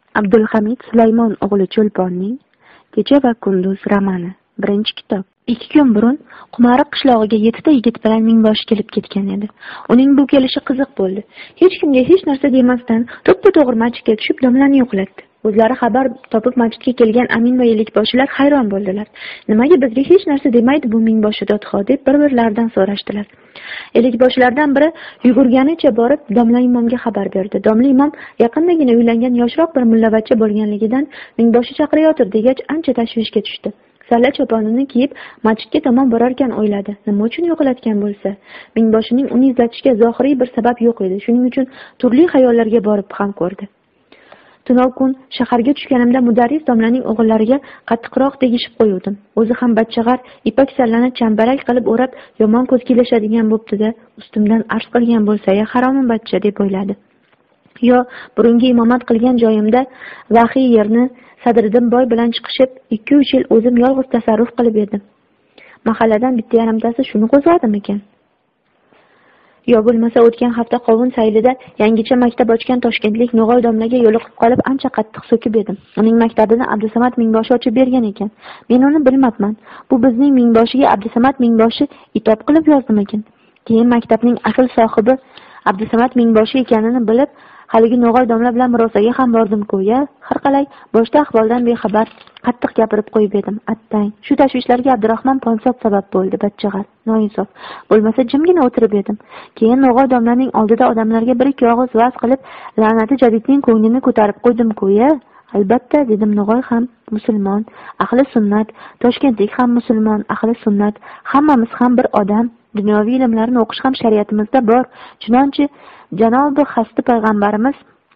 Abdulhamid Sulaymon o'g'li Cho'lponning Kecha va kunduz romani. Birinchi kitob. 2 kun burun Qumariq qishlog'iga 7 ta yigit bilan mingboshi kelib ketgan edi. Uning bu kelishi qiziq bo'ldi. Hech kimga hech narsa demasdan to'ppa-to'g'ri masjidga tushib domlani yo'qlatdi. O'zlari xabar topib masjidga kelgan Amin va Ellikboshilar hayron bo'ldilar. Nimaga bizga hech narsa demaydi bu mingboshi dodxo deb bir-birlaridan so'rashdilar. Ellikboshilardan biri yugurganicha borib domla imomga xabar berdi. Domla imom yaqindagina uylangan yoshroq bir mullavachcha bo'lganligidan mingboshi chaqirayotir degach ancha tashvishga tushdi. Salla choponini kiyib masjidga tomon borarkan o'yladi. Nima uchun yo'qlatgan bo'lsa? Mingboshining uni izlatishga zohiriy bir sabab yo'q edi. Shuning uchun turli xayollarga borib ham ko'rdi. Tunov kun shaharga tushganimda mudarris domlaning o'g'illariga qattiqroq tegishib qo'yuvdim. O'zi ham bachchag'ar ipak sallani chambarak qilib o'rab yomon ko'zgilashadigan bo'pti-da, ustimdan arz qilgan bo'lsa-ya haromi bachcha deb o'yladi. Yo, burungi imomat qilgan joyimda vahiy yerni Sadriddin boy bilan chiqishib 2-3 yil o'zim yolg'iz tasarruf qilib edim. Mahalladan bitta yarimtasi shuni qo'zg'adimikan? Yo bo'lmasa o'tgan hafta qovun saylida yangicha maktab ochgan toshkentlik No'g'oy domlaga yo'liqib qolib ancha qattiq so'kib edim. Uning maktabini Abdusamad mingboshi ochib bergan ekan. Men uni bilmabman. Bu bizning mingboshiga Abdusamad mingboshi itob qilib yozdimikan? Keyin maktabning asl sohibi Abdusamad mingboshi ekanini bilib haligi No'g'oy domla bilan murosaga ham bordim-ku ya. Har qalay boshda ahvoldan bexabar qattiq gapirib qo'yib edim. Attang. Shu tashvishlarga Abdurahmon Ponsod sabab bo'ldi, bachchag'ar. Noinsof. Bo'lmasa jimgina o'tirib edim. Keyin No'g'oy domlaning oldida odamlarga bir ikki og'iz va'z qilib, la'nati jadidning ko'nglini ko'tarib qo'ydim-ku ya. Albatta dedim, No'g'oy ham musulmon, ahli sunnat, toshkentlik ham musulmon, ahli sunnat, hammamiz ham bir odam. Dunyoviy ilmlarni o'qish ham shariatimizda bor. Chunonchi Janobi Hasti payg'ambarimiz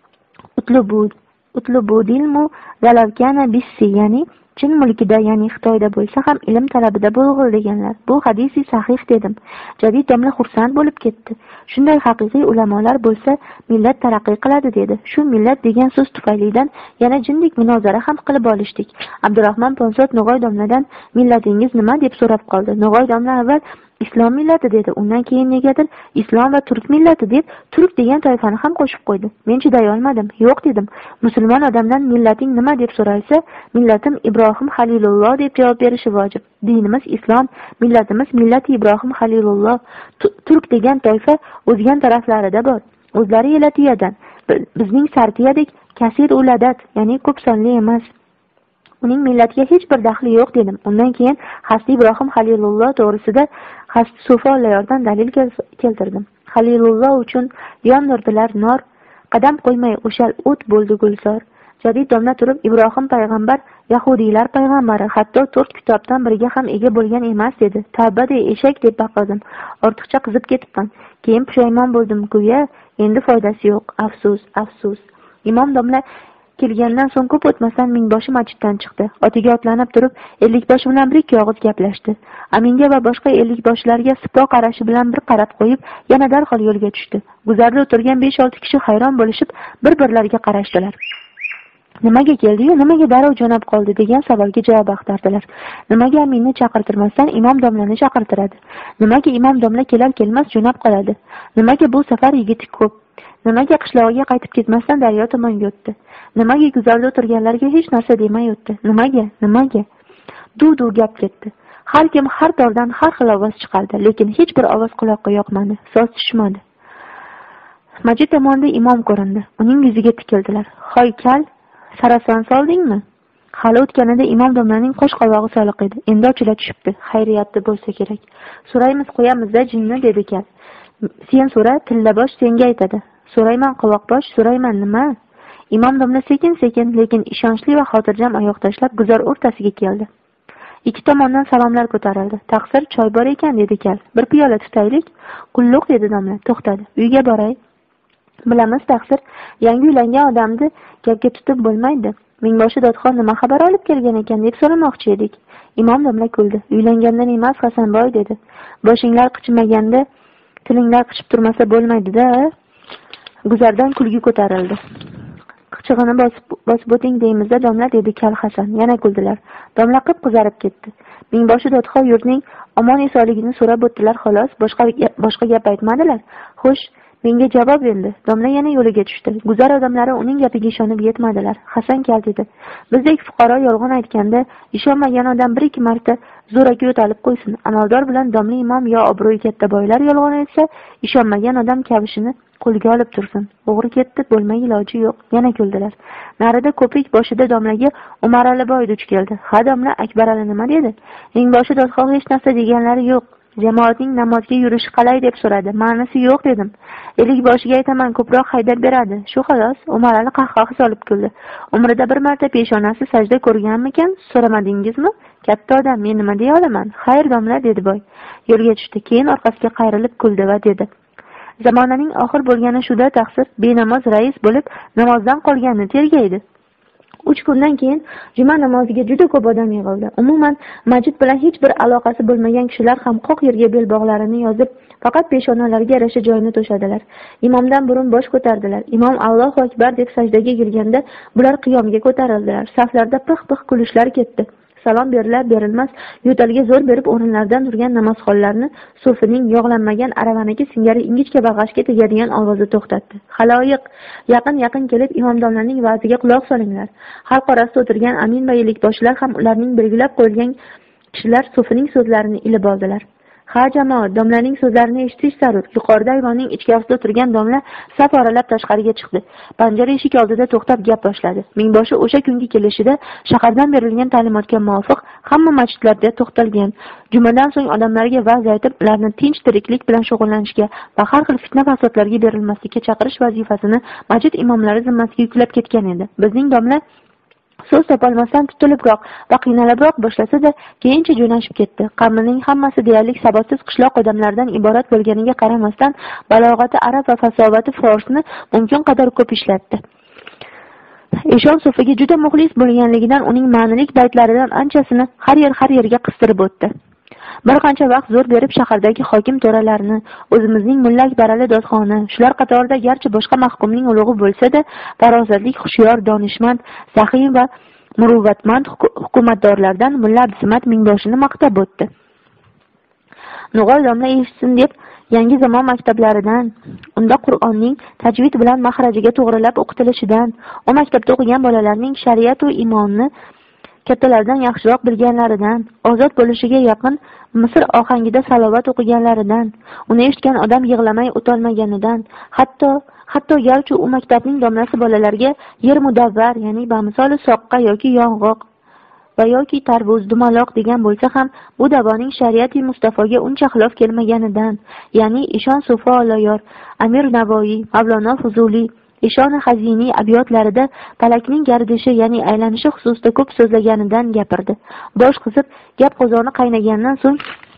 utlubudilmu zalavkana bissi, ya'ni Chin mulkida, ya'ni Xitoyda bo'lsa ham ilm talabida bo'lg'il deganlar. Bu hadisi sahih dedim. Jadid domla xursand bo'lib ketdi. Shunday haqiqiy ulamolar bo'lsa, millat taraqqiy qiladi dedi. Shu millat degan so'z tufaylidan yana jindik munozara ham qilib olishdik. Abdurahmon Ponsod No'g'oy domladan millatingiz nima deb so'rab qoldi. No'g'oy domla avval Islom millati dedi. Undan keyin negadir Islom va turk millati deb turk degan toifani ham qo'shib qo'ydi. Men chiday olmadim. Yo'q dedim. Musulmon odamdan millating nima deb so'ralsa, millatim Ibrohim Halilulloh deb javob berishi vojib. Dinimiz Islom, millatimiz millati Ibrohim Halilulloh. Turk degan toifa o'zgan taraflarida bor. O'zlari elatiyadan. Bizning Sartiyadek kasir uladat, ya'ni ko'p sonli emas. Uning millatiga hech bir daxli yo'q dedim. Undan keyin Hasti Ibrohim Halilulloh to'g'risida Hasti Sufollardan dalil keltirdim. Halilulloh uchun yondirdilar nor, qadam qo'ymay o'shal o't bo'ldi gulzor. Jadid domla turib Ibrohim payg'ambar Yahudiylar payg'ambari, hatto 4 kitobdan biriga ham ega bo'lgan emas dedi. Tavba de eshak deb baqirdim. Ortiqcha qizib ketibman. Keyin pushaymon bo'ldim-ku ya, endi foydasi yo'q. Afsus, afsus. Imom domla kelgandan so'ng ko'p o'tmasdan mingboshi masjiddan chiqdi. Otiga otlanib turib, Ellikboshi bilan bir ikki og'iz gaplashdi. Aminga va boshqa ellikboshlarga sipo qarashi bilan bir qarab qo'yib, yana darhol yo'lga tushdi. Guzarda o'tirgan 5-6 kishi hayron bo'lishib, bir-birlariga qarashdilar. Nimaga keldi-yu, nimaga darrov jo'nab qoldi degan savolga javob axtardilar. Nimaga Aminni chaqirtirmasdan imom domlani chaqirtiradi? Nimaga imom domla kelar-kelmas jo'nab qoladi? Nimaga bu safar yigiti ko'p? Nimaga qishlog'iga qaytib ketmasdan daryo tomonga o'tdi? Nimaga guzarda o'tirganlarga hech narsa demay o'tdi? Nimaga? Duv gap ketdi. Har kim har tordan har xil ovoz chiqardi, lekin hech bir ovoz quloqqa yoqmadi, so'z tushmadi. Masjid tomonda imom ko'rindi. Uning yuziga tikildilar. "Hoy kal, sarason soldingmi?" Hali o'tganida imom domlaning qo'sh qovog'i soliq edi. Endi ochila tushibdi. Xayriyatda bo'lsa kerak. So'raymiz qo'yamiz-da jinni dedi kal. Sen so'ra, tillabosh senga aytadi. So'rayman qovoqbosh, so'rayman nima? Imom domla sekin-sekin, lekin ishonchli va xotirjam oyoq tashlab guzar o'rtasiga keldi. Ikki tomondan salomlar ko'tarildi. "Taqsir, choy bor ekan" dedi kal. "Bir piyola tutaylik." "Qulluq" dedi domla. To'xtadi. "Uyga boray." "Bilamiz taqsir, yangi uylangan odamni gapga tutib bo'lmaydi. Mingboshi dodxon nima xabar olib kelgan ekan deb so'ramoqchi edik." Imom domla kuldi. "Uylangandan emas, Hasanboy" dedi. "Boshinglar qichmaganda tilinglar qichib turmasa bo'lmaydi-da." Guzardan kulgi ko'tarildi. "Qichig'ini bosib o'ting deymiz-da domla" dedi kal Hasan. Yana kuldilar. Domla qip-qizarib ketdi. Mingboshi dodxo yurtning omon esolligini so'rab o'tdilar xolos, boshqa gap aytmadilar. Xo'sh, Menga javob endi. Domla yana yo'liga tushdi. Guzar odamlari uning gapiga ishonib yetmadilar. Hasan kalt edi. Bizdek fuqaro yolg'on aytganda ishonmagan odam bir ikki marta zo'raki yo'talib qo'ysin. Amaldor bilan domla imom yo obro'yi katta boylar yolg'on aytsa, ishonmagan odam kavishini qo'lga olib tursin. O'g'ri ketdi, bo'lmay iloji yo'q. Yana kuldilar. Narida ko'prik boshida domlaga Umar Aliboy duch keldi. Ha domla, Akbar Ali nima dedi? Mingboshi dodxoh hech narsa deganlari yo'q. Jamoatning namozga yurishi qalay deb so'radi. Ma'nisi yo'q dedim. Boshiga aytaman, ko'proq haydab beradi. Shu xolos. Umar Ali qahqaha solib kuldi. Umrida bir marta peshonasi sajda ko'rganmikan? So'ramadingizmi? Katta odam, men nima deya olaman? Xayr domla, dedi boy. Yo'lga tushdi. Keyin orqasiga qayrilib kuldi va dedi: Zamonaning oxir bo'lgani shuda taqsir, benamoz rais bo'lib namozdan qolganini tergaydi. 3 kundan keyin juma namoziga juda ko'p odam yig'ildi. Umuman masjid bilan hech bir aloqasi bo'lmagan kishilar ham qoq yerga belbog'larini yozib, faqat peshonalariga yarasha joyini to'shadilar. Imomdan burun bosh ko'tardilar. Imom Allohu akbar deb sajdaga kirganda bular qiyomga ko'tarildilar. Saflarda pix-pix kulishlar ketdi. Salom berilar berilmas yo'talga zo'r berib o'rinlaridan turgan namozxonlarni sufining yog'lanmagan aravaniki singari ingichka bag'ashga tegadigan ovozi to'xtatdi. Xaloyiq yaqin kelib imom domlaning va'ziga quloq solinglar. Xalq orasida o'tirgan amin va yelikboshlar ham ularning belgilab qo'yilgan kishilar sufining so'zlarini ilib oldilar. Ha jamoat, domlaning so'zlarini eshitish zarur. Yuqorida ayvonning ichkarisida turgan domla saf oralab tashqariga chiqdi. Panjara eshik oldida to'xtab gap boshladi. Mingboshi o'sha kungi kelishida shahardan berilgan ta'limotga muvofiq hamma masjidlarda to'xtalgan. Jumadan so'ng odamlarga va'z aytib, ularni tinch tiriklik bilan shug'ullanishga va har xil fitna fasodlarga berilmaslikka chaqirish vazifasini masjid imomlari zimmasiga yuklab ketgan edi. Bizning domla so'z topolmasdan tutilibroq va qiynalibroq boshlasa-da, keyincha jo'nashib ketdi. Qavmining hammasi deyarli savodsiz qishloq odamlaridan iborat bo'lganiga qaramasdan, balog'ati arab va fasovati forsni mumkin qadar ko'p ishlatdi. Eshon sufiga juda muxlis bo'lganligidan uning ma'nilik baytlaridan anchasini har yerga qistirib o'tdi. Bir qancha vaqt zo'r berib shahardagi hokim to'ralarni, o'zimizning mulla Akbar Ali dodxoni, shular qatorida garchi boshqa mahkumning ulug'i bo'lsa-da, farosatli, xushyor, donishmand, saxiy va muruvvatmand hukumatdorlardan mulla Abdusamat Mingboshini maqtab o'tdi. Nug'oy domla eshitsin deb yangi zamon maktablaridan, unda Qur'onning tajvid bilan mahrajiga to'g'rilab o'qitilishidan, u maktabda o'qigan bolalarning shariat va iymonni kattalardan yaxshiroq bilganlaridan, ozod bo'lishiga yaqin Misr ohangida salovat o'qiganlaridan, uni eshitgan odam yig'lamay o'tolmaganidan, hatto garchi u maktabning domlasi bolalarga yer mudavvar, ya'ni bamisoli soqqa yoki yong'oq va yoki tarvuz, dumaloq degan bo'lsa ham, bu davoning shariati Mustafoga uncha xilof kelmaganidan, ya'ni Eshon Sufi Oloyor, Amir Navoiy, Mavlono Fuzuli, Eshon Haziniy abiyotlarida falakning gardishi, ya'ni aylanishi xususida ko'p so'zlaganidan gapirdi. Bosh qizib, gap qo'zoni qaynagandan so'ng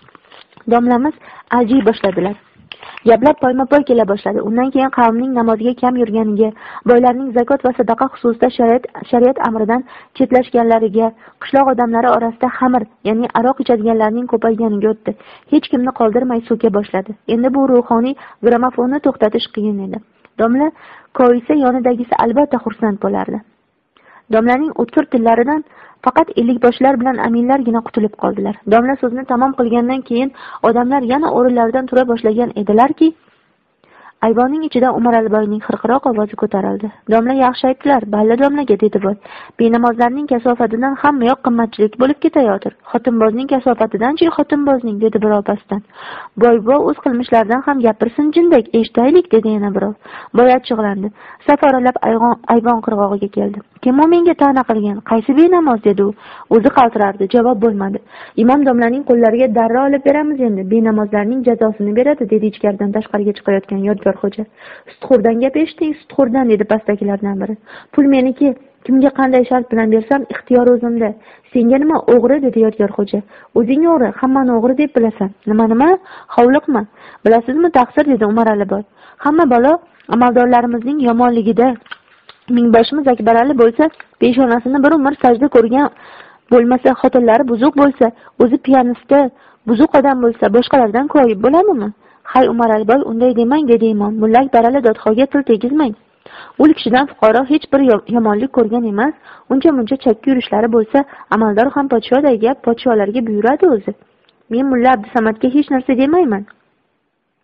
domlamiz aljiy boshladilar. Gaplar poyma-poy kela boshladi. Undan keyin qavmning namozga kam yurganiga, boylarning zakot va sadaqa xususida shariat amridan chetlashganlariga, qishloq odamlari orasida xamir, ya'ni aroq ichadiganlarning ko'payganiga o'tdi. Hech kimni qoldirmay so'ka boshladi. Endi bu ruhoniy gramofonni to'xtatish qiyin edi. Domla koyisa yonidagisi albatta xursand bo'lardi. Domlaning o'tkir tillaridan faqat ellikboshlar bilan aminlargina qutulib qoldilar. Domla so'zni tamom qilgandan keyin odamlar yana o'rinlaridan tura boshlagan edilarki, ayvonning ichida Umar Aliboyning xirqiroq ovozi ko'tarildi. Domla yaxshi aytdilar, balla domlaga, dedi boy. Benamozlarning kasofatidan hammayoq qimmatchilik bo'lib ketayotir. Xotinbozning kasofatidan-chi xotinbozning, dedi birov pastdan. Boy o'z qilmishlaridan ham gapirsin jindak, eshitaylik, dedi yana birov. Boy achchiqlandi. Saf oralab ayvon qirg'og'iga keldi. Kim u menga ta'na qilgan? Qaysi benamoz, dedi u. O'zi qaltirardi, javob bo'lmadi. Imom domlaning qo'llariga darra olib beramiz endi. Benamozlarning jazosini beradi, dedi ichkaridan tashqariga chiqayotgan Yodgor xo'ja. Sutxo'rdan gap eshiting, Sutxo'rdan, dedi pastdagilardan biri. Pul meniki, kimga qanday shart bilan bersam ixtiyor o'zimda. Senga nima, o'g'ri, dedi Yodgor xo'ja. O'zing o'g'ri, hammani o'g'ri deb bilasan. Nima? Hovliqma. Bilasizmi taqsir, dedi Umar Aliboy. Hamma balo amaldorlarimizning yomonligida. Mingboshimiz Akbar Ali bo'lsa, peshonasini bir umr sajda ko'rgan bo'lmasa, xotinlari buzuq bo'lsa, o'zi piyanista, buzuq odam bo'lsa, boshqalardan koyib bo'ladimi? Hay Umar Aliboy, unday demang, dedi imom. Mulla Akbar Ali dodxo'ga til tegizmang. U kishidan fuqaro hech bir yomonlik ko'rgan emas. Uncha-muncha chakki yurishlari bo'lsa, amaldor ham podshoday gap podsholarga buyuradi o'zi. Men mulla Abdusamatga hech narsa demayman.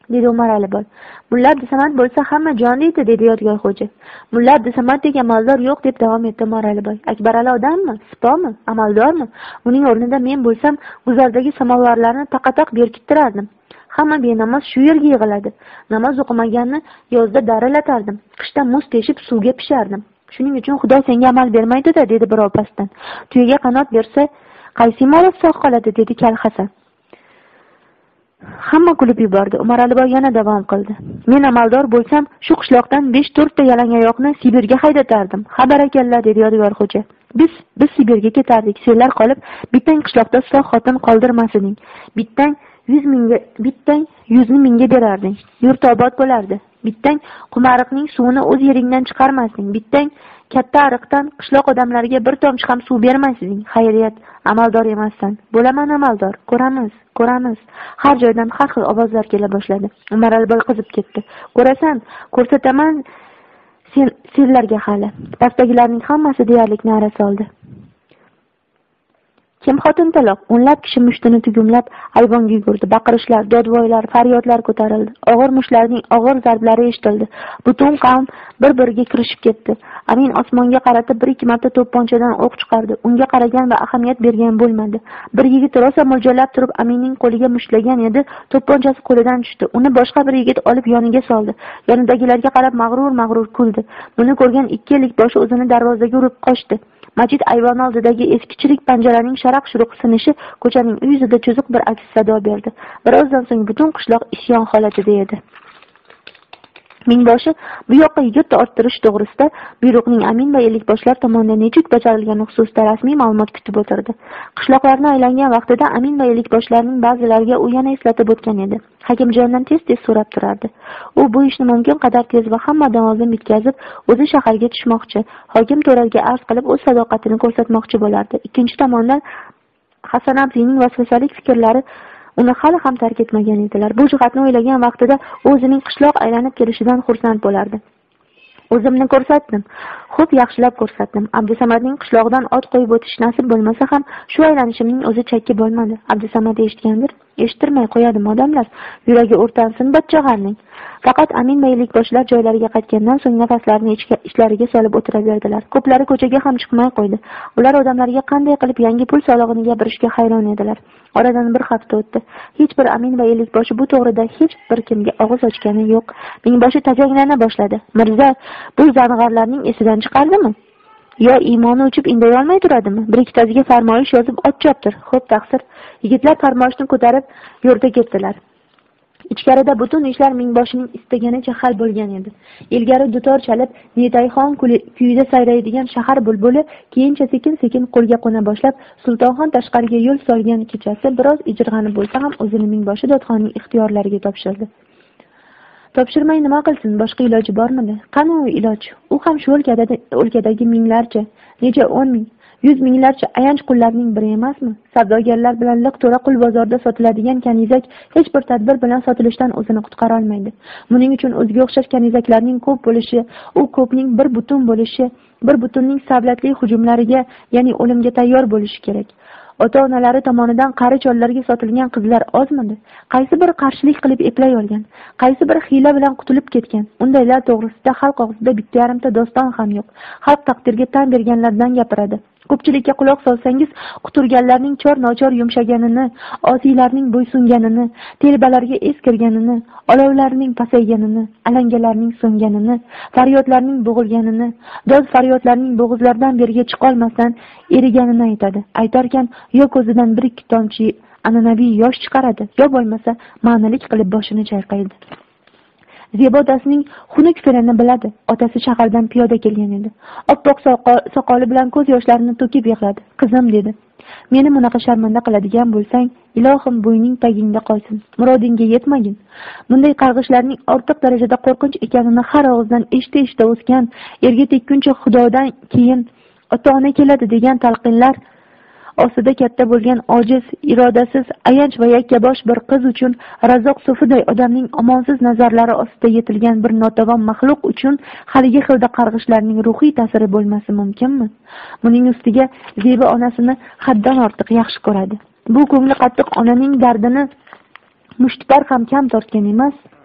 dedi Umar Aliboy. Mulla Abdusamad bo'lsa hamma jon deydi, dedi Yodgor xo'ja. Mulla Abdusamaddek amaldor yo'q, deb davom etdi Umar Aliboy. Akbarali odammi, sipomi, amaldormi? Uning o'rnida men bo'lsam, guzardagi samovarlarni taqataq berkittirardim. Hamma benamoz shu yerga yig'iladi. Namoz o'qimaganni yozda darilatardim. Qishda muz teshib suvga pishardim. Shuning uchun Xudo senga amal bermaydi-da, dedi birov pastdan. Tuyaga qanot bersa, qaysi imorat sog' qoladi, dedi Kal Hasan. Hamma kulib yubordi. Umar Aliboy yana davom qildi. Men amaldor bo'lsam, shu qishloqdan 5-4 ta yalangoyoqni Sibirga haydatardim. Ha barakalla, dedi Yodgor xo'ja. Biz Sibirga ketardik. Senlar qolib, bittang qishloqda sog' xotin qoldirmas eding. Bittang 100 mingga berarding. Yurt obod bo'lardi. Bittang qumariqning suvini o'z yeringdan chiqarmasding. Bittang katta ariqdan qishloq odamlariga bir tomchi ham suv bermaysizing. Xayriyat, amaldor emassan. Bo'laman amaldor. Ko'ramiz. Har joydan har xil ovozlar kela boshladi. Umar Aliboy qizib ketdi. Ko'rasan, ko'rsataman senlarga hali. Pastdagilarning hammasi deyarli na'ra soldi. Kim xotin taloq? O'nlab kishi mushtini tugumlab ayvonga yugurdi. Baqirishlar, dodvoylar, faryodlar ko'tarildi. Og'ir mushlarning og'ir zarblari eshitildi. Butun qavm bir-biriga kirishib ketdi. Amin osmonga qaratib 1-2 marta to'pponchadan o'q chiqardi. Unga qaragan va ahamiyat bergan bo'lmadi. Bir yigit rosa mo'ljallab turib Aminning qo'liga mushtlagan edi. To'pponchasi qo'lidan tushdi. Uni boshqa bir yigit olib yoniga soldi. Yonidagilarga qarab mag'rur kuldi. Buni ko'rgan 2 yillik boshi o'zini darvozaga urib qochdi. Majid ayvon oldidagi eskichilik panjaraning sharaq-shuruq sinishi ko'chaning u yuzida cho'ziq bir aks sado berdi. Birozdan so'ng butun qishloq isyon holatida edi. Mingboshi bu yoqqa yigit orttirish to'g'risida buyruqning Amin va Ellikboshlar tomonidan nechuk bajarilgani xususida rasmiy ma'lumot kutib o'tirdi. Qishloqlarni aylangan vaqtida Amin va Ellikboshlarning ba'zilariga u yana eslatib o'tgan edi. Hakimjondan tez so'rab turardi. U bu ishni mumkin qadar tez va hammadan oldin bitkazib, o'zi shaharga tushmoqchi, hokim to'raga arz qilib o'z sadoqatini ko'rsatmoqchi bo'lardi. Ikkinchi tomondan Hasan Abdining vasvasalik fikrlari uni hali ham tark etmagan edilar. Bu jihatni o'ylagan vaqtida o'zining qishloq aylanib kelishidan xursand bo'lardi. O'zimni ko'rsatdim. Xo'p, yaxshilab ko'rsatdim. Abdusamadning qishlog'idan ot qo'yib o'tish nasib bo'lmasa ham, shu aylanishimning o'zi chakki bo'lmadi. Abdusamad eshitgandir. Eshittirmay qo'yadimi odamlar? Yuragi o'rtansin bachchag'arning. Faqat Amin va Ellikboshlar joylariga qaytgandan so'ng nafaslarini ichlariga solib o'tiraverdilar. Ko'plari ko'chaga ham chiqmay qo'ydi. Ular odamlarga qanday qilib yangi pul solig'ini gapirishga hayron edilar. Oradan bir hafta o'tdi. Hech bir Amin va Ellikboshi bu to'g'rida hech bir kimga og'iz ochgani yo'q. Mingboshi tajanglana boshladi. Mirza, bu zang'arlarning esidan chiqardimi? Yo iymoni o'chib inday olmay turadimi? Bir ikkitasiga farmoyish yozib ot choptir. Xo'p, taqsir. Yigitlar farmoyishni ko'tarib yo'lda ketdilar. Ichkarida butun ishlar Mingboshining istaganicha hal bo'lgan edi. Ilgari dutor chalib, Netayxon kuyida sayraydigan shahar bulbuli keyincha sekin-sekin qo'lga qo'na boshlab, Sultonxon tashqariga yo'l solgan kechasi biroz ijirg'ani bo'lsa ham o'zini Mingboshi dodxonning ixtiyorlariga topshirdi. Topshirmay nima qilsin, boshqa iloji bormidi? Qani u iloj? U ham shu o'lkadagi minglarcha, necha 10 ming, 100 minglarcha ayanch qullarning biri emasmi? Savdogarlar bilan liq to'ra qul bozorda sotiladigan kanizak hech bir tadbir bilan sotilishdan o'zini qutqara olmaydi. Buning uchun o'ziga o'xshash kanizaklarning ko'p bo'lishi, u ko'pning bir butun bo'lishi, bir butunning savlatli hujumlariga, ya'ni o'limga tayyor bo'lishi kerak. Ota-onalari tomonidan qari chollarga sotilgan qizlar ozmidi? Qaysi bir qarshilik qilib eplay olgan? Qaysi bir hiyla bilan qutulib ketgan? Undaylar to'g'risida xalq og'zida bitta yarimta doston ham yo'q. Xalq taqdirga tan berganlardan gapiradi. Ko'pchilikka quloq solsangiz, quturganlarning chor-nochor yumshaganini, osiylarning bo'ysunganini, telbalarga eskirganini, olovlarning pasayganini, alangalarning so'nganini, faryodlarning bo'g'ilganini, doz faryodlarning bo'g'izlardan beriga chiqolmasdan eriganini aytadi. Aytarkan, yo ko'zidan bir ikki tomchi an'anaviy yosh chiqaradi, yo bo'lmasa ma'nilik qilib boshini chayqaydi. Zebo otasining xunuk fe'lini biladi. Otasi shahardan piyoda kelgan edi. Oppoq soqoli bilan ko'z yoshlarini to'kib yig'ladi. Qizim dedi. Meni bunaqa sharmanda qiladigan bo'lsang, ilohim bo'yning tagingda qolsin. Murodingga yetmagin. Bunday qarg'ishlarning ortiq darajada qo'rqinch ekanini har og'izdan eshita o'sgan, erga tekkuncha Xudodan keyin ota-ona keladi degan talqinlar ostida katta bo'lgan ojiz, irodasiz, ayanch va yakkabosh bir qiz uchun, Razzoq Sofiday odamning omonsiz nazarlari ostida yetilgan bir notavon maxluq uchun haligi xilda qarg'ishlarning ruhiy ta'siri bo'lmasi mumkinmi? Buning ustiga Zebo onasini haddan ortiq yaxshi ko'radi. Bu ko'ngli qattiq onaning dardini mushtipar ham kam tortgan emas.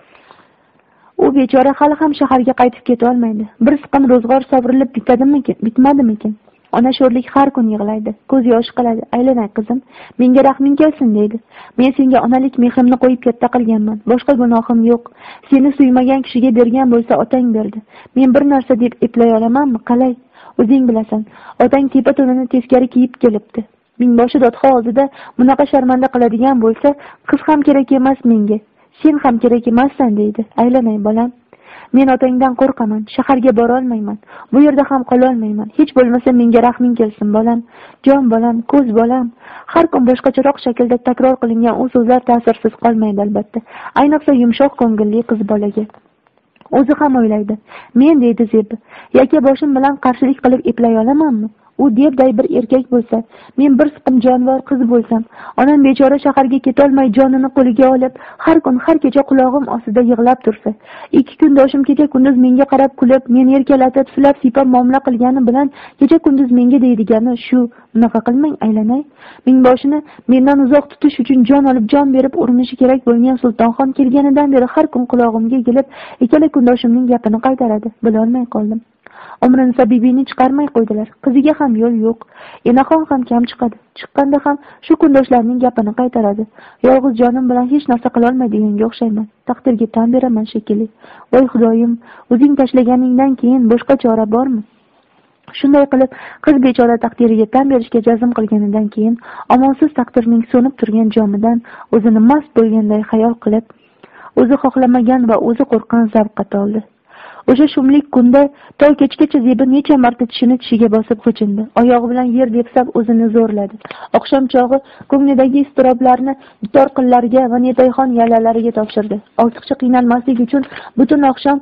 U bechora hali ham shaharga qaytib keta olmaydi. Bir siqim ro'zg'or sovrilib bitmadimikin? Ona sho'rlik har kun yig'laydi, ko'z yoshi qiladi. Aylanay qizim, menga rahming kelsin deydi. Men senga onalik mehrimni qo'yib katta qilganman. Boshqa gunohim yo'q. Seni suymagan kishiga bergan bo'lsa otang berdi. Men bir narsa deb eplay olamanmi? Qalay? O'zing bilasan. Otang tepa to'nini teskari kiyib kelibdi. Mingboshi dodxo oldida bunaqa sharmanda qiladigan bo'lsa, qiz ham kerak emas menga. Sen ham kerak emassan deydi. Aylanay bolam. Men otangdan qo'rqaman. Shaharga bora olmayman. Bu yerda ham qola olmayman. Hech bo'lmasa menga rahming kelsin bolam. Jon bolam, ko'z bolam. Har kun boshqacharoq shaklda takror qilingan u so'zlar ta'sirsiz qolmaydi albatta. Ayniqsa yumshoq ko'ngilli qiz bolaga. O'zi ham o'ylaydi. Men deydi Zebi, yoki boshim bilan qarshilik qilib eplay olamanmi? U debday bir erkak bo'lsa, men bir siqim jonivor qiz bo'lsam, onam bechora shaharga ketolmay jonini qo'liga olib, har kun har kecha qulog'im ostida yig'lab tursa, 2 kundoshim kecha kunduz menga qarab kulib, meni erkalatib, silab siypab muomala qilgani bilan kecha kunduz menga deydigani shu, unaqa qilmang aylanay. Mingboshini mendan uzoq tutish uchun jon olib jon berib urinishi kerak bo'lgan Sultonxon kelganidan beri har kun qulog'imga kelib, ikkala kundoshimning gapini qaytaradi. Bilolmay qoldim. Umrin sabibini chiqarmay qo'ydilar. Qiziga ham yo'l yo'q. Enaxon ham kam chiqadi. Chiqqanda ham shu kundoshlarning gapini qaytaradi. Yolg'iz jonim bilan hech narsa qila olmaydiganga o'xshayman. Taqdirga tan beraman shekilli. Voy Xudoyim, o'zing tashlaganingdan keyin boshqa chora bormi? Shunday qilib, qiz bechora taqdiriga tan berishga jazm qilganidan keyin omonsiz taqdirning so'nib turgan jomidan o'zini mast bo'lganday xayol qilib, o'zi xohlamagan va o'zi qo'rqqan zavqqa toldi. O'sha shumlik kunda to kechgacha Zebi necha marta tishini tishiga bosib g'ijindi. Oyog'i bilan yer depsab o'zini zo'rladi. Oqshom chog'i ko'nglidagi iztiroblarni dutor qillariga va netayxon yalalariga topshirdi. Ortiqcha qiynalmaslik uchun butun oqshom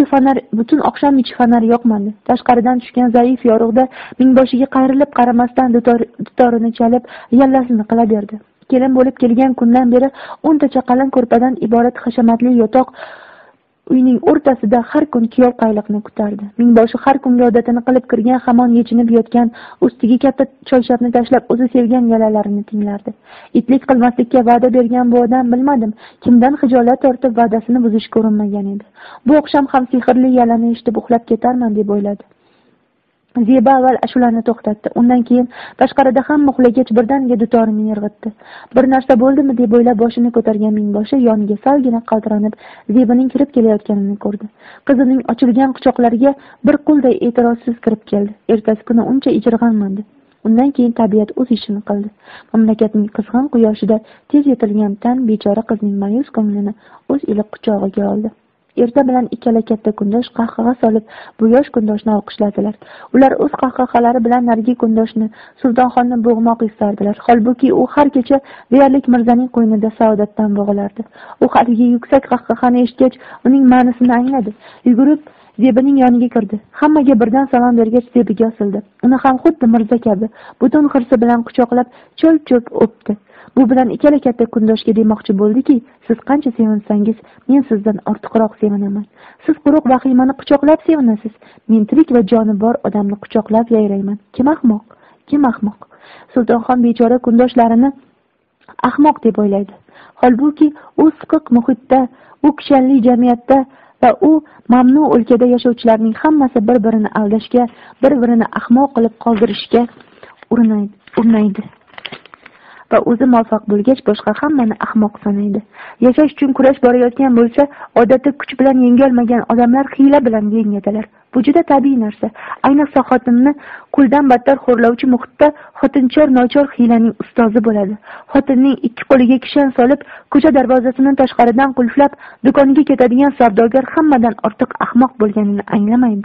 ichi fanar yoqmadi. Tashqaridan tushgan zaif yorug'da mingboshiga qayrilib qaramasdan dutorini chalib, yallasini qilaverdi. Kelin bo'lib kelgan kundan beri 10 tacha qalin ko'rpadan iborat hashamatli yotoq uyning o'rtasida har kun kuyov qayliqni kutardi. Mingboshi har kungi odatini qilib kirgan hamon yechinib yotgan, ustiga katta choyshabni tashlab o'zi sevgan yalalarini tinglardi. Itlik qilmaslikka va'da bergan bu odam bilmadim, kimdan xijolat tortib va'dasini buzishga urinmagan edi. Bu oqsham ham sehrli yalani eshitib uxlab ketarman deb o'yladi. Zebi avval ashulani to'xtatdi. Undan keyin tashqarida hamma uxlagach birdaniga dutorini yirg'itdi. Bir narsa bo'ldimi deb o'ylab boshini ko'targan mingboshi yoniga salgina qaltiranib Zebining kirib kelayotganini ko'rdi. Qizining ochilgan quchoqlariga bir qulday e'tirozsiz kirib keldi. Ertasi kuni uncha ijirg'anmadi. Undan keyin tabiat o'z ishini qildi. Mamlakatning qizg'in quyoshida tez yetilgan tan bechora qizning ma'yus ko'nglini o'z iliq quchog'iga oldi. Erta bilan ikkala katta kundosh qahqaha solib bu yosh kundoshni olqishladilar. Ular o'z qahqahalari bilan narigi kundoshni Sultonxonni bo'g'moq istardilar. Holbuki u har kecha deyarli mirzaning qo'ynida saodatdan bo'g'ilardi. U haligi yuksak qahqahani eshitgach, uning ma'nosini angladi. Yugurib Zebining yoniga kirdi. Hammaga birdan salom bergach Zebiga osildi. Uni ham xuddi mirza kabi butun hirsi bilan quchoqlab cho'p-cho'p o'pdi. Bu bilan ikkala katta kundoshga demoqchi bo'ldiki, siz qancha sevinsangiz, men sizdan ortiqroq sevinaman. Siz quruq vahimani quchoqlab sevinasiz. Men tirik va joni bor odamni quchoqlab yayrayman. Kim ahmoq? Kim ahmoq? Sultonxon bechora kundoshlarini ahmoq deb o'ylaydi. Holbuki u siqiq muhitda, u kishanli jamiyatda va u mamnun o'lkada yashovchilarning hammasi bir-birini aldashga, bir-birini ahmoq qilib qoldirishga urinadi. Va o'zi muvaffaq bo'lgach boshqa hammani ahmoq sanaydi. Yashash uchun kurash borayotgan bo'lsa, odatda kuch bilan yengolmagan odamlar hiyla bilan yengadilar. Bu juda tabiiy narsa. Ayniqsa xotinni quldan battar xo'rlovchi muhitda xotinchor nochor hiylaning ustozi bo'ladi. Xotinning ikki qo'liga kishan solib, ko'cha darvozasini tashqaridan qulflab, do'koniga ketadigan savdogar hammadan ortiq ahmoq bo'lganini anglamaydi.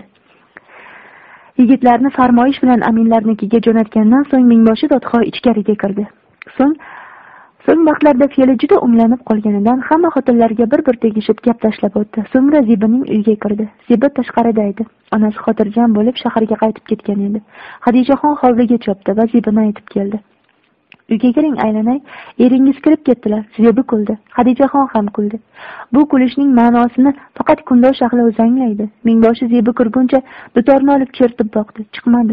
Yigitlarni farmoyish bilan aminlarnikiga jo'natgandan so'ng mingboshi dodxo ichkariga kirdi. So'ng vaqtlarda fe'li juda o'nglanib qolganidan hamma xotinlarga bir-bir tegishib gap tashlab o'tdi. So'ngra Zebining uyiga kirdi. Zebi tashqarida edi. Onasi xotirjam bo'lib shaharga qaytib ketgan edi. Xadichaxon hovliga chopdi va Zebini aytib keldi. Uyga kiring aylanay, eringiz kirib ketdilar. Zebi kuldi. Xadichaxon ham kuldi. Bu kulishning ma'nosini faqat kundosh ahli o'zi anglaydi. Mingboshi Zebi kirguncha dutorni olib chertib boqdi. Chiqmadi.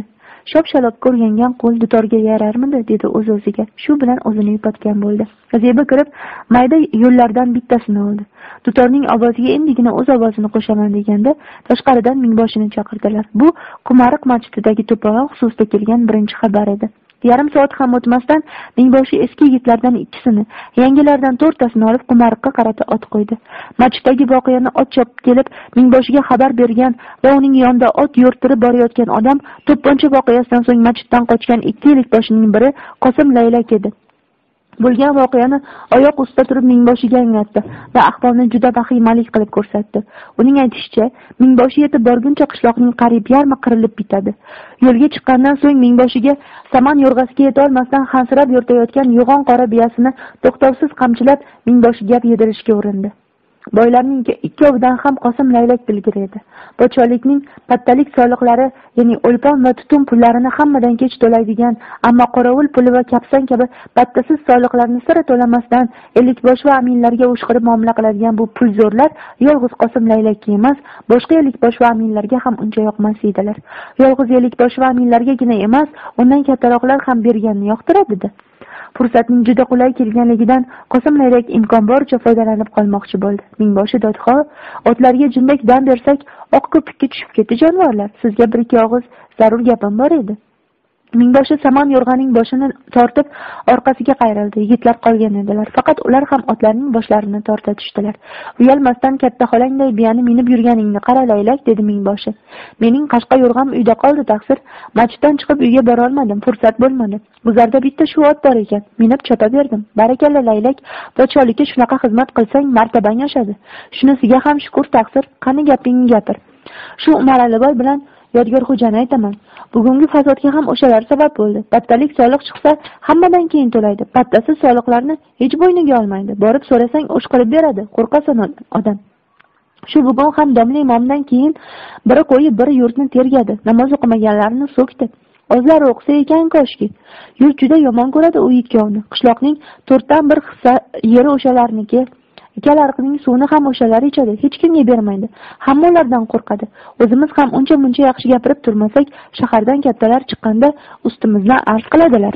Shop-shalobga o'rgangan qo'l dutorga yararmidi, dedi o'z-o'ziga. Shu bilan o'zini yupatgan bo'ldi. Zebi kirib, mayda yo'llardan bittasini oldi. Dutorning ovoziga endigina o'z ovozini qo'shaman deganda, tashqaridan mingboshini chaqirdilar. Bu Qumariq masjididagi to'polon xususida kelgan birinchi xabar edi. Yarim soat ham o'tmasdan mingboshi eski yigitlardan ikkisini, yangilardan to'rttasini olib Qumariqqa qarata ot qo'ydi. Masjiddagi voqeani ot chopib kelib, mingboshiga xabar bergan va uning yonida ot yo'rtirib borayotgan odam to'pponcha voqeasidan so'ng masjiddan qochgan ikki yigitboshining biri Qosim Laylak edi. Bo'lgan voqeani oyoq ustida turib mingboshiga anglatdi va ahvolni juda vahimalik qilib ko'rsatdi. Uning aytishicha, mingboshi yetib borguncha qishloqning qariyb yarmi qirilib bitadi. Yo'lga chiqqandan so'ng mingboshiga saman yo'rg'asiga yeta olmasdan hansirab yo'rtayotgan yo'g'on qora biyasini to'xtovsiz qamchilab mingboshi gap yedirishga urindi. Boylarning ikkovidan ham Qosim Laylak bilgir edi. Podshohlikning pattalik soliqlari, ya'ni o'lpon va tutun pullarini hammadan kech to'laydigan, ammo qorovul puli va kapsan kabi pattasiz soliqlarni sira to'lamasdan ellikbosh va aminlarga o'shqirib muomala qiladigan bu pulzo'rlar yolg'iz Qosim Laylakka emas, boshqa ellikbosh va aminlarga ham uncha yoqmas edilar. Yolg'iz ellikbosh va aminlargagina emas, undan kattaroqlar ham berganini yoqtiradi-da. Fursatning juda qulay kelganligidan Qosim Laylak imkon boricha foydalanib qolmoqchi bo'ldi. Mingboshi dodxo, otlarga jindak dam bersak, oq ko'pikka tushib ketdi jonivorlar. Sizga bir ikki og'iz zarur gapim bor edi. Mingboshi saman yo'rg'aning boshini tortib orqasiga qayrildi. Yigitlar qolgan edilar. Faqat ular ham otlarning boshlarini torta tushdilar. Uyalmasdan katta xolangday biyani minib yurganingni qara Laylak, dedi mingboshi. Mening qashqa yo'rg'am uyda qoldi taqsir. Masjiddan chiqib uyga bora olmadim, fursat bo'lmadi. Guzarda bitta shu ot bor ekan. Minib chopa berdim. Barakalla Laylak, podshohlikka shunaqa xizmat qilsang martabang oshadi. Shunisiga ham shukur taqsir. Qani gapingni gapir. Shu Umar Aliboy bilan Yodgorxo'jani aytaman. Bugungi fasodga ham o'shalar sabab bo'ldi. Pattalik soliq chiqsa, hammadan keyin to'laydi. Pattasiz soliqlarni hech bo'yniga olmaydi. Borib so'rasang o'shqirib beradi. Qo'rqasan odam. Shu bugun ham domla imomdan keyin biri qo'yib, biri yurtni tergadi. Namoz o'qimaganlarni so'kdi. O'zlari o'qisa ekan koshki. Yurt juda yomon ko'radi u ikkovni. Qishloqning 4dan 1 hissa yeri o'shalarniki. Ikkalarining suvini ham o'shalar ichadi, hech kimga bermaydi. Hamma ulardan qo'rqadi. O'zimiz ham uncha-muncha yaxshi gapirib turmasak, shahardan kattalar chiqqanda ustimizdan arz qiladilar.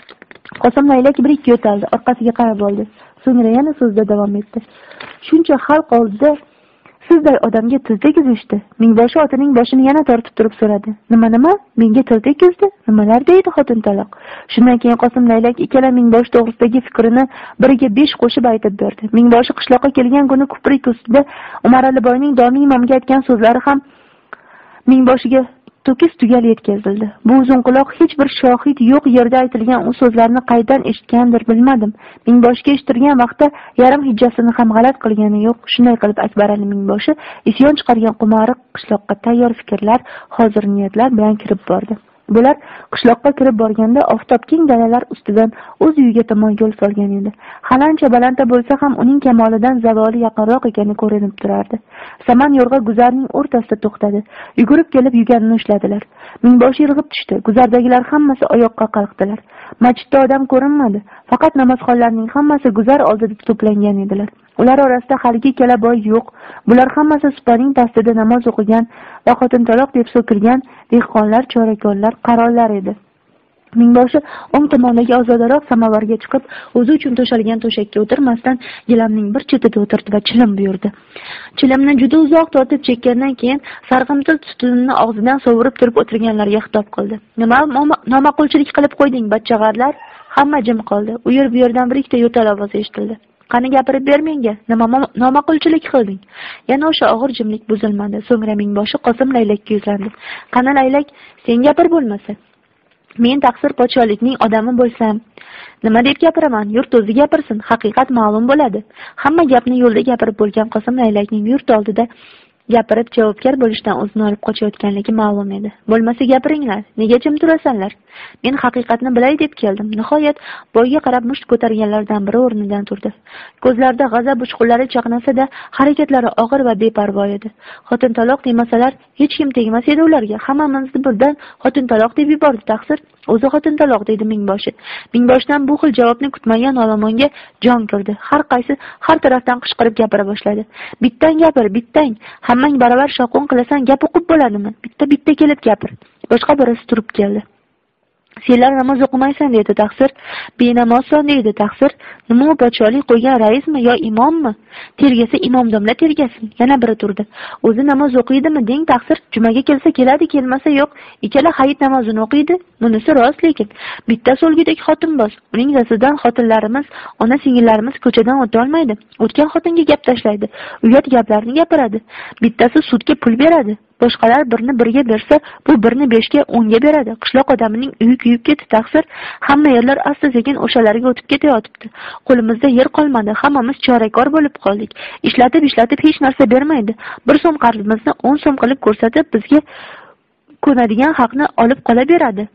Qosim Laylak bir ikki yo'taldi, orqasiga qarab oldi. So'ngra yana so'zda davom etdi. Shuncha xalq oldida sizday odamga til tegizishdi. Mingboshi otining boshini yana tortib turib so'radi. Nima? Menga til tegizdi? Nimalar deydi xotin taloq? Shundan keyin Qosim Laylak ikkala mingboshi to'g'risidagi fikrini biriga 5 qo'shib aytib berdi. Mingboshi qishloqqa kelgan kuni ko'prik ustida Umar Aliboyning domiy imomga aytgan so'zlari ham mingboshiga to'kis tugal yetkazildi. Bu uzun quloq hech bir shohid yo'q yerda aytilgan u so'zlarni qaydan eshitgandir bilmadim. Mingboshiga eshittirgan vaqtda yarim hijjasini ham g'alat qilgani yo'q. Shunday qilib Akbar Ali mingboshi isyon chiqargan Qumariq qishloqqa tayyor fikrlar, hozir niyatlar bilan kirib bordi. Bular qishloqqa kirib borganda oftob keng dalalar ustidan o'z uyiga tomon yo'l solgan edi. Halancha balandda bo'lsa ham uning kamolidan zavoli yaqinroq ekani ko'rinib turardi. Saman yo'rg'a guzarning o'rtasida to'xtadi. Yugurib kelib yuganini ushladilar. Mingboshi irg'ib tushdi. Guzardagilar hammasi oyoqqa qalqdilar. Masjidda odam ko'rinmadi. Faqat namozxonlarning hammasi guzar oldida to'plangan edilar. Ular orasida haligi ikkala boy yo'q. Bular hammasi supaning pastida namoz o'qigan va xotin taloq deb so'kilgan dehqonlar, chorakonlar, qarorlar edi. Mingboshi o'ng tomondagi ozodaroq samovarga chiqib, o'zi uchun to'shalgan to'shakka o'tirmasdan gilamning bir chetida o'tirdi va chilim buyurdi. Chilimni juda uzoq tortib chekkandan keyin sarg'imtil tutunini og'zidan sovurib turib o'tirganlarga xitob qildi. Nima nomaqulchilik qilib qo'yding, bachchag'arlar? Hamma jim qoldi. U yer bu yerdan bir ikkita yo'tal ovozi eshitildi. Qani gapirib ber menga, nima nomaqulchilik qilding? Yana o'sha og'ir jimlik buzilmadi. So'ngra mingboshi Qosim Laylakka yuzlandi. Qani Laylak, sen gapir bo'lmasa. Men taqsir podshohlikning odami bo'lsam, nima deb gapiraman? Yurt o'zi gapirsin, haqiqat ma'lum bo'ladi. Hamma gapni yo'lda gapirib bo'lgan Qosim Laylakning yurt oldida gapirib javobgar bo'lishdan o'zini olib qochayotganligi ma'lum edi. Bo'lmasa gapiringlar, nega jim turasanlar? Men haqiqatni bilay deb keldim. Nihoyat boyga qarab musht ko'targanlardan biri o'rnidan turdi. Ko'zlarida g'azab uchqunlari chaqnasa-da, harakatlari og'ir va beparvo edi. Xotin taloq demasalar, hech kim tegmas edi ularga. Hammamizni birdan xotin taloq deb yubordi taqsir. O'zi xotin taloq deydi mingboshi. Mingboshidan bu xil javobni kutmagan olomonga jon kirdi. Har tarafdan qichqirib gapira boshladi. Bittang gapir, bittang. Hammang baravar shovqin qilasan, gap o'qib bo'ladimi? Bitta kelib gapir. Boshqa birisi turib keldi. Senlar namoz o'qimaysan deydi taqsir. Benamozsan deydi taqsir. Nima u podshohlik qo'ygan raismi yo imommi? Tergasa imom domla tergasin. Yana biri turdi. O'zi namoz o'qiydimi deng taqsir. Jumaga kelsa keladi, kelmasa yo'q. Ikkala hayit namozini o'qiydi. Bunisi rost, lekin bittasi o'lgudek xotinboz. Uning zasidan xotinlarimiz, ona singillarimiz ko'chadan o'ta olmaydi. O'tgan xotinga gap tashlaydi. Uyat gaplarni gapiradi. Bittasi sudga pul beradi. Boshqalar birni birga bersa, bu birni 5 ga 10 ga beradi. Qishloq odamining uyi kuyib ketdi taqsir. Hamma yerlar asta-sekin o'shalarga o'tib ketayotibdi. Qo'limizda yer qolmadi. Hammamiz chorakor bo'lib qoldik. Ishlatib hech narsa bermaydi. 1 so'm qarzimizni 10 so'm qilib ko'rsatib, bizga ko'nadigan haqni olib qolaveradi.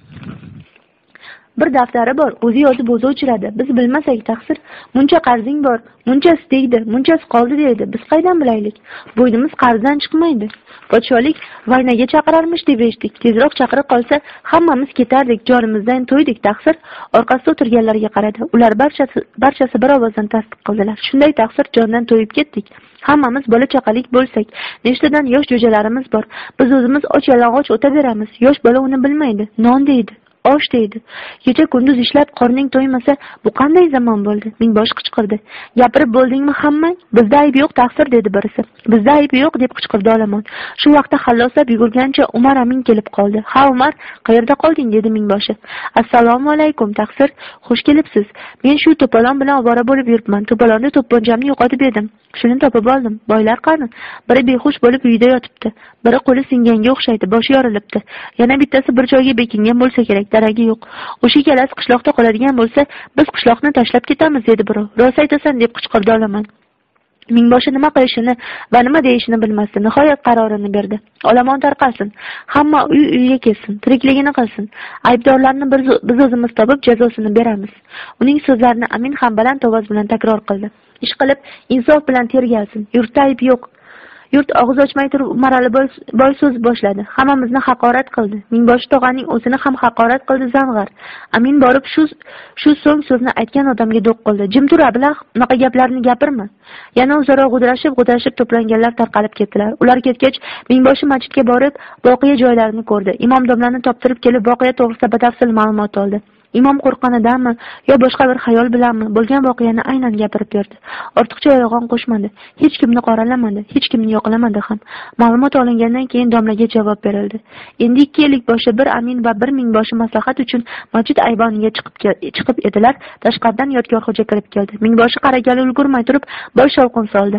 Bir daftari bor, o'zi yozib o'zi o'chiradi. Biz bilmasak taqsir, muncha qarzing bor, munchasi tegdi, munchasi qoldi deydi. Biz qaydan bilaylik? Bo'ynimiz qarzdan chiqmaydi. Podshohlik vaynaga chaqirarmish deb eshitdik. Tezroq chaqirib qolsa, hammamiz ketardik, jonimizdan to'ydik taqsir. Orqasida o'tirganlarga qaradi. Ular barchasi bir ovozdan tasdiq qildilar. Shunday taqsir, jondan to'yib ketdik. Hammamiz bola chaqalik bo'lsak, nechtadan yosh jo'jalarimiz bor. Biz o'zimiz och yalang'och o'taveramiz. Yosh bola uni bilmaydi. Non deydi. Osh deydi. Kecha kunduz ishlab qorning to'ymasa, bu qanday zamon bo'ldi? Mingbosh qichqirdi. Gapirib bo'ldingmi hamma? Bizda ayb yo'q taqsir dedi birisi. Bizda ayb yo'q deb qichqirdi olomon. Shu vaqtda halloslab yugurgancha Umar Amin kelib qoldi. Ha Umar, qayerda qolding dedi mingboshi. Assalomu alaykum taqsir. Xush kelibsiz. Men shu to'polon bilan ovora bo'lib yuribman. To'polonda to'pponjamni yo'qotib edim. Shuni topib oldim. Boylar qani? Biri behush bo'lib uyda yotibdi. Biri qo'li singanga o'xshaydi, boshi yorilibdi. Yana bittasi bir joyga bekingan bo'lsa kerak, daragi yo'q. O'sha ikkalasi qishloqda qoladigan bo'lsa, biz qishloqni tashlab ketamiz dedi birov. Rost aytasan deb qichqirdi olomon. Mingboshi nima qilishini va nima deyishini bilmasdi. Nihoyat qarorini berdi. Olomon tarqalsin. Hamma uyiga kelsin, tirikligini qilsin. Aybdorlarni biz o'zimiz topib jazosini beramiz. Uning so'zlarini Amin ham baland ovoz bilan takror qildi. Ish qilib, insof bilan tergalsin. Yurtda ayb yo'q. Yurt og'iz ochmay turib Umar Ali boy so'z boshladi. Hammamizni haqorat qildi. Mingboshi tog'aning o'zini ham haqorat qildi zang'ar. Amin borib shu so'ng so'zni aytgan odamga do'q qildi. Jim tur ablah, unaqa gaplarni gapirma. Yana o'zaro g'udrashib to'planganlar tarqalib ketdilar. Ular ketgach, mingboshi masjidga borib, voqea joylarini ko'rdi. Imom domlani toptirib kelib, voqea to'g'risida batafsil ma'lumot oldi. Imom qo'rqqanidanmi yo boshqa bir xayol bilanmi bo'lgan voqeani aynan gapirib berdi. Ortiqcha yolg'on qo'shmadi. Hech kimni qoralamadi, hech kimni yo'qlamadi ham. Ma'lumot olingandan keyin domlaga javob berildi. Endi 2 yillik boshi bir Amin va bir mingboshi maslahat uchun masjid ayvoniga chiqib edilar. Tashqaridan yodgorxo'ja kirib keldi. Mingboshi qaragali ulgurmay turib, bosh shovqin soldi.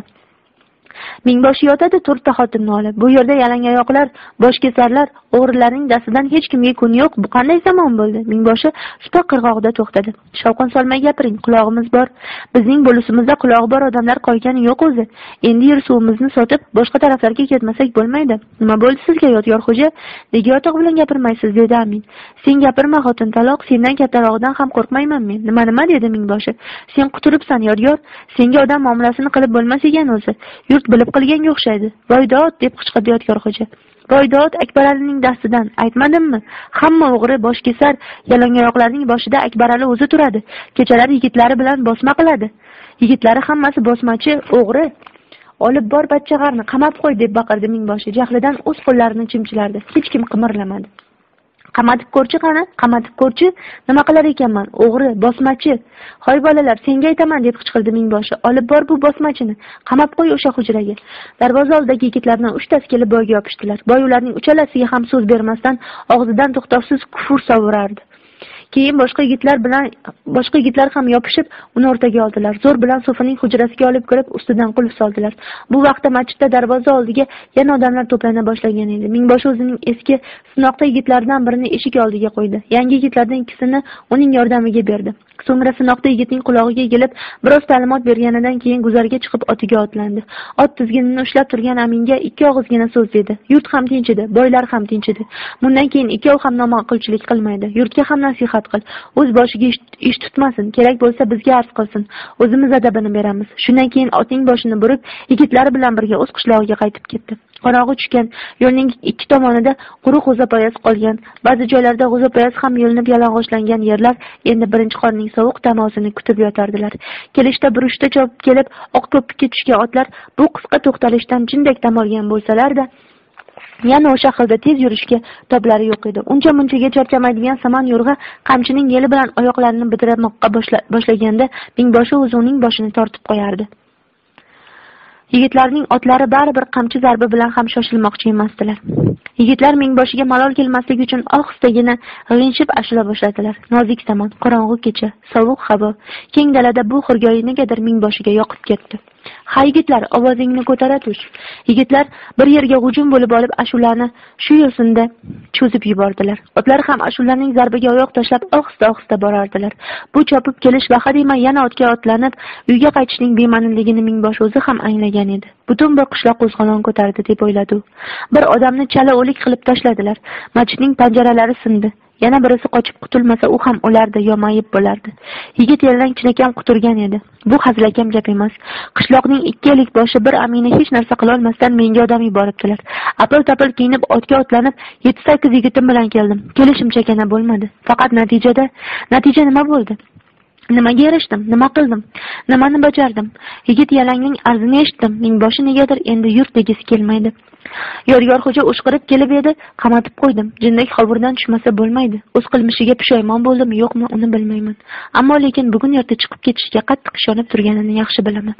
Mingboshi yotadi 4 ta xotinni olib. Bu yerda yalangoyoqlar, boshkesarlar, o'g'rilarning dastidan hech kimga kun yo'q. Bu qanday zamon bo'ldi? Mingboshi supa qirg'og'ida to'xtadi. Shovqin solmay gapiring, qulog'imiz bor. Bizning bo'lusimizda qulog'i bor odamlar qolgani yo'q o'zi. Endi yer suvimizni sotib, boshqa taraflarga ketmasak bo'lmaydi. Nima bo'ldi sizga yodgor xo'ja? Nega yotoq bilan gapirmaysiz dedi Amin. Sen gapirma xotin taloq, sendan kattarog'idan ham qo'rqmayman men. Nima dedi mingboshi. Sen quturibsan yodgor. Senga odam muomalasini qilib bo'lmas ekan o'zi. Yurt bilib qilganga o'xshaydi. Voydod deb qichqirdi yodgor xo'ja. Voydod Akbaralining dastidan, aytmadimmi? Hamma o'g'ri, boshkesar, yalangoyoqlarning boshida Akbarali o'zi turadi. Kechalar yigitlari bilan bosma qiladi. Yigitlari hammasi bosmachi, o'g'ri. Olib bor bachchag'arni qamab qo'y deb baqirdi mingboshi. Jahlidan o'z qo'llarini chimchilardi. Hech kim qimirlamadi. Qamatib ko'rchi qani? Qamatib ko'rchi? Nima qilar ekanman? O'g'ri, bosmachi. Hoy bolalar, senga aytaman deb qichqirdi mingboshi. Olib bor bu bosmachini. Qamab qo'y o'sha hujraga. Darvoza oldidagi yigitlardan 3 tasi kelib boyga yopishdilar. Boy ularning uchalasiga ham so'z bermasdan og'zidan to'xtovsiz kufr sovurardi. Keyin boshqa yigitlar ham yopishib, uni o'rtaga oldilar. Zo'r bilan Sofining hujrasiga olib kirib, ustidan qulf soldilar. Bu vaqtda masjidda darvoza oldiga yana odamlar to'plana boshlagan edi. Mingboshi o'zining eski sinoqda yigitlaridan birini eshik oldiga qo'ydi. Yangi yigitlardan ikkisini uning yordamiga berdi. So'ngra sinoqda yigitning qulog'iga kelib, biroz ta'limot berganidan keyin guzarga chiqib otiga otlandi. Ot tizginini ushlab turgan Aminga 2 og'izgina so'z dedi. Yurt ham tinch edi, boylar ham tinch edi. Bundan keyin ikkov ham noma'qulchilik qilmaydi. Yurtga ham nasihat qil. O'z boshiga ish tutmasin. Kerak bo'lsa bizga arz qilsin. O'zimiz adabini beramiz. Shundan keyin otning boshini burib, yigitlari bilan birga o'z qishlog'iga qaytib ketdi. Qorong'i tushgan, yo'lning ikki tomonida quruq g'o'zapoyaz qolgan. Ba'zi joylarda g'o'zapoyaz ham yo'linib yalang'ochlangan yerlar endi birinchi qorning sovuq damosini kutib yotardilar. Kelishda burushda chopib kelib, oq ko'pikka tushgan otlar bu qisqa to'xtalishdan jindek dam olgan bo'lsalar-da, yana o'sha xilda tez yurishga toblari yo'q edi. Uncha munchaga charchamaydigan Samon yo'rg'a qamchining yeli bilan oyoqlarini bidiramoqqa boshlaganda Mingboshi o'zi uning boshini tortib qo'yardi. Yigitlarning otlari baribir qamchi zarbi bilan ham shoshilmoqchi emasdilar. Yigitlar Mingboshiga malol kelmasligi uchun ohistagina g'ingshib ashula boshladilar. Nozik Samon, qorong'u kecha, sovuq havo, keng dalada bu xirgoyi negadir Mingboshiga yoqib ketdi. "Ha yigitlar, ovozingni ko'tara tush." Yigitlar bir yerga hujum bo'lib olib ashulani shu yo'sinda cho'zib yubordilar. Otlar ham ashulaning zarbiga oyoq tashlab ohista-ohista borardilar. Bu chopib kelish vaha demay yana otga otlanib, uyga qaytishning bema'niligini Mingboshi o'zi ham anglagan edi. Butun bir qishloq qo'zg'olon ko'tardi deb o'yladi u. Bir odamni chala o'lik qilib tashladilar. Masjidning panjaralari sindi. Yana birisi qochib qutulmasa u ham o'lardi, yomayib bo'lardi. Yigit yerdan chinakam quturgan edi. Bu hazilakam gap emas. Qishloqning ikki ellik boshi bir amina hech narsa qila olmasdan menga odam yuboribdilar. Apil-tapil kiyinib otga otlanib 7-8 yigitim bilan keldim. Kelishim chakana bo'lmadi. Faqat natija nima bo'ldi? Nimaga erishdim? Nima qildim? Nimani bajardim? Yigit yalangning arzini eshitdim. Mingboshi negadir endi yurt degisi kelmaydi. Yorgorxo'ja o'shqirib kelib edi, qamatib qo'ydim. Jindak hovurdan tushmasa bo'lmaydi. O'z qilmishiga pushaymon bo'ldimi, yo'qmi, uni bilmayman. Ammo lekin bugun erta chiqib ketishiga qattiq ishonib turganini yaxshi bilaman.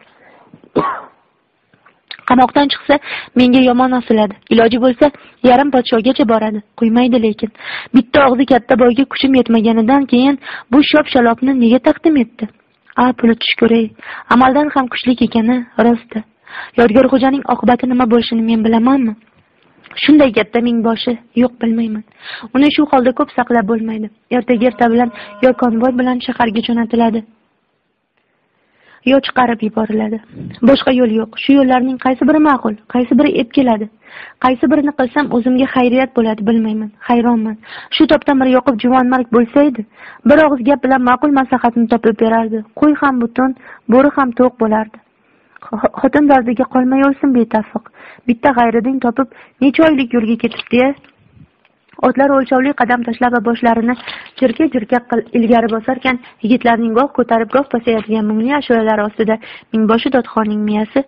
Qamoqdan chiqsa menga yomon osiladi. Iloji bo'lsa yarim podshogacha boradi. Qo'ymaydi lekin. Bitta og'zi katta boyga kuchim yetmaganidan keyin bu shop-shalopni nega taqdim etdi? Puli tush ko'ray. Amaldan ham kuchli ekani rosti. Yodgorxo'janing oqibati nima bo'lishini men bilamanmi? Shunday katta Mingboshi, yo'q bilmayman. Uni shu holda ko'p saqlab bo'lmaydi. Ertaga bilan yo konvoy bilan shaharga jo'natiladi, yo chiqarib yuboriladi. Boshqa yo'l yo'q. Shu yo'llarning qaysi biri ma'qul, qaysi biri ep keladi? Qaysi birini qilsam o'zimga xayriyat bo'ladi bilmayman. Hayronman. Shu topdan bir yoqib juvonmarg bo'lsa edi, bir og'iz gap bilan ma'qul maslahatni topib berardi. Qo'y ham butun, bo'ri ham to'q bo'lardi. Xotin dardiga qolmay o'lsin betafsiq. Bitta g'ayridin topib necha oylik yo'lga ketibdi-ya. Otlar o'lchovli qadam tashlab va boshlarini jirka-jirka ilgari bosarkan, yigitlarning goh ko'tarib, goh pasayadigan mungli ashulalari ostida Mingboshi Dodxonning miyasi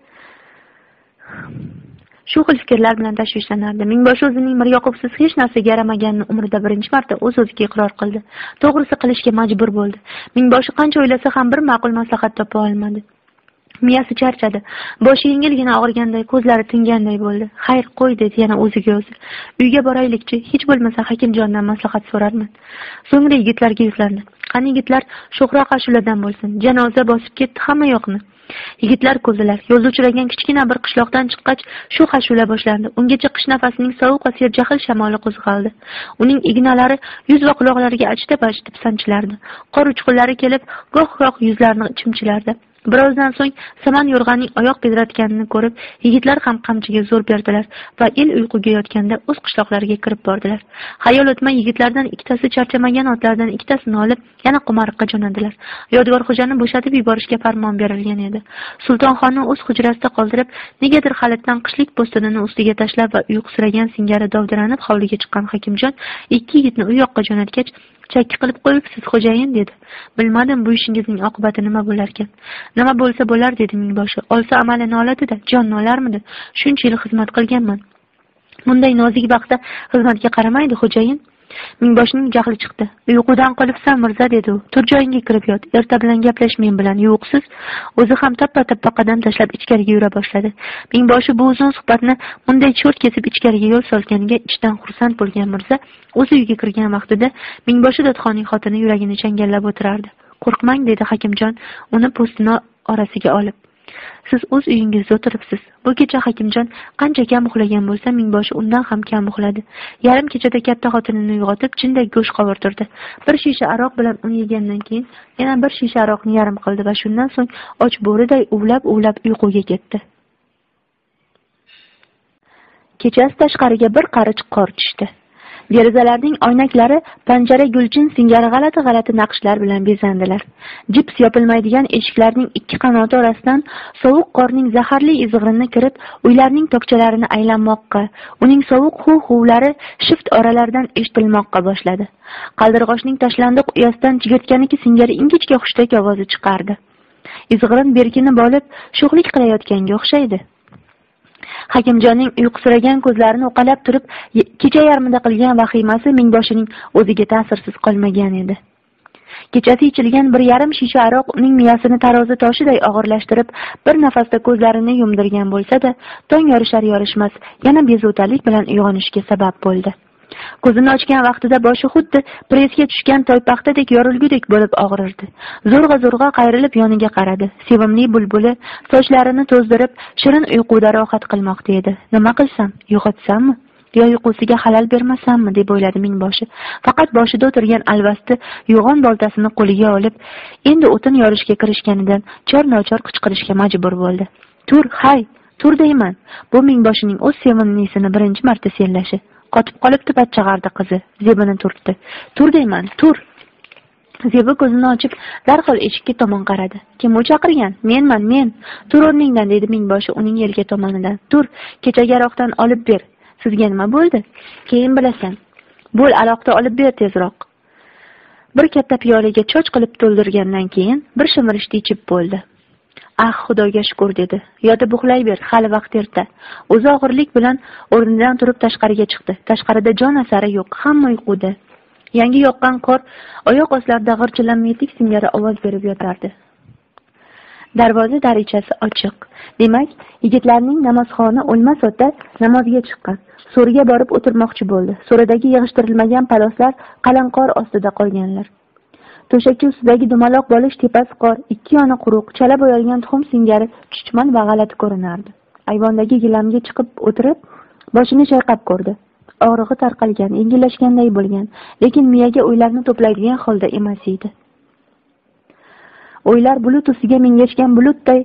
shu xil fikrlar bilan tashvishlanardi. Mingboshi o'zining miryoqubsiz hech narsaga yaramaganini umrida birinchi marta o'z-o'ziga iqror qildi. To'g'risi qilishga majbur bo'ldi. Mingboshi qancha o'ylasa ham bir ma'qul maslahat topa olmadi. Miyasi charchadi. Boshi yengilgina og'irganday, ko'zlari tinganday bo'ldi. Xayr, qo'y dedi yana o'ziga o'zi. Uyga boraylikchi, hech bo'lmasa Hakimjondan maslahat so'rarman. So'ngra yigitlarga yuzlandi. Qani yigitlar, sho'xroq ashuladan bo'lsin. Janoza bosib ketdi hamma yoqni. Yigitlar ko'zilar. Yo'lda uchragan kichkina bir qishloqdan chiqqach, shu ashula boshlandi. Ungacha qish nafasining sovuq va serjahl shamoli qo'zg'aldi. Uning ignalari yuz va quloqlariga achitib sanchilardi. Qor uchqunlari kelib, goh-goh yuzlarini chimchilardi. Birozdan so'ng Samon yo'rg'aning oyoq bedratganini ko'rib, yigitlar ham qamchiga zo'r berdilar va el uyquga yotganda o'z qishloqlariga kirib bordilar. Hayol o'tmay yigitlardan ikkitasi charchamagan otlardan ikkitasini olib, yana Qumariqqa jo'nadilar. Yodgorxo'jani bo'shatib yuborishga farmon berilgan edi. Sultonxonni o'z hujrasida qoldirib, negadir xalatdan qishlik postinini ustiga tashlab va uyqusiragan singari dovdiranib hovliga chiqqan Hakimjon ikki yigitni u yoqqa jo'natgach, chakki qilib qo'yibsiz xo'jayin dedi. Bilmadim bu ishingizning oqibati nima bo'larkan. Nima bo'lsa bo'lar dedi Mingboshi. Olsa amalini oladi-da, jonni olarmidi? Shuncha yil xizmat qilganman. Bunday nozik vaqtda xizmatga qaramaydi xo'jayin. Mingboshining jahli chiqdi. Uyqudan qolibsan mirza dedi u. Tur joyingga kirib yot. Erta bilan gaplash men bilan. Yo'qsiz. O'zi ham tappa-tappa qadam tashlab ichkariga yura boshladi. Mingboshi bu uzun suhbatni bunday cho'rt kesib ichkariga yo'l solganiga ichdan xursand bo'lgan mirza o'z uyiga kirgan vaqtida Mingboshi Dodxonning xotini yuragini changallab o'tirardi. Qo'rqmang dedi Hakimjon uni postini orasiga olib. Siz o'z uyingizda o'tiribsiz. Bu kecha Hakimjon qancha kam uxlagan bo'lsa, Mingboshi undan ham kam uxladi. Yarim kechada katta xotinini uyg'otib, jindak go'sht qovurtirdi. Bir shisha aroq bilan uni yegandan keyin yana bir shisha aroqni yarim qildi va shundan so'ng och bo'riday uvlab uyquga ketdi. Kechasi tashqariga bir qarich qor tushdi. Derazalarning oynaklari panjara gulchin singari g'alati naqshlar bilan bezandilar. Jips yopilmaydigan eshiklarning ikki qanoti orasidan sovuq qorning zaharli izg'irini kirib, uylarning tokchalarini aylanmoqqa, uning sovuq huv-huvlari shift oralaridan eshitilmoqqa boshladi. Qaldirg'ochning tashlandiq uyasidan chigirtkaniki singari ingichka xushtak ovozi chiqardi. Izg'irin berkinib olib, sho'xlik qilayotganga o'xshaydi. Hakimjonning uyqusiragan ko'zlarini uqalab turib, kecha yarmida qilgan vahimasi Mingboshining o'ziga ta'sirsiz qolmagan edi. Kechasi ichilgan 1,5 shisha aroq uning miyasini tarozi toshiday og'irlashtirib, bir nafasda ko'zlarini yumdirgan bo'lsa-da, tong yorishar-yorishmas yana bezovtalik bilan uyg'onishga sabab bo'ldi. Ko'zini ochgan vaqtida boshi xuddi presga tushgan toypaxtadek yorilgudek bo'lib og'rirdi. Zo'rg'a qayrilib yoniga qaradi. Sevimli bulbuli sochlarini to'zdirib, shirin uyquda rohat qilmoqda edi. Nima qilsam, uyg'otsammi? Yo uyqusiga xalal bermasammi deb o'yladi Mingboshi. Faqat boshida o'tirgan alvasti yo'g'on boltasini qo'liga olib, endi o'tin yorishga kirishganidan chor-nochor qichqirishga majbur bo'ldi. "Tur, hay, tur deyman." Bu Mingboshining o'z sevimlisini birinchi marta sellashi. Qotib qolibdi bachchag'ardi qizi. Zebini turtdi. "Tur deyman, tur." Zebi ko'zini ochib, darhol eshikka tomon qaradi. "Kim u chaqirgan?" "Menman, men." "Tur o'rningdan," dedi Mingboshi uning yelka tomonidan. "Tur, kechagi aroqdan olib ber." "Sizga nima bo'ldi?" "Keyin bilasan." "Bo'l, aloqda olib ber tezroq." Bir katta piyolaga choch qilib to'ldirgandan keyin bir shimirishda ichib bo'ldi. "Ah, Xudoga shukr," dedi. "Yotib uxlayver, hali vaqt erta." O'zi og'irlik bilan o'rnidan turib tashqariga chiqdi. Tashqarida jon asari yo'q, hamma uyquda. Yangi yoqqan qor oyoq ostlarida g'irchilanma yetik singari ovoz berib yotardi. Darvoza darichasi ochiq. Demak, yigitlarning namozxoni O'lmas ota namozga chiqqan. So'riga borib o'tirmoqchi bo'ldi. So'ridagi yig'ishtirilmagan paloslar qalin qor ostida qolganlar. To'shakcha ustidagi dumaloq bolish tepasi qor, ikki yoni quruq, chala bo'yalgan tuxum singari chuchman va g'alati ko'rinardi. Ayvondagi gilamga chiqib o'tirib, boshini chayqab ko'rdi. Og'rig'i tarqalgan, yengillashganday bo'lgan, lekin miyaga o'ylarni to'playdigan holda emas edi. O'ylar bulut ustiga mingashgan bulutday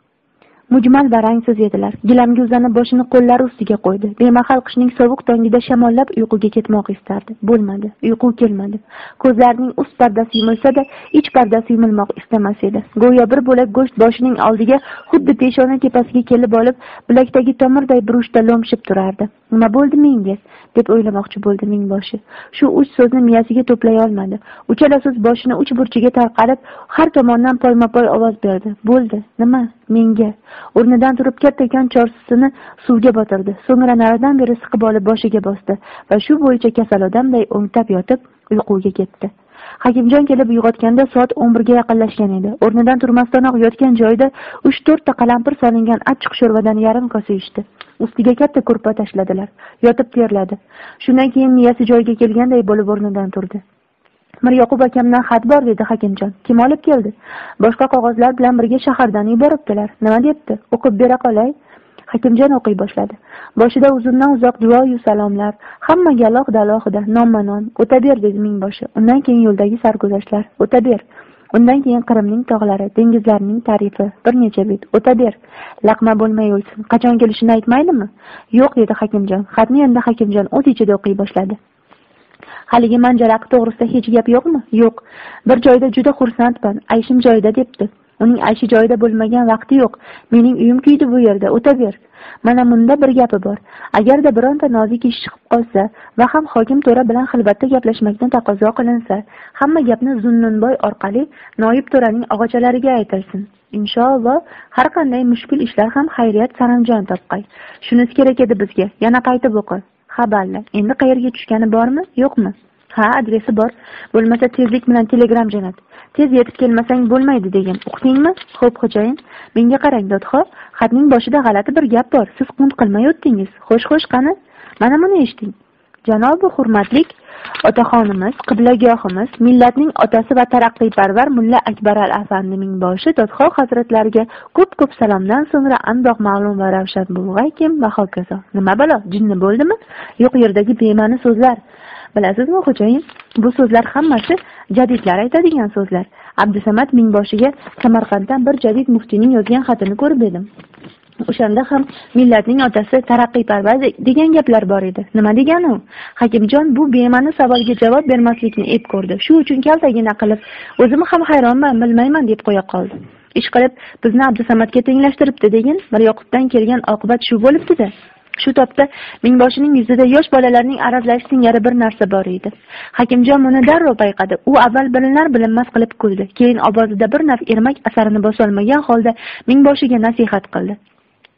mujmal va rangsiz edilar. Gilamga uzanib boshini qo'llari ustiga qo'ydi. Bemahal qishning sovuq tongida shamollab uyquga ketmoq istardi. Bo'lmadi, uyqu kelmadi. Ko'zlarining ust pardasi yumilsa-da, ich pardasi yumilmoq istamas edi. Go'yo bir bo'lak go'sht boshining oldiga xuddi peshona tepasiga kelib olib, bilakdagi tomirday burushda lo'mshib turardi. "Nima bo'ldi menga?" deb o'ylamoqchi bo'ldi Mingboshi. Shu uch so'zni miyasiga to'play olmadi. Uchala so'z boshini uch burchiga tarqalib, har tomondan poyma-poy ovoz berdi. "Bo'ldi, nima? Menga." O'rnidan turib kattakon chorsisini suvga botirdi. So'ngra naridan beri siqib olib boshiga bosdi va shu bo'yicha kasal odamday o'ngtab yotib uyquga ketdi. Hakimjon kelib uyg'otganda soat 11 ga yaqinlashgan edi. O'rnidan turmasdanoq yotgan joyida 3-4 ta qalampir solingan achchiq sho'rvadan yarim kosa ichdi. Ustiga katta ko'rpa tashladilar. Yotib terladi. Shundan keyin miyasi joyiga kelganday bo'lib o'rnidan turdi. "Mir Yoqub akamdan xat bor," dedi Hakimjon. "Kim olib keldi?" "Boshqa qog'ozlar bilan birga shahardan yuboribdilar." "Nima debdi? O'qib bera qolay." Hakimjon o'qiy boshladi. Boshida uzundan uzoq duo-yu salomlar, hammaga alohida nomma-nom. "O'ta ber," dedi Mingboshi. Undan keyin yo'ldagi sarguzashtlar. "O'ta ber." Undan keyin Qrimning tog'lari, dengizlarining tarifi, bir necha bet. "O'ta ber. Laqma bo'lmay o'lsin. Qachon kelishini aytmaydimi?" "Yo'q," dedi Hakimjon. Xatni endi Hakimjon o'z ichida o'qiy boshladi. "Haligi manjaraq to'g'risida hech gap yo'qmi?" "Yo'q. Bir joyda juda xursandman. Ayshim joyida," debdi. "Uning ayshi joyida bo'lmagan vaqti yo'q. Mening uyim kuydi bu yerda. O'ta ber." Mana bunda bir gapi bor. Agarda bironta nozik ish chiqib qolsa va ham hokim to'ra bilan xilvatda gaplashmakni taqozo qilinsa, hamma gapni Zunnunboy orqali noyib to'raning og'achalariga aytilsin. Inshaalloh har qanday mushkul ishlar ham xayriyat saranjon topqay. Shunisi kerak edi bizga. Yana qaytib o'qi. "Ha, balla. Endi qayerga tushgani bormi, yo'qmi?" "Ha, adresi bor. Bo'lmasa tezlik bilan telegram jo'nat. Tez yetib kelmasang bo'lmaydi degan. O'qdingmi?" "Xo'p, xo'jayin. Menga qarang, Dodxo. Xatning boshida g'alati bir gap bor. Siz qunt qilmay o'tdingiz. Xo'sh, qani? Mana buni eshiting. Janobi hurmatlik otaxonimiz, qiblagohimiz, millatning otasi va taraqqiyparvar mulla Akbar al-Afandi Mingboshi Dodxo hazratlariga ko'p salomdan so'ngra andoq ma'lum va ravshan bo'lg'ay kim va hokazo." "Nima balo, jinni bo'ldimi? Yo'q yerdagi bema'ni so'zlar. Bilasizmi, xo'jayin, bu so'zlar hammasi jadidlar aytadigan so'zlar. Abdusamad Mingboshiga Samarqanddan bir jadid muftiyning yozgan xatini ko'rib edim. O'shanda ham millatning otasi taraqqiyparvar degan gaplar bor edi." "Nima degani u?" Hakimjon bu bema'ni savolga javob bermaslikni ep ko'rdi. Shu uchun kaltagina qilib, "O'zim ham hayronman, bilmayman," deb qo'ya qoldi. "Ishqilib bizni Abdusamadga tenglashtiribdi degin. Mir Yoqubdan kelgan oqibat shu bo'libdi-da." Shu topda Mingboshining yuzida yosh bolalarning arazlashi singari bir narsa bor edi. Hakimjon buni darrov payqadi. U avval bilinar-bilinmas qilib kuldi. Keyin ovozida bir naf ermak asarini bosolmagan holda Mingboshiga nasihat qildi.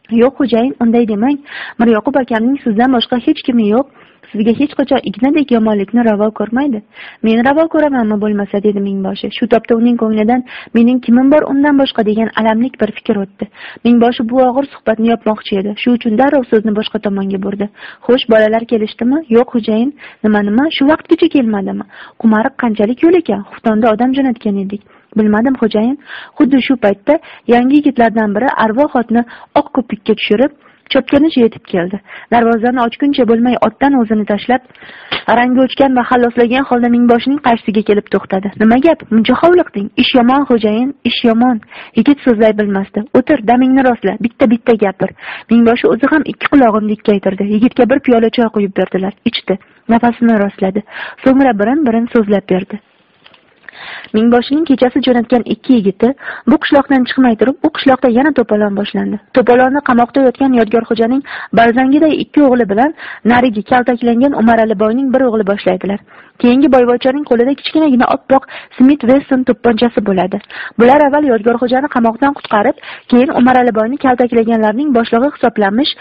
Yo'q xo'jayin, unday demang. Miryoqub akamning sizdan boshqa hech kimi yo'q. Sizga hech qachon ignadek yomonlikni ravo ko'rmaydi. Men ravo ko'ramanmi bo'lmasa, dedi Mingboshi. Shu topda uning ko'nglidan mening kimim bor undan boshqa degan alamlik bir fikr o'tdi. Mingboshi bu og'ir suhbatni yopmoqchi edi. Shu uchun darrov so'zni boshqa tomonga burdi. Xo'sh, bolalar kelishdimi? Yo'q xo'jayin. Nima? Shu vaqtgacha kelmadimi? Qumariq qanchalik yo'l ekan? Xuftonda odam jo'natgan edik. Bilmadim xo'jayin. Xuddi shu paytda yangi yigitlardan biri arvoh otni oq ko'pikka tushirib chopganicha yetib keldi. Darvozani ochguncha bo'lmay otdan o'zini tashlab, rangi o'chgan va xalloslagan holda Mingboshining qarshisiga kelib to'xtadi. Nima gap? Muncha hovliqding. Ish yomon xo'jayin, ish yomon. Yigit so'zlay bilmasdi. O'tir, damingni rostla, bitta gapir. Mingboshi o'zi ham ikki qulog'ini dikkaytirdi. Yigitga bir piyola choy quyib berdilar. Ichdi. Nafasini rostladi. So'ngra birin so'zlab berdi. Mingboshining kechasi jo'natgan ikki yigiti bu qishloqdan chiqmay turib, u qishloqda yana to'polon boshlandi. To'polonni qamoqda yotgan Yodgorxo'janing barzangiday ikki o'g'li bilan narigi kaltaklangan Umarali boyning bir o'g'li boshlaydilar. Keyingi boyvachchaning qo'lida kichkinagina oppoq Smith Wesson to'pponchasi bo'ladi. Bular avval Yodgorxo'jani qamoqdan qutqarib, keyin Umarali boyni kaltaklaganlarning boshlig'i hisoblanmish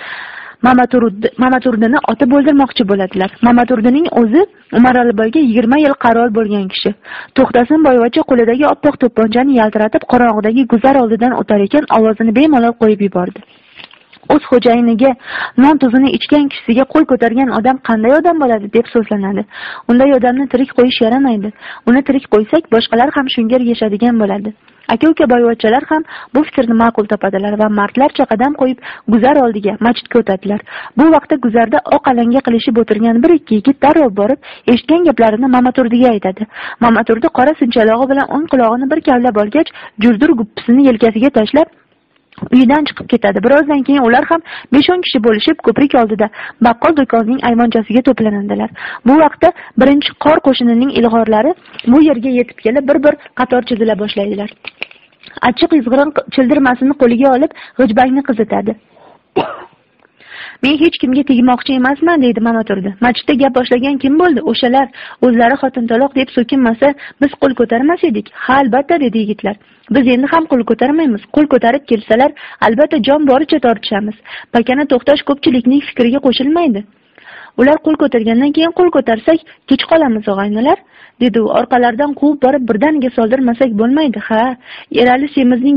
Mamaturdini otib o'ldirmoqchi bo'ladilar. Mamaturdining o'zi Umaraliboyga 20 yil qaror bo'lgan kishi. To'xtasin boyvachcha qo'lidagi oppoq to'pponchani yaltiratib qorong'idagi guzar oldidan o'tar ekan, ovozini bemalol qo'yib yubordi. O'z xo'jayiniga non tuzini ichgan kishisiga qo'l ko'targan odam qanday odam bo'ladi deb so'zlanadi. Unday odamni tirik qo'yish yaramaydi. Uni tirik qo'ysak, boshqalar ham shunga ergashadigan bo'ladi. Aka-uka boyvachchalar ham bu fikrni ma'qul topadilar va mardlarcha qadam qo'yib guzar oldiga masjidga o'tadilar. Bu vaqtda guzarda oq alanga qilishib o'tirgan bir ikki yigit darrov borib, eshitgan gaplarini Mamaturdiga aytadi. Mamaturdi qora sinchalog'i bilan o'ng qulog'ini bir kavlab olgach, jurdur guppisini yelkasiga tashlab uydan chiqib ketadi. Birozdan keyin ular ham 5-10 kishi bo'lishib ko'prik oldida baqqol do'konining ayvonchasiga to'planadilar. Bu vaqtda birinchi qor qo'shinining ilg'orlari bu yerga yetib kelib bir qator chizila boshlaydilar. Achchiq izg'irin childirmasini qo'liga olib g'ijbangni qizitadi. Men hech kimga tegmoqchi emasman, deydi Mamaturdi. Masjidda gap boshlagan kim bo'ldi? O'shalar o'zlari xotin taloq deb so'kinmasa, biz qo'l ko'tarmas edik. Ha, albatta, dedi yigitlar. Biz endi ham qo'l ko'tarmaymiz. Qo'l ko'tarib kelsalar, albatta jon boricha tortishamiz. Pakana to'xtash ko'pchilikning fikriga qo'shilmaydi. Ular qo'l ko'targandan keyin qo'l ko'tarsak, kech qolamiz, og'aynilar, dedi u. Orqalaridan quvib borib birdaniga soldirmasak bo'lmaydi. Ha, Erali semizning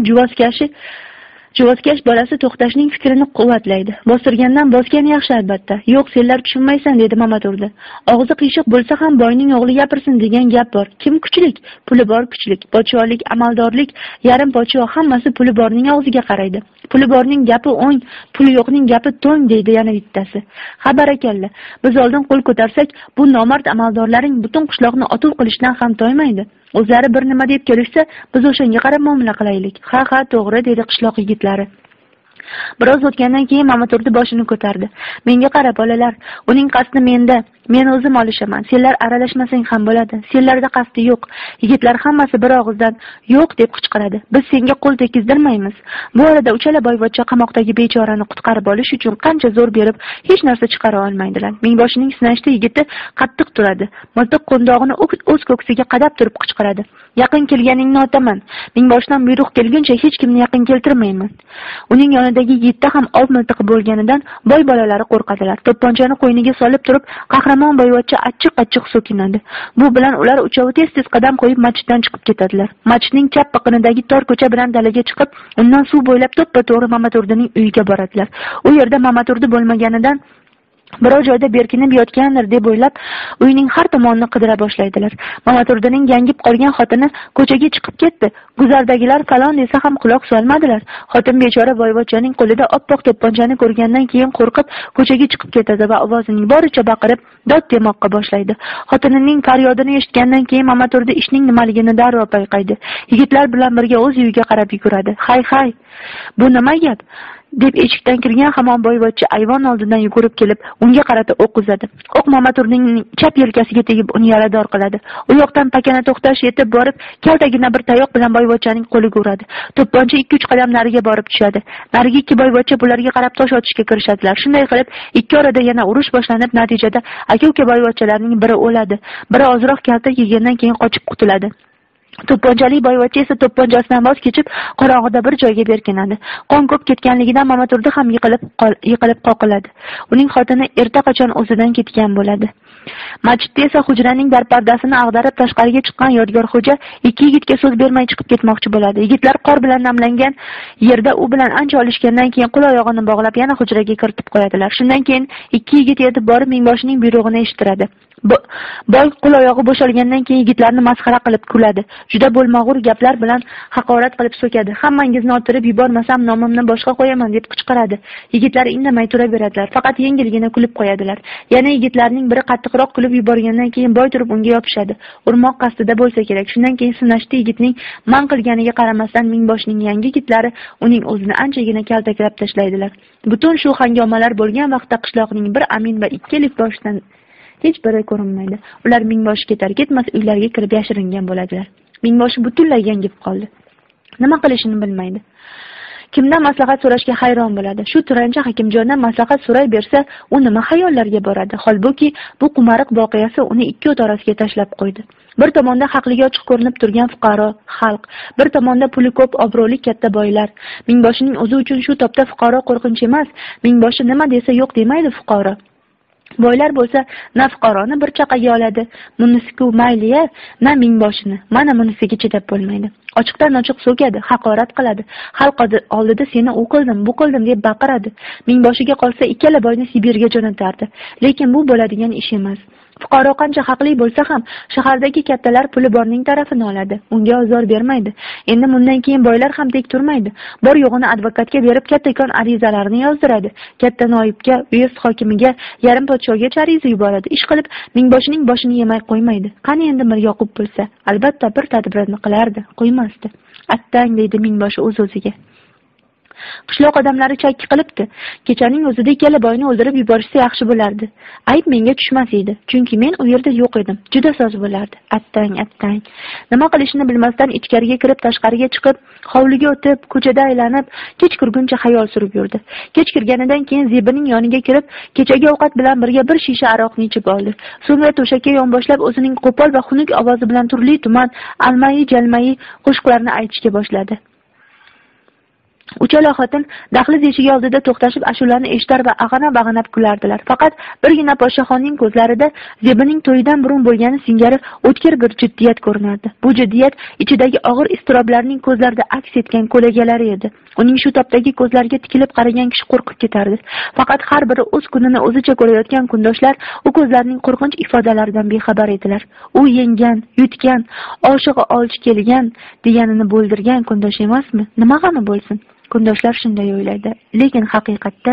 juvozkash bolasi to'xtashning fikrini quvvatlaydi. Bostirgandan bosgan yaxshi albatta. Yo'q, senlar tushunmaysan, dedi Mamaturdi. Og'zi qiyshiq bo'lsa ham boyning o'g'li gapirsin degan gap bor. Kim kuchlik? Puli bor kuchlik. Podshohlik, amaldorlik, yarim podshoh hammasi puli borning og'ziga qaraydi. Puli borning gapi o'ng, puli yo'qning gapi to'ng, deydi yana bittasi. Ha, barakalla. Biz oldin qo'l ko'tarsak, bu nomard amaldorlaring butun qishloqni otuv qilishdan ham toymaydi. O'zlari bir nima deb kelishsa, biz o'shanga qarab muomala qilaylik. Ha, to'g'ri, dedi qishloq yigitlari. Biroz o'tgandan keyin Mamaturdi boshini ko'tardi. Menga qara bolalar, uning qasdi menda. Men o'zim olishaman. Senlar aralashmasang ham bo'ladi. Senlarda qasdi yo'q. Yigitlar hammasi bir og'izdan yo'q deb qichqiradi. Biz senga qo'l tekizdirmaymiz. Bu orada uchala boyvachcha qamoqdagi bechorani qutqarib olish uchun qancha zo'r berib, hech narsa chiqara olmaydilar. Mingboshining sinashda yigiti qattiq turadi. Miltiq qo'ndog'ini o'z ko'ksiga qadab turib qichqiradi. Yaqin kelganingni otaman. Mingboshidan buyruq kelguncha hech kimni yaqin keltirmayman. Uning yonidagi yigitda ham ov miltiqi bo'lganidan boy bolalari qo'rqadilar. To'pponchani qo'yniga solib turib, qahramon boyvachcha achchiq so'kinadi. Bu bilan ular uchovi tez qadam qo'yib masjiddan chiqib ketadilar. Masjidning chap biqinidagi tor ko'cha bilan dalaga chiqib, undan suv bo'ylab to'ppa-to'g'ri Mamaturdining uyiga boradilar. U yerda Mamaturdi bo'lmaganidan biror joyda berkinib yotgandir deb o'ylab, uyning har tomonini qidira boshlaydilar. Mamaturdining yangib qolgan xotini ko'chaga chiqib ketdi. Guzardagilar falon desa ham quloq solmadilar. Xotin bechora boyvachchaning qo'lida oppoq to'pponchani ko'rgandan keyin qo'rqib ko'chaga chiqib ketadi va ovozining boricha baqirib dod demoqqa boshlaydi. Xotinining faryodini eshitgandan keyin Mamaturdi ishning nimaligini darrov payqaydi. Yigitlar bilan birga o'z uyiga qarab yuguradi. Hay, bu nima gap? deb eshikdan kirgan hamon boyvachcha ayvon oldidan yugurib kelib, unga qarata o'q uzadi. O'q Mamaturdining chap yelkasiga tegib, uni yarador qiladi. U yoqdan pakana to'xtash yetib borib, kaltagina bir tayoq bilan boyvachchaning qo'liga uradi. To'pponcha 2-3 qadam nariga borib tushadi. Narigi ikki boyvachcha bularga qarab tosh otishga kirishadilar. Shunday qilib, ikki orada yana urush boshlanib, natijada aka-uka boyvachchalarning biri o'ladi, biri ozroq kaltak yegandan keyin qochib qutuladi. To'pponchali boyvachcha esa to'pponchasidan voz kechib qorong'ida bir joyga berkinadi. Qon ko'p ketganligidan Mamaturdi ham yiqilib qoqiladi. Uning xotini erta qachon o'zidan ketgan bo'ladi. Masjidda esa hujraning darpardasini ag'darib tashqariga chiqqan Yodgor xo'ja ikki yigitga so'z bermay chiqib ketmoqchi bo'ladi. Yigitlar qor bilan namlangan yerda u bilan ancha olishgandan keyin qo'l oyog'ini bog'lab yana hujraga kiritib qo'yadilar. Shundan keyin ikki yigit yetib borib mingboshining buyrug'ini eshittiradi. Boy qo'l oyog'i bo'shalgandan keyin yigitlarni masxara qilib kuladi. Juda bo'lmag'ur gaplar bilan haqorat qilib so'kadi. Hammangizni o'tirib yubormasam nomimni boshqa qo'yaman deb qichqiradi. Yigitlar indamay turaveradilar. Faqat yengilgina kulib qo'yadilar. Yana yigitlarning biri qattiqroq kulib yuborgandan keyin boy turib unga yopishadi. Urmoq qasdida bo'lsa kerak. Shundan keyin sinashti yigitning man qilganiga qaramasdan mingboshining yangi yigitlari uning o'zini anchagina kaltaklab tashlaydilar. Butun shu hangomalar bo'lgan vaqtda qishloqning bir amin va ikki boshidan hech biri ko'rinmaydi. Ular mingboshi ketar ketmas uylariga kirib yashiringan bo'ladilar. Mingboshi butunlay gangib qoldi. Nima qilishini bilmaydi. Kimdan maslahat so'rashga hayron bo'ladi. Shu Turancha Hakimjondan maslahat so'ray bersa, u nima xayollarga boradi? Holbuki bu qumariq voqeasi uni ikki o't orasiga tashlab qo'ydi. Bir tomonda haqliga ochiq ko'rinib turgan fuqaro, xalq, bir tomonda puli ko'p, obro'li katta boylar. Mingboshining o'zi uchun shu topda fuqaro qo'rqinch emas. Mingboshi nima desa yo'q demaydi fuqaro. Boylar bo'lsa, na fuqaroni bir chaqaga oladi, munisiku mayliya, na mingboshini. Mana munisiga chidab bo'lmaydi. Ochiqdan ochiq so'kadi, haqorat qiladi. Xalq oldida seni u qildim, bu qildim deb baqiradi. Mingboshiga qolsa ikkala boyni Sibirga jo'natardi. Lekin bu bo'ladigan ish emas. Fuqaro qancha haqli bo'lsa ham, shahardagi kattalar puli borning tarafini oladi. Unga ozor bermaydi. Endi bundan keyin boylar ham tek turmaydi. Bor yo'g'ini advokatga berib kattakon arizalarini yozdiradi. Katta noibga, uyezd hokimiga, yarim podshohgacha ariza yuboradi. Ish qilib, mingboshining boshini yemay qo'ymaydi. Qani endi Mir Yoqub bo'lsa, albatta bir tadbirni qilardi, qo'ymasdi. Attang deydi mingboshi o'z-o'ziga. Qishloq odamlari chakki qilibdi. Kechaning o'zida ikkala boyni o'ldirib yuborishsa yaxshi bo'lardi. Ayb menga tushmas edi, chunki men u yerda yo'q edim. Juda soz bo'lardi. Attang. Nima qilishini bilmasdan ichkariga kirib, tashqariga chiqib, hovliga o'tib, ko'chada aylanib, kech kirguncha xayol surib yurdi. Kech kirganidan keyin Zebining yoniga kirib, kechagi ovqat bilan birga bir shisha aroqni ichib oldi. So'ngra to'shakka yonboshlab o'zining qo'pol va xunuk ovozi bilan turli tuman almayi-jalmayi qo'shiqlarni aytishga boshladi. Uchala xotin dahliz eshigi oldida to'xtashib ashularni eshitar va ag'anab kulardilar. Faqat birgina podshohning ko'zlarida Zebining to'yidan burun bo'lgani singari o'tkir bir jiddiyat ko'rinardi. Bu jiddiyat ichidagi og'ir iztiroblarning ko'zlarida aks etgan ko'lagalari edi. Uning shu topdagi ko'zlariga tikilib qaragan kishi qo'rqib ketardi. Faqat har biri o'z kunini o'zicha ko'rayotgan kundoshlar u ko'zlarning qo'rqinch ifodalaridan bexabar edilar. U yenggan, yutgan, oshig'i olchi kelgan deganini bo'ldirgan kundosh emasmi? Nima g'ami bo'lsin? Kundoshlar shunday o'ylaydi. Lekin haqiqatda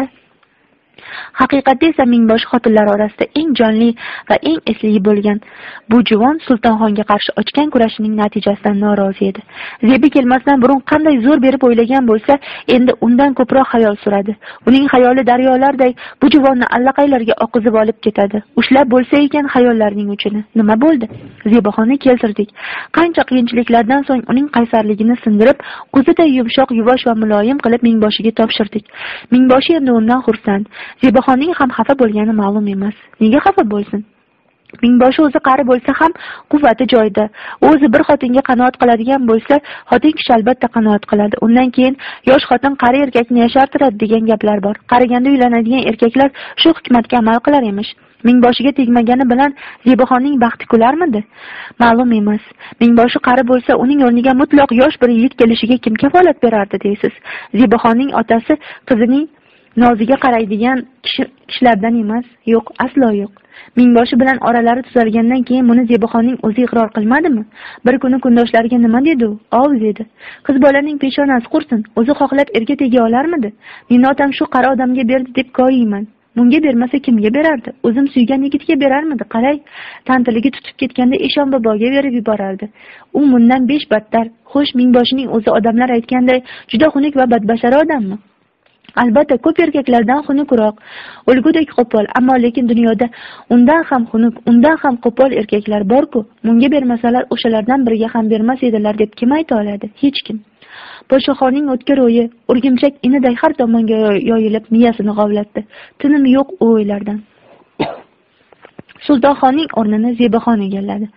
esa mingboshi xotinlar orasida eng jonli va eng esli bo'lgan bu juvon Sultonxonga qarshi ochgan kurashining natijasidan norozi edi. Zebi kelmasdan burun qanday zo'r berib o'ylagan bo'lsa, endi undan ko'proq xayol suradi. Uning xayoli daryolarday bu juvonni allaqaylarga oqizib olib ketadi. Ushlab bo'lsa ekan xayollarning uchini. Nima bo'ldi? Zebaxonni keltirdik. Qancha qiyinchiliklardan so'ng uning qaysarligini sindirib, qo'ziday yumshoq, yuvosh va muloyim qilib mingboshiga topshirdik. Mingboshi endi undan xursand. Zebaxonning ham xafa bo'lgani ma'lum emas. Nega xafa bo'lsin? Mingboshi o'zi qari bo'lsa ham quvvati joyida. O'zi bir xotinga qanoat qiladigan bo'lsa, xotin kishi albatta qanoat qiladi. Undan keyin yosh xotin qari erkakni yashartiradi degan gaplar bor. Qariganda uylanadigan erkaklar shu hikmatga amal qilar emish. Mingboshiga tegmagani bilan Zebaxonning baxti kularmidi? Ma'lum emas. Mingboshi qari bo'lsa, uning o'rniga mutlaq yosh bir yigit kelishiga kim kafolat berardi deysiz? Zebaxonning otasi qizining noziga qaraydigan kishilardan emas. Yo'q, aslo yo'q. Mingboshi bilan oralari tuzalgandan keyin buni Zebaxonning o'zi iqror qilmadimi? Bir kuni kundoshlariga nima dedi u? "Ov" dedi. Qiz bolaning peshonasi qursin, o'zi xohlab erga tega olarmidi? Meni otam shu qari odamga berdi deb koyiyman. Bunga bermasa kimga berardi? O'zim suygan yigitga berarmidi? Qalay, tantiligi tutib ketganda Eshon boboga berib yuborardi. U bundan 5 battar. Xo'sh, Mingboshining o'zi odamlar aytganday juda xunuk va badbashara odammi? Albatta, ko'p erkaklardan xunukroq, o'lgudek qo'pol, ammo lekin dunyoda undan ham xunuk, undan ham qo'pol erkaklar bor-ku. Bunga bermasalar o'shalardan biriga ham bermas edilar deb kim ayta oladi? Hech kim. Podshohning o'tkir o'yi urgimchak iniday har tomonga yoyilib miyasini g'ovlatdi. Tinim yo'q u o'ylardan. Sultonxonning o'rnini Zebaxon egalladi.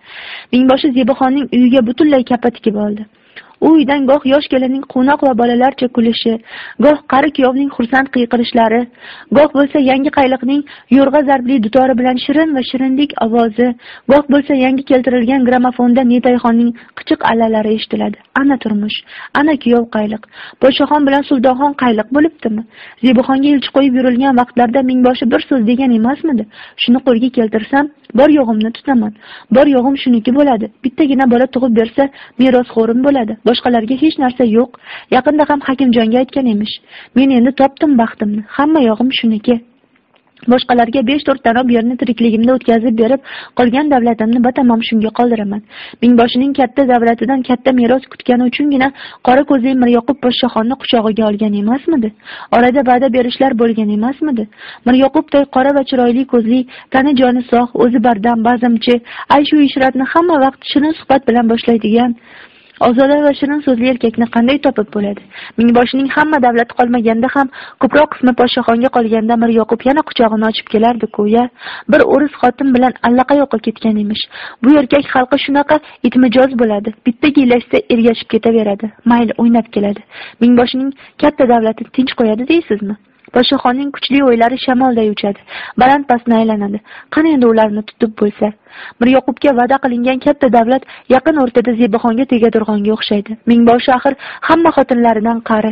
Mingboshi Zebuxonning uyiga butunlay kappa tikib oldi. U uydan goh yosh kelinning quvnoq va bolalarcha kulishi, goh qari kuyovning xursand qiyqirishlari, goh bo'lsa yangi qayliqning yo'rg'a zarbli dutori bilan shirin va shirinlik ovozi, goh bo'lsa yangi keltirilgan gramofonda Netayxonning qichiq allalari eshitiladi. Ana turmush, ana kuyov qayliq. Podshoxon bilan Sultonxon qayliq bo'libdimi? Zebuxonga elchi qo'yib yurilgan vaqtlarda Mingboshi bir so'z degan emasmidi? Shuni qo'lga keltirsam, bor yo'g'imni tutaman. Bor yo'g'im shuniki bo'ladi. Bittagina bola tug'ib bersa, merosxo'rim bo'ladi. Boshqalarga hech narsa yo'q. Yaqinda ham Hakimjonga aytgan emish. Men endi topdim baxtimni. Hamma yog'im shuniki. Boshqalarga 5-4 tanob yerni tirikligimda o'tkazib berib, qolgan davlatimni batamom shunga qoldiraman. Mingboshining katta davlatidan katta meros kutgani uchungina qora ko'zli Miryoqub Podshoxonni quchog'iga olgan emasmidi? Orada va'da berishlar bo'lgan emasmidi? Miryoqubday qora va chiroyli ko'zli, tani joni sog', o'zi bardam, bazmchi, ayshu ishratni hamma vaqt shirin suhbat bilan boshlaydigan ozoda va shirin so'zli erkakni qanday topib bo'ladi? Mingboshining hamma davlati qolmaganda ham ko'proq qismi Podshoxonga qolganda Miryoqub yana quchog'ini ochib kelardi-ku-ya. Bir o'ris xotin bilan allaqayoqqa ketgan emish. Bu erkak xalqi shunaqa itmijoz bo'ladi. Bitta gaylashsa ergashib ketaveradi. Mayli, o'ynab keladi. Mingboshining katta davlati tinch qo'yadi deysizmi? Podshoxonning kuchli o'ylari shamolday uchadi, baland-pastni aylanadi. Qani endi ularni tutib bo'lsa? Miryoqubga va'da qilingan katta davlat yaqin o'rtada Zebuxonga tegadirg'onga o'xshaydi. Mingboshi axir hamma xotinlaridan qari.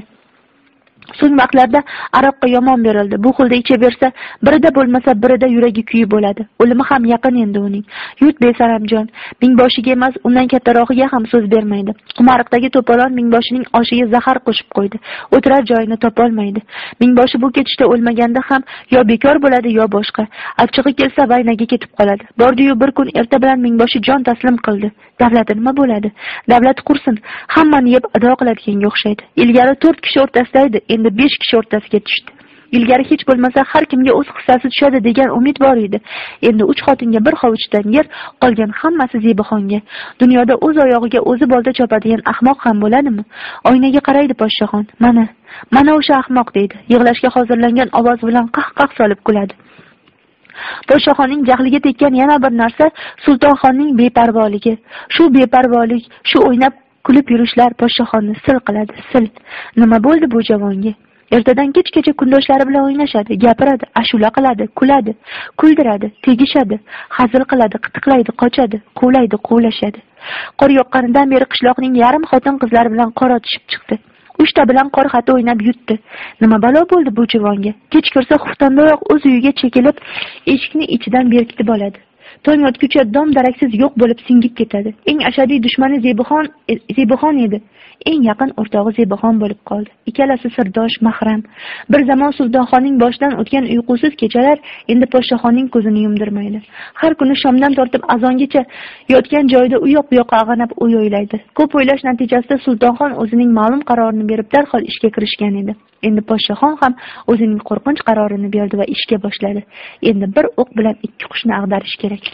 So'ng vaqtlarda aroqqa yomon berildi. Bu xilda ichaversa, birida bo'lmasa birida yuragi kuyib bo'ladi. O'limi ham yaqin endi uning. Yut besaramjon. Mingboshiga emas, undan kattarog'iga ham so'z bermaydi. Qumariqdagi to'polon Mingboshining oshiga zahar qo'shib qo'ydi. O'tirar joyini topolmaydi. Mingboshi bu ketishda o'lmaganda ham yo bekor bo'ladi yo boshqa. Achchig'i kelsa vaynaga ketib qoladi. Bordi-yu bir kun erta bilan Mingboshi jon taslim qildi. Davlati nima bo'ladi? Davlat qursin, hammani yeb ado qiladiganga o'xshaydi. Ilgari 4 kishi o'rtasida edi, endi 5 kishi o'rtasiga tushdi. Ilgari hech bo'lmasa har kimga o'z hissasi tushadi degan umid bor edi. Endi 3 xotinga bir hovuchdan yer, qolgan hammasi Zebuxonga. Dunyoda o'z oyog'iga o'zi bolta chopadigan ahmoq ham bo'ladimi? Oynaga qaraydi Podshoxon. Mana o'sha ahmoq deydi. Yig'lashga hozirlangan ovoz bilan qah-qah solib kuladi. Podshoxonning jahliga tekkan yana bir narsa Sultonxonning beparvoligi. Shu beparvolik, shu o'ynab kulib yurishlar Podshoxonni sil qiladi, sil. Nima bo'ldi bu javonga? Ertadan kechgacha kundoshlari bilan o'ynashadi, gapiradi, ashula qiladi, kuladi, kuldiradi, tegishadi, hazil qiladi, qitiqlaydi, qochadi, quvlaydi, quvlashadi. Qor yoqqanidan beri qishloqning yarim xotin qizlari bilan qor otishib chiqdi. 3 ta bilan qor xati o'ynab yutdi. Nima balo bo'ldi bu javonga? Kech kirsa xuftondayoq o'z uyiga chekilib, eshikni ichidan berkitib oladi. Tong otguncha dom daraksiz yo'q bo'lib singib ketadi. Eng ashaddiy dushmani Zebuxon edi. Eng yaqin o'rtog'i Zebuxon bo'lib qoldi. Ikkalasi sirdosh, mahram. Bir zamon Sultonxonning boshidan o'tgan uyqusiz kechalar endi Podshoxonning ko'zini yumdirmaydi. Har kuni shomdan tortib azongacha yotgan joyida u yoq bu yoqqa ag'anab o'ylaydi. Ko'p o'ylash natijasida Sultonxon o'zining ma'lum qarorini berib darhol ishga kirishgan edi. Endi Podshoxon ham o'zining qo'rqinch qarorini berdi va ishga boshladi. Endi bir o'q bilan 2 qushni ag'darish kerak.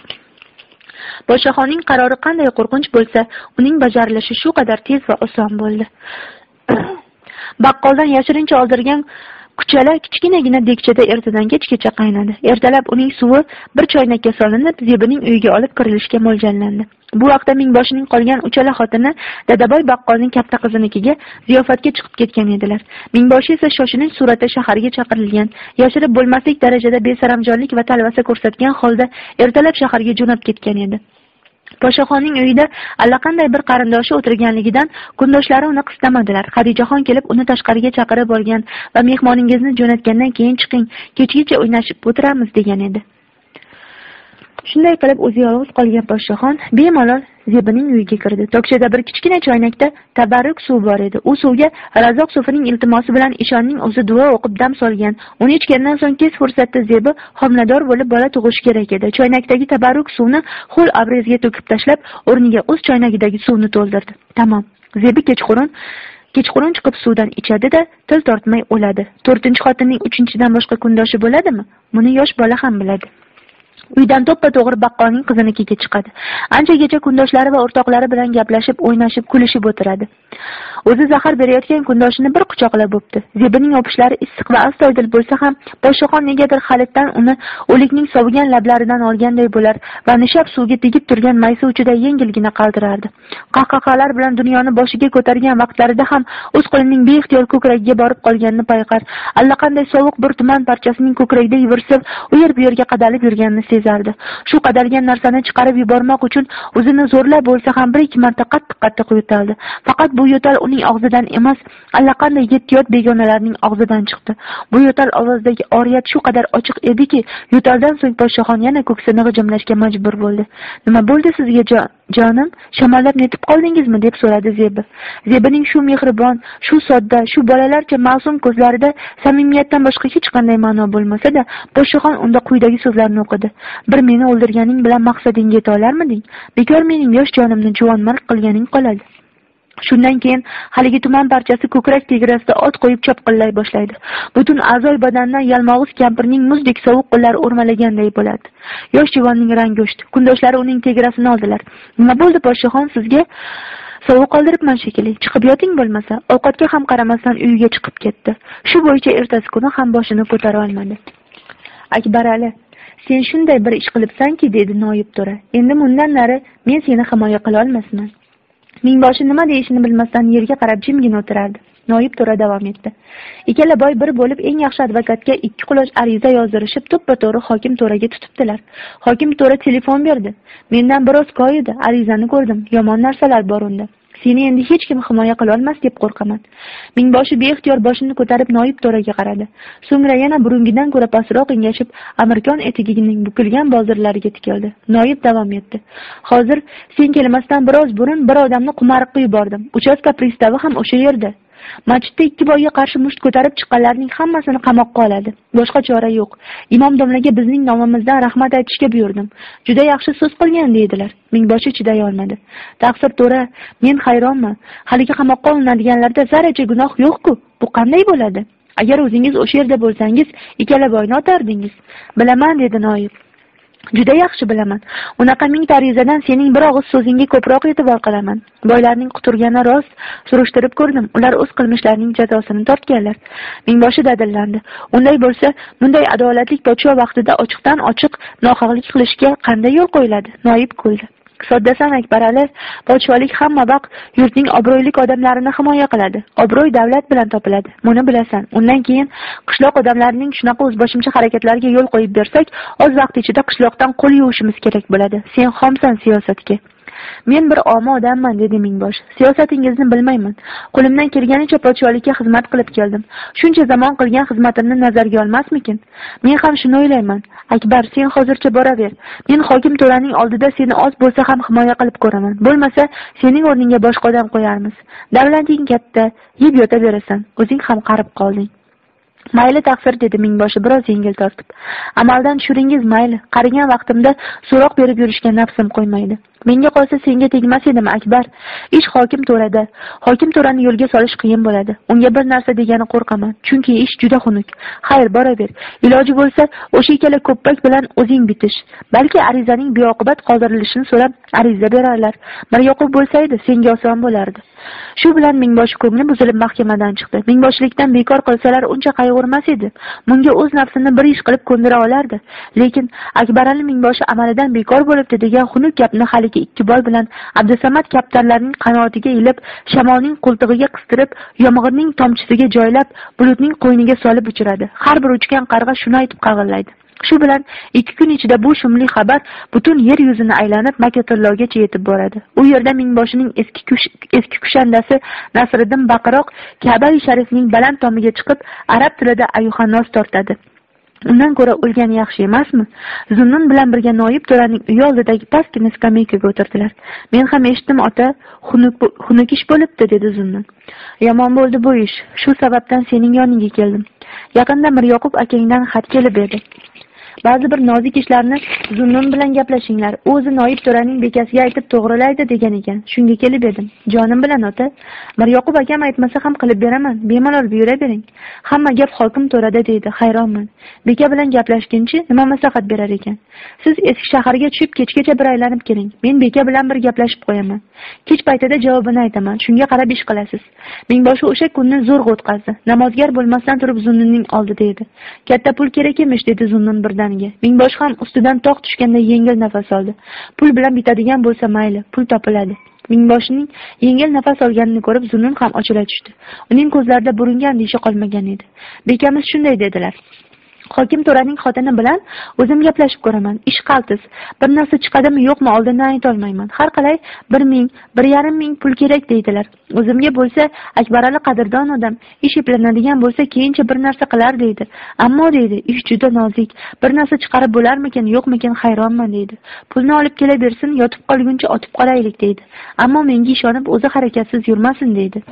Podshoxonning qarori qanday qo'rqinch bo'lsa, uning bajarilishi shu qadar tez va oson bo'ldi. Baqqoldan yashirincha oldirgan kuchala kichkinagina dekchada ertadan kechgacha qaynadi. Ertalab uning suvi bir choynakka solinib, Zebining uyiga olib kirilishga mo'ljallandi. Bu vaqtda Mingboshining qolgan uchala xotini Dadaboy baqqolning katta qizinikiga ziyofatga chiqib ketgan edilar. Mingboshi esa shoshilinch suratda shaharga chaqirilgan, yashirib bo'lmaslik darajada besaramjonlik va talvasa ko'rsatgan holda ertalab shaharga jo'nab ketgan edi. Podshoxonning uyida allaqanday bir qarindoshi o'tirganligidan kundoshlari uni qistamadilar. Xadichaxon kelib uni tashqariga chaqirib olgan va mehmoningizni jo'natgandan keyin chiqing, kechgacha o'ynashib o'tiramiz degan edi. Shunday qilib o'zi yolg'iz qolgan Podshoxon bemalol Zebining uyiga kirdi. Tokchada bir kichkina choynakda tabarruk suv bor edi. U suvga Razzoq Sofining iltimosi bilan ishonning o'zi duo o'qib dam solgan. Uni ichgandan so'ng tez fursatda Zebi homilador bo'lib bola tug'ish kerak edi. Choynakdagi tabarruk suvni ho'l abrezga to'kib tashlab, o'rniga o'z choynagidagi suvni to'ldirdi. Tamom. Zebi kechqurun chiqib suvdan ichadi-da, til tortmay o'ladi. 4-xotinning 3-dan boshqa kundoshi bo'ladimi? Buni yosh bola ham biladi. Uydan to'ppa-to'g'ri baqqolning qizinikiga chiqadi. Anchagacha kundoshlari va o'rtoqlari bilan gaplashib, o'ynashib, kulishib o'tiradi. O'zi zahar berayotgan kundoshini bir quchoqlab o'pdi. Zebining o'pishlari issiq va astoydil bo'lsa ham, Podshohon negadir Xalitdan uni o'likning sovigan lablaridan olganday bo'lar va nishab suvga tegib turgan maysa uchida yengilgina qaltirardi. Qahqahalar bilan dunyoni boshiga ko'targan vaqtlarida ham o'z qo'lining beixtiyor ko'kragiga borib qolganini payqar, allaqanday sovuq bir tuman parchasining ko'kragida yivirsib, u yer bu yerga qadalib yurganini sezardi. Shu qadalgan narsani chiqarib yubormoq uchun o'zini zo'rlab bo'lsa ham bir ikki marta qattiq yo'taldi. Faqat bu yo'tal uning og'zidan emas, allaqanday yetti-yot begonalarning og'zidan chiqdi. Bu yo'tal ovozdagi oriyat shu qadar ochiq ediki, yo'taldan so'ng Podshohon yana ko'ksini g'ijimlashga majbur bo'ldi. "Nima bo'ldi sizga, jonim? Shamollab netib qoldingizmi?" deb so'radi Zebi. Zebining shu mehribon, shu sodda, shu bolalarcha ma'sum ko'zlarida samimiyatdan boshqa hech qanday ma'no bo'lmasa-da, Podshohon unda quyidagi so'zlarni o'qidi. "Bir meni o'ldirganing bilan maqsadingga yeta olarmiding? Bekor mening yosh jonimni juvonmarg qilganing qoladi." Shundan keyin haligi tuman parchasi ko'krak tegrasida ot qo'yib chopqillay boshlaydi. Butun a'zoy badandan yalmog'iz kampirning muzdek sovuq qo'llari o'rmalaganday bo'ladi. Yosh juvonning rangi o'chdi. Kundoshlari uning tegrasini oldilar. "Nima bo'ldi Podshohon sizga? Sovuq qoldiribman shekilli. Chiqib yoting bo'lmasa." Ovqatga ham qaramasdan uyiga chiqib ketdi. Shu bo'yicha ertasi kuni ham boshini ko'tara olmadi. "Akbarali, sen shunday bir ish qilibsanki", dedi noyib to'ra. "Endi bundan nari men seni himoya qila olmasman." Mingboshi nima deyishini bilmasdan yerga qarab jimgina o'tirardi. Noyib to'ra davom etdi. "Ikkala boy bir bo'lib eng yaxshi advokatga 2 quloch ariza yozdirishib, to'ppa-to'g'ri hokim to'raga tutibdilar. Hokim to'ra telefon berdi. Mendan biroz koyidi, arizani ko'rdim. Yomon narsalar bor unda. Seni endi hech kim himoya qila olmas deb qo'rqaman." Mingboshi beixtiyor boshini ko'tarib noyib to'raga qaradi. So'ngra yana burungidan ko'ra pastroq engashib, amirkon etigining bukilgan boldirlariga tikildi. Noyib davom etdi. "Hozir sen kelmasdan biroz burun bir odamni qumariqqa yubordim. Uchastka pristavi ham o'sha yerda. Masjidda 2 boyga qarshi musht ko'tarib chiqqanlarning hammasini qamoqqa oladi. Boshqa chora yo'q. Imom domlaga bizning nomimizdan rahmat aytishga buyurdim. Juda yaxshi so'z qilgan deydilar." Mingboshi chiday olmadi. "Taqsir to'ra, men hayronman. Haligi qamoqqa olinadiganlarda zarracha gunoh yo'q-ku. Bu qanday bo'ladi? Agar o'zingiz o'sha yerda bo'lsangiz, ikkala boyni otardingiz." "Bilaman", dedi noyib. "Juda yaxshi bilaman. Unaqa mingta arizadan sening bir og'iz so'zingga ko'proq e'tibor qilaman. Boylarning quturgani rost, surishtirib ko'rdim. Ular o'z qilmishlarining jazosini tortganlar." Mingboshi dadillandi. "Unday bo'lsa, bunday adolatli podsho vaqtida ochiqdan ochiq nohaqlik qilishga qanday yo'l qo'yiladi?" Noyib kuldi. "Soddasan Akbarali, podsholik hamma vaqt yurtning obro'li odamlarini himoya qiladi. Obro'y davlat bilan topiladi. Buni bilasan. Undan keyin qishloq odamlarining shunaqa o'zboshimcha harakatlariga yo'l qo'yib bersak, oz vaqt ichida qishloqdan qo'l yuvishimiz kerak bo'ladi. Sen xomsan siyosatga." "Men bir omi odamman", dedi Mingbosh. "Siyosatingizni bilmayman. Qo'limdan kelganicha podsholikka xizmat qilib keldim. Shuncha zamon qilgan xizmatimni nazarga olmasmikin? Men ham shuni o'ylayman. Akbar, sen hozircha boraver. Men hokim to'raning oldida seni oz bo'lsa ham himoya qilib ko'raman. Bo'lmasa, sening o'rningga boshqa odam qo'yarmiz. Davlating katta, yeb yotaverasan. O'zing ham qarib qolding." "Mayli taqsir", dedi Mingboshi biroz yengil tortib. "Amaldan tushiringiz mayli. Qarigan vaqtimda so'roq berib yurishga nafsim qo'ymaydi. Menga qolsa senga tegmas edim Akbar. Ish hokim to'rada. Hokim to'rani yo'lga solish qiyin bo'ladi. Unga bir narsa degani qo'rqaman. Chunki ish juda xunuk. Xayr, boraver. Iloji bo'lsa, o'sha ikkala ko'ppak bilan o'zing bitish. Balki arizaning beoqibat qoldirilishini so'rab ariza berarlar. Miryoqub bo'lsa edi, senga oson bo'lardi." Shu bilan Mingboshi ko'ngli buzilib mahkamadan chiqdi. Mingboshilikdan bekor qilsalar uncha qayg'urmas edi. Bunga o'z nafsini bir ish qilib ko'ndira olardi. Lekin Akbarali Mingboshi amalidan bekor bo'libdi degan xunuk gapni haligi 2 boy bilan Abdusamad kaptarlarning qanotiga ilib, shamolning qo'ltig'iga qistirib, yomg'irning tomchisiga joylab, bulutning qo'yniga solib uchiradi. Har bir uchgan qarg'a shuni aytib qag'illaydi. Shu bilan 2 kun ichida bu shumli xabar butun yer yuzini aylanib Makkatillogacha yetib boradi. U yerda Mingboshining eski kushandasi Nasriddin baqiroq Ka'ba-i Sharifning baland tomiga chiqib, arab tilida ayuhannos tortadi. Undan ko'ra o'lgan yaxshi emasmi? Zunnun bilan birga noyib to'raning uyi oldidagi pastgina skameykaga o'tirdilar. "Men ham eshitdim ota, xunuk ish bo'libdi", dedi Zunnun. "Yomon bo'ldi bu ish. Shu sababdan sening yoningga keldim. Yaqinda Miryoqub akangdan xat kelib edi. Ba'zi bir nozik ishlarni Zunnun bilan gaplashinglar. U o'zi Noib to'raning bekasiga aytib to'g'rilaydi degan ekan. Shunga kelib edim. Jonim bilan ota. Miryoqub akam aytmasa ham qilib beraman. Bemalol buyuravering. Hamma gap hokim to'rada deydi. Hayronman. Beka bilan gaplashguncha nima maslahat berar ekan? Siz eski shaharga tushib kechgacha bir aylanib keling. Men beka bilan bir gaplashib qo'yaman. Kech paytida javobini aytaman. Shunga qarab ish qilasiz. Mingboshi o'sha kunni zo'rg'a o'tkazdi. Namozgar bo'lmasdan turib Zunnunning oldida edi. Katta pul kerak emish dedi Zunnun birdaniga. Mingboshi ham ustidan tog' tushganda yengil nafas oldi. Pul bilan bitadigan bo'lsa mayli, pul topiladi. Mingboshining yengil nafas olganini ko'rib Zunnun ham ochila tushdi. Uning ko'zlarida burilgan ishi qolmagan edi. Bekamiz shunday dedilar. Hokim to'raning xotini bilan o'zim gaplashib ko'raman. Ish qaltis. Bir narsa chiqadimi yo'qmi oldindan ayta olmayman. Har qalay 1000, 1,5 ming pul kerak deydilar. O'zimga bo'lsa Akbarali qadrdon odam, ish eplanadigan bo'lsa keyincha bir narsa qilar deydi. Ammo deydi, ish juda nozik. Bir narsa chiqarib bo'larmikin, yo'qmikin hayronman deydi. Pulni olib kelaversin, yotib qolguncha otib qolaylik deydi. Ammo menga ishonib o'zi harakatsiz yurmasin deydi.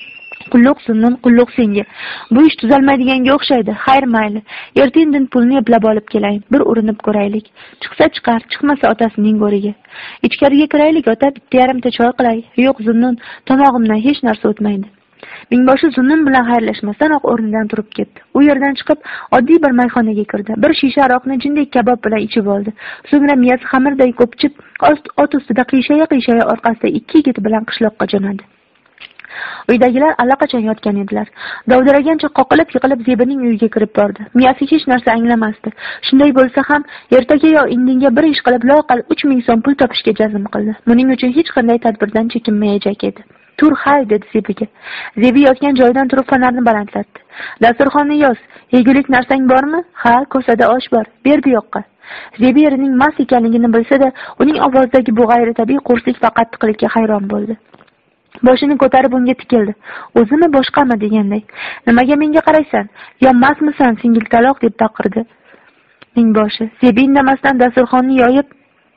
Qulluq Zunnun, qulluq senga. Bu ish tuzalmaydiganga o'xshaydi. Xayr mayli. Erta-indin pulni eplab olib kelayin. Bir urinib ko'raylik. Chiqsa chiqar, chiqmasa otasining go'riga. Ichkariga kiraylik ota, bitta yarimta choy qilay. Yo'q Zunnun, tomog'imdan hech narsa o'tmaydi. Mingboshi Zunnun bilan xayrlashmasdanoq o'rnidan turib ketdi. U yerdan chiqib oddiy bir mayxonaga kirdi. Bir shisha aroqni jindek kabob bilan ichib oldi. So'ngra miyasi xamirday ko'pchib, ot ustida qiyshaya orqasida 2 yigit bilan qishloqqa jo'nadi. Uydagilar allaqachon yotgan edilar. Dovdiragancha qoqilib yiqilib Zebining uyiga kirib bordi. Miyasi hech narsa anglamasdi. Shunday bo'lsa ham ertaga yo indinga bir ish qilib loqal 3000 so'm pul topishga jazm qildi. Buning uchun hech qanday tadbirdan chekinmayajak edi. Tur hay dedi Zebiga. Zebi yotgan joyidan turib fonarni balandlatdi. Dasturxonni yoz. Yegulik narsang bormi? Ha, kosada osh bor. Ber bu yoqqa. Zebi erining mast ekanligini bilsa-da, uning ovozidagi bu g'ayritabiiy qo'rslik va qattiqlikka hayron bo'ldi. Boshini ko'tarib unga tikildi. O'zimi boshqami deganday. Nimaga menga qaraysan? Yo mastmisan singil taloq deb baqirdi. Mingboshi Zebi indamasdan dasturxonni yoyib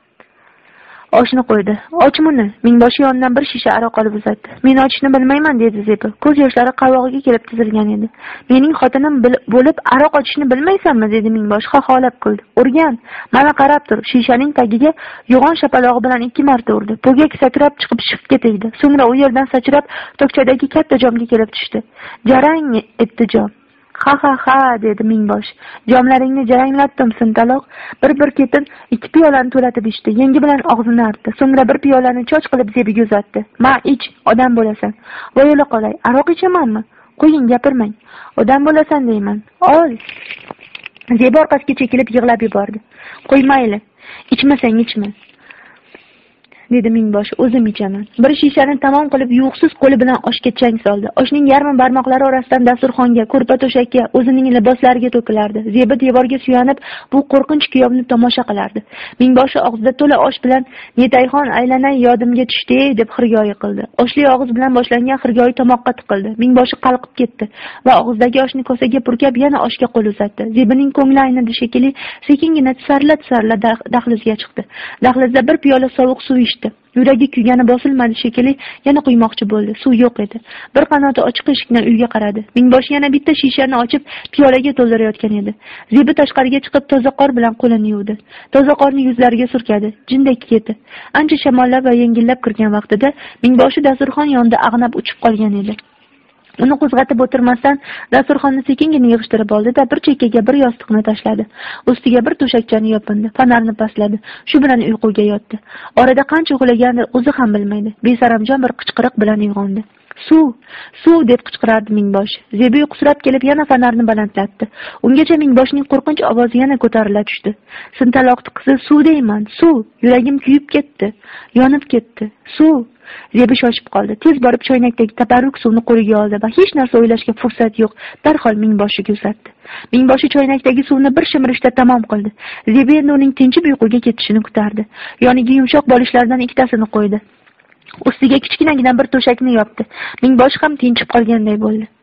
oshni qo'ydi. Ochmuni. Mingboshi yonidan bir shisha aroq olib uzatdi. Men ochishni bilmayman dedi Zebi. Ko'z yoshlari qavog'iga kelib tizilgan edi. Mening xotinim bo'lib aroq ochishni bilmaysanmi dedi Mingboshi xoxolab kuldi. Urgan. Mana qarab tur. Shishaning tagiga yo'g'on shapalog'i bilan 2 marta urdi. Po'gak sakrab chiqib shiftga tegdi. So'ngra u yerdan sachrab tokchadagi katta jomga kelib tushdi. Jarang etdi jom. Ha dedi Mingbosh. Jomlaringni jaranglatdim sintaloq. Bir ketin 2 piyolani to'latib ichdi. Yengi bilan og'zini artdi. So'ngra bir piyolani choch qilib Zebiga uzatdi. "Ma ich, odam bo'lasan." "Voyola qolay, aroq ichamanmi?" "Qo'ying, gapirmang. Odam bo'lasan deyman." "Ol." Zebi orqasiga chekilib yig'lab yubordi. "Qo'ymayli. Ichmasang ichma." dedi Mingbosh. "O'zim ichaman." Bir shishani tamom qilib yuqsiz qo'li bilan oshga chang soldi. Oshning yarmi barmoqlari orasidan dasturxonga, ko'rpa to'shakka, o'zining liboslariga to'kilardi. Zebi devorga suyanib, bu qo'rqinch kuyovni tomosha qilardi. Mingboshi og'zida to'la osh bilan "Netayxon aylanay yodimga tushdi" deb xirgoyi qildi. Oshli og'iz bilan boshlangan xirgoyi tomoqqa tiqildi. Mingboshi qalqib ketdi va og'izdagi oshni kosaga purkab yana oshga qo'l uzatdi. Zebining ko'ngli aynidi shekilli, sekingina tisarla dahlizga chiqdi. Dahlizda bir piyola sovuq suv ichdi. Yuragi kuygani bosilmadi shekilli, yana quymoqchi bo'ldi. Suv yo'q edi. Bir qanoti ochiq eshikdan uyga qaradi. Mingboshi yana bitta shishani ochib piyolaga to'ldirayotgan edi. Zebi tashqariga chiqib toza qor bilan qo'lini yuvdi. Toza qorni yuzlariga surkadi. Jindek ketdi. Ancha shamollab va yengillab kirgan vaqtida Mingboshi dasturxon yonida ag'nab uchib qolgan edi. Uni qo'zg'atib o'tirmasdan dasturxonni sekingina yig'ishtirib oldi-da, bir chekkaga bir yostiqni tashladi. Ustiga bir to'shakchani yopindi, fonarni pastladi. Shu bilan uyquga yotdi. Orada qancha uxlaganini o'zi ham bilmaydi. Besaramjon bir qichqiriq bilan uyg'ondi. Suv deb qichqirardi Mingbosh. Zebi uyqusirab kelib yana fonarni balandlatdi. Ungacha Mingboshning qo'rqinch ovozi yana ko'tarila tushdi. Sintaloqti qizi suv deyman, suv. Yuragim kuyib ketdi, yonib ketdi. Suv. Zebi shoshib qoldi. Tez borib choynakdagi tabarruk suvni qo'liga oldi va hech narsa o'ylashga fursat yo'q. Darhol Mingboshiga uzatdi. Mingboshi choynakdagi suvni bir shimirishda tamom qildi. Zebi endi uning tinchib uyquga ketishini kutardi. Yoniga yumshoq bolishlardan ikkitasini qo'ydi. Ustiga kichkinagina bir to'shakni yopdi. Mingboshi ham tinchib qolganday bo'ldi.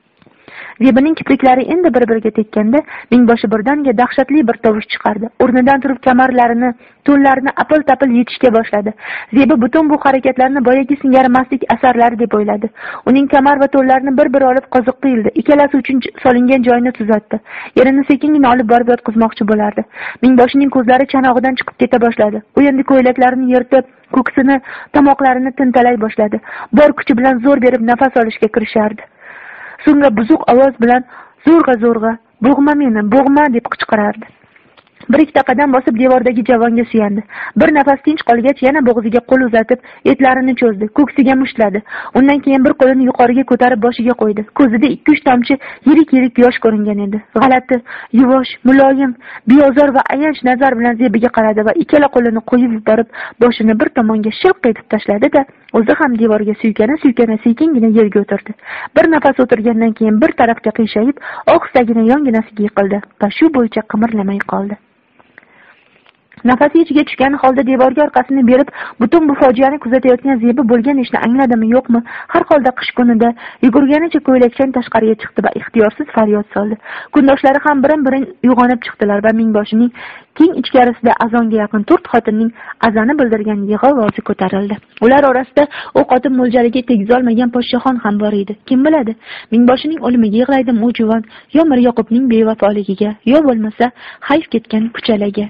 Zebining kipriklari endi bir-biriga tekkanda mingboshi birdaniga dahshatli bir tovush chiqardi. O'rnidan turib kamarlarini, to'nlarini apil-tapil yechishga boshladi. Zebi butun bu harakatlarni boyagi singari mastlik asarlari deb o'yladi. Uning kamar va to'nlarini bir-bir olib qoziqqa ildi. Ikkalasi uchun solingan joyini tuzatdi. Yerini sekingina olib borib yotqizmoqchi bo'lardi. Mingboshining ko'zlari chanog'idan chiqib keta boshladi. U endi ko'ylaklarini yirtib, ko'ksini, tomoqlarini tintalay boshladi. Bor kuchi bilan zo'r berib nafas olishga kirishardi. So'ngra buzuq ovoz bilan zo'rg'a "Bo'g'ma meni, bo'g'ma" deb qichqirardi. Bir ikkita qadam bosib devordagi javonga suyandi. Bir nafas tinch qolgach yana bo'g'ziga qo'l uzatib, etlarini cho'zdi, ko'ksiga mushtladi. Undan keyin bir qo'lini yuqoriga ko'tarib boshiga qo'ydi. Ko'zida 2-3 tomchi yirik yosh ko'ringan edi. G'alati, yuvosh, muloyim, beozor va ayanch nazar bilan Zebiga qaradi va ikkala qo'lini qo'yib yuborib, boshini bir tomonga shilq etib tashladi-da, o'zi ham devorga suykana sekingina yerga o'tirdi. Bir nafas o'tirgandan keyin bir tarafga qiyshayib, ohistagina yonginasiga yiqildi va shu bo'yicha qimirlamay qoldi. Nafasi ichiga tushgan holda devorga orqasini berib, butun bu fojiani kuzatayotgan Zebi bo'lgan ishni angladimi, yo'qmi? Har holda qish kunida yugurganicha ko'ylakchan tashqariga chiqdi va ixtiyorsiz faryod soldi. Kundoshlari ham birin-birin uyg'onib chiqdilar va mingboshining keng ichkarisida azonga yaqin 4 xotinning azani bildirgan yig'i ovozi ko'tarildi. Ular orasida u xotin mo'ljaliga tegizolmagan podshohon ham bor edi. Kim biladi, mingboshining o'limiga yig'laydimi u juvon, yo Mir Yoqubning bevafoligiga, yo bo'lmasa hayf ketgan kuchalaga.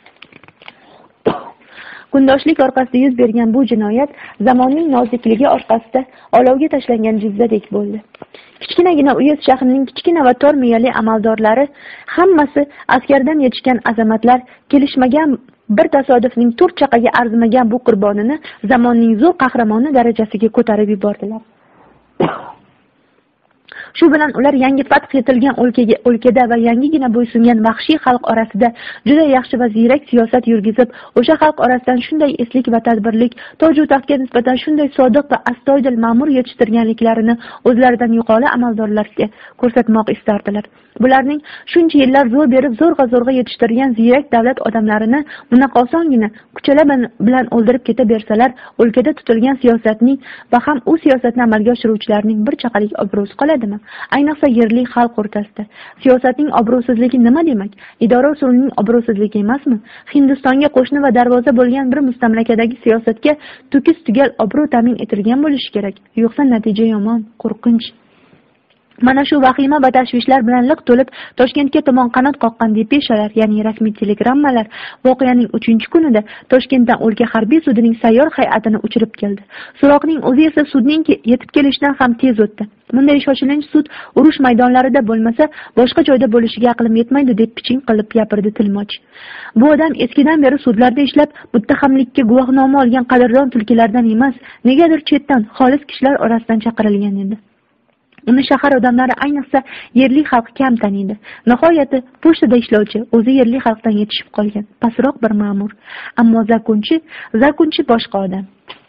Kundoshlik orqasida yuz bergan bu jinoyat zamonning nozikligi orqasida olovga tashlangan jizzadek bo'ldi. Kichkinagina Uyez shahrining kichkina va tor miyali amaldorlari hammasi askardan yetishgan azamatlar, kelishmagan bir tasodifning 4 chaqaga arzimagan bu qurbonini zamonning zo'r qahramoni darajasiga ko'tarib yubordilar. Shu bilan ular yangi fath etilgan o'lkada va yangigina bo'ysungan vahshiy xalq orasida juda yaxshi va ziyrak siyosat yurgizib, o'sha xalq orasidan shunday eslik va tadbirlik, toju taxtga nisbatan shunday sodiq va astoydil ma'mur yetishtirganliklarini o'zlaridan yuqori amaldorlarga ko'rsatmoq istardilar. Bularning shuncha yillar zo'r berib, zo'rg'a yetishtirgan ziyrak davlat odamlarini bunaqa osongina kuchalar bilan o'ldirib keta bersalar, o'lkada tutilgan siyosatning va ham u siyosatni amalga oshiruvchilarning bir chaqalik obro'si qoladimi? Ayniqsa yerli xalq o'rtasida. Siyosatning obro'sizligi nima demak? Idora usulining obro'sizligi emasmi? Hindistonga qo'shni va darvoza bo'lgan bir mustamlakadagi siyosatga to'kis tugal obro' ta'min etilgan bo'lishi kerak. Yo'qsa natija yomon, qo'rqinch. Mana shu vahima va tashvishlar bilan liq to'lib Toshkentga tomon qanot qoqqan depeshalar, ya'ni rasmiy telegrammalar voqeaning 3-kunida Toshkentdan o'lka harbiy sudining sayyor hay'atini uchirib keldi. So'roqning o'zi esa sudning yetib kelishidan ham tez o'tdi. Bunday shoshilinch sud urush maydonlarida bo'lmasa, boshqa joyda bo'lishiga aqlim yetmaydi deb piching qilib gapirdi Tilmoch. Bu odam eskidan beri sudlarda ishlab, muttahamlikka guvohnoma olgan qadrdon tulkilardan emas, negadir chetdan, xolis kishilar orasidan chaqirilgan edi. Uni shahar odamlari, ayniqsa yerli xalq kam taniydi. Nihoyati pochtada ishlovchi, o'zi yerli xalqdan yetishib qolgan, pastroq bir ma'mur. Ammo zakunchi boshqa odam.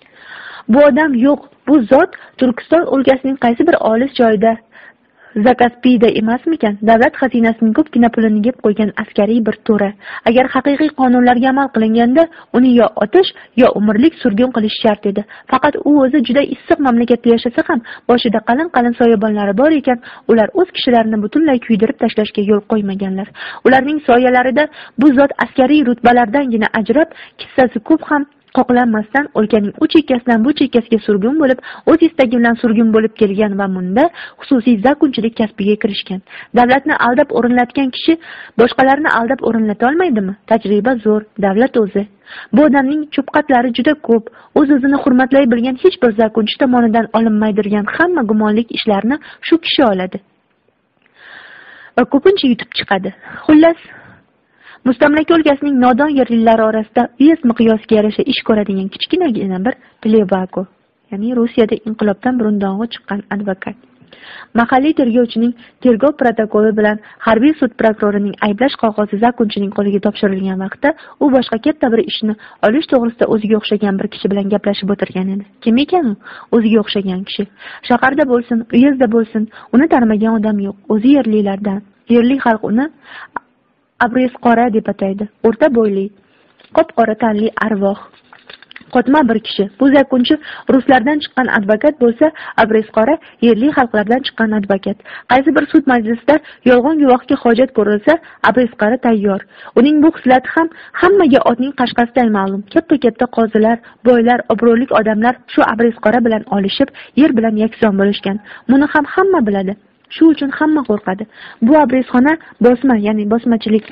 Bu odam yo'q, bu zot Turkiston o'lkasining qaysi bir olis joyida Zakaspiyda emasmikan, davlat xazinasining ko'pgina pulini yeb qo'ygan askariy bir to'ra. Agar haqiqiy qonunlarga amal qilinganda, uni yo otish, yo umrlik surgun qilish shart edi. Faqat u o'zi juda issiq mamlakatda yashasa ham, boshida qalin soyabonlari bor ekan, ular o'z kishilarini butunlay kuydirib tashlashga yo'l qo'ymaganlar. Ularning soyalarida bu zot askariy rutbalardangina ajrab, kissasi ko'p ham qoqlanmasdan o'lkaning u chekkasidan bu chekkasiga surgun bo'lib, o'z istagi bilan surgun bo'lib kelgan va bunda xususiy zakunchilik kasbiga kirishgan. Davlatni aldab o'rinlatgan kishi boshqalarni aldab o'rinlata olmaydimi? Tajriba zo'r, davlat o'zi. Bu odamning cho'pqatlari juda ko'p. O'z-o'zini hurmatlay bilgan hech bir zakunchi tomonidan olinmaydirgan hamma gumonlik ishlarni shu kishi oladi. Va ko'pincha yutib chiqadi. Xullas, mustamlaka o'lkasining nodon yerlilari orasida Uyez miqyosiga yarasha ish ko'radigan kichkinagina bir Plevago, ya'ni Rossiyada inqilobdan burun dong'i chiqqan advokat. Mahalliy tergovchining tergov protokoli bilan harbiy sud prokurorining ayblash qog'ozi zakunchining qo'liga topshirilgan vaqtda u boshqa katta bir ishni olish to'g'risida o'ziga o'xshagan bir kishi bilan gaplashib o'tirgan edi. Kim ekan u? O'ziga o'xshagan kishi. Shaharda bo'lsin, Uyezda bo'lsin, uni tanimagan odam yo'q. O'zi yerlilardan. Yerli xalq uni Abres qora deb ataydi. O'rta bo'yli, qop-qora tanli arvoh. Qotma bir kishi. Bu zakunchi ruslardan chiqqan advokat bo'lsa, Abresqora yerli xalqlardan chiqqan advokat. Qaysi bir sud majlisida yolg'on guvohga hojat ko'rilsa, Abresqora tayyor. Uning bu xislati ham hammaga otning qashqasiday ma'lum. Katta-katta qozilar, boylar, obro'li odamlar shu Abresqora bilan olishib, yer bilan yakson bo'lishgan. Buni ham hamma biladi. Shu uchun hamma qo'rqadi. Bu Abresxona bosma, ya'ni bosmachilik,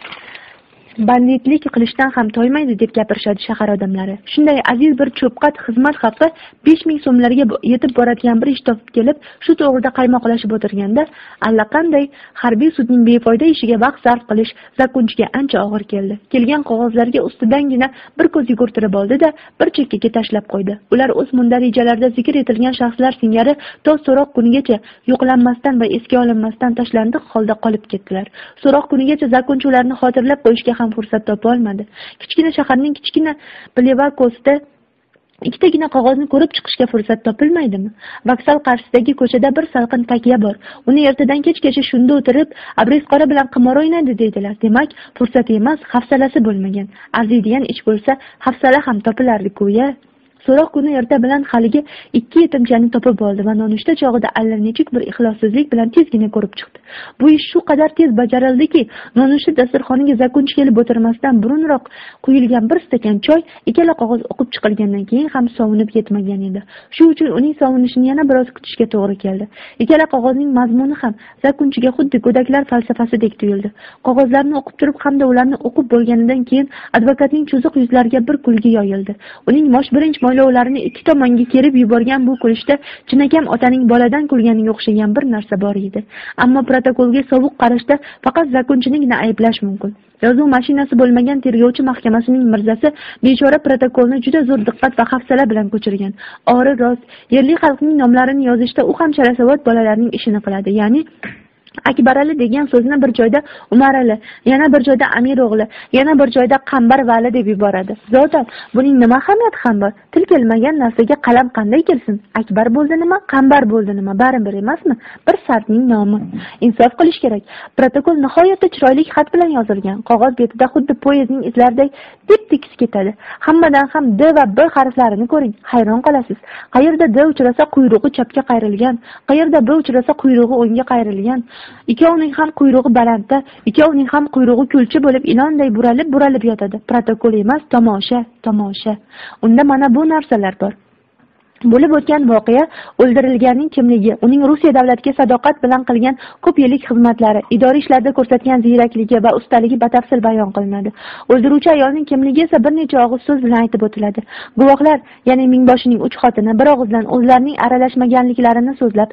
banditlik qilishdan ham toymaydi deb gapirishadi shahar odamlari. Shunday aziz bir cho'pqat xizmat haqi 5000 so'mlarga yetib boradigan bir ish topib kelib, shu to'g'rida qaymoqlashib o'tirganda, allaqanday harbiy sudning befoyda ishiga vaqt sarf qilish zakunchiga ancha og'ir keldi. Kelgan qog'ozlarga ustidangina bir ko'z yugurtirib oldi-da, bir chekkaga tashlab qo'ydi. Ular o'z mundarijalarida zikr etilgan shaxslar singari to so'roq kunigacha yo'qlanmasdan va esga olinmasdan tashlandiq holda qolib ketdilar. So'roq kunigacha zakunchi ularni xotirlab qo'yishga fursat topa olmadi. Kichkina shaharning kichkina Plevakosida ikkitagina qog'ozni ko'rib chiqishga fursat topilmaydimi? Vokzal qarshisidagi ko'chada bir salqin takya bor. Uni ertadan kechgacha shunda o'tirib, Abresqora bilan qimor o'ynadi deydilar. Demak, fursat emas, hafsalasi bo'lmagan. Arziydigan ish bo'lsa, hafsala ham topilardi-ku-ya. So'roq kuni erta bilan haligi 2 yetimchani topib oldi va nonushta chog'ida allanechuk bir ixlossizlik bilan tezgina ko'rib chiqdi. Bu ish shu qadar tez bajarildiki, nonushta dasturxoniga zakunchi kelib o'tirmasdan burunroq quyilgan bir stakan choy ikkala qog'oz o'qib chiqilgandan keyin ham sovunib yetmagan edi. Shu uchun uning sovunishini yana biroz kutishga to'g'ri keldi. Ikkala qog'ozning mazmuni ham zakunchiga xuddi go'daklar falsafasidek tuyuldi. Qog'ozlarni o'qib turib hamda ularni o'qib bo'lganidan keyin advokatning cho'ziq yuzlariga bir kulgi yoyildi. Uning mosh-birinchi mo'ylovlarini ikki tomonga kerib yuborgan bu kulishda chinakam otaning boladan kulganiga o'xshagan bir narsa bor edi. Ammo protokolga sovuq qarashda faqat zakunchinigina ayblash mumkin. Yozuv mashinasi bo'lmagan tergovchi mahkamasining mirzasi bechora protokolni juda zo'r diqqat va hafsala bilan ko'chirgan. Ori rost, yerli xalqning nomlarini yozishda u ham chalasavod bolalarning ishini qiladi. Ya'ni Akbarali degan so'zni bir joyda Umarali, yana bir joyda Amiro'g'li, yana bir joyda Qambarvali deb yuboradi. Zotan, buning nima ahamiyati ham bor? Til kelmagan narsaga qalam qanday kelsin? Akbar bo'ldi nima, Qambar bo'ldi nima, baribir emasmi? Bir sartning nomi. Insof qilish kerak. Protokol nihoyatda chiroyli xat bilan yozilgan. Qog'oz betida xuddi poyezdning izlaridek tep-tekis ketadi. Hammadan ham D va B harflarini ko'ring, hayron qolasiz. Qayerda D uchrasa quyrug'i chapga qayrilgan, qayerda B uchrasa quyrug'i o'ngga qayrilgan. Ikkovining ham quyrug'i balandda, ikkovining ham quyrug'i kulchi bo'lib ilonday buralib yotadi. Protokol emas, tomosha. Unda mana bu narsalar bor. Bo'lib o'tgan voqea, o'ldirilganning kimligi, uning Rossiya davlatiga sadoqat bilan qilgan ko'p yillik xizmatlari, idoriy ishlarda ko'rsatgan ziyrakligi va ustaligi batafsil bayon qilinadi. O'ldiruvchi ayolning kimligi esa bir necha og'iz so'z bilan aytib o'tiladi. Guvohlar, ya'ni mingboshining 3 xotini bir og'izdan o'zlarining aralashmaganliklarini so'zlab,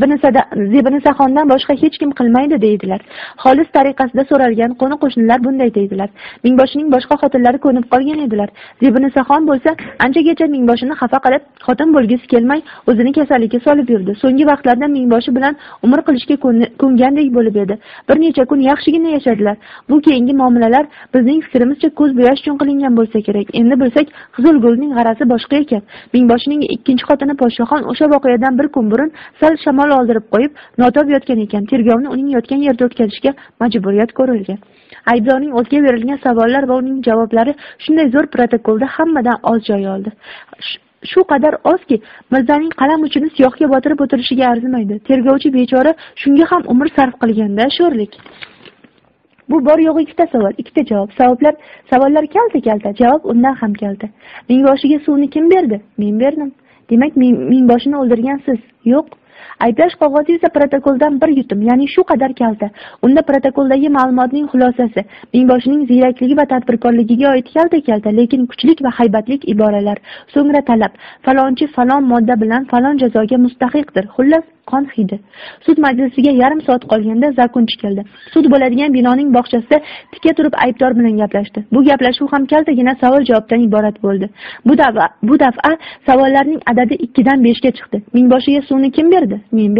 Zebini Saxondan boshqa hech kim qilmaydi deydilar. Xolis tariqasida so'ralgan qo'ni-qo'shnilar bunday deydilar. Mingboshining boshqa xotinlari ko'nib qolgan edilar. Zebini Saxon bo'lsa, anchagacha mingboshini xafa qilib, xotin bo'lgisi kelmay o'zini kasallikka solib yurdi. So'nggi vaqtlarda mingboshi bilan umr qilishga ko'ngandek bo'lib edi. Bir necha kun yaxshigina yashadilar. Bu keyingi muomalalar bizning fikrimizcha ko'z bo'yash uchun qilingan bo'lsa kerak. Endi bilsak, Qizilgulning g'arasi boshqa ekan. Mingboshining ikkinchi xotini Podshoxon o'sha voqeadan bir kun burun sal shamol oldirib qo'yib, notob yotgan ekan. Tergovni uning yotgan yerda o'tkazishga majburiyat ko'rilgan. Aybdorning o'ziga berilgan savollar va uning javoblari shunday zo'r protokolda hammadan oz joy oldi. Shu qadar ozki, Mirzaning qalam uchini siyohga botirib o'tirishiga arzimaydi. Tergovchi bechora shunga ham umr sarf qilganda sho'rlik. Bu bor yo'q ikkita savol, ikkita javob. Savollar kalta, javob undan ham kalta. Mingboshiga suvni kim berdi? Men berdim. Demak, mingboshini o'ldirgan siz. Yo'q. Ayblash qog'ozi esa protokoldan bir yutum, ya'ni shu qadar kalta. Unda protokoldagi ma'lumotning xulosasi, mingboshining ziyrakligi va tadbirkorligiga oid kalta, lekin kuchlik va haybatlik iboralar. So'ngra talab, falonchi falon modda bilan falon jazoga mustahiqdir. Xullas, qon hidi. Sud majlisiga yarim soat qolganda zakunchi keldi. Sud bo'ladigan binoning bog'chasida tika turib aybdor bilan gaplashdi. Bu gaplashuv ham kaltagina savol-javobdan iborat bo'ldi. Bu daf'a savollarning adadi 2 dan 5 ga chiqdi. Mingboshiga suvni kim berdi? Men berdim.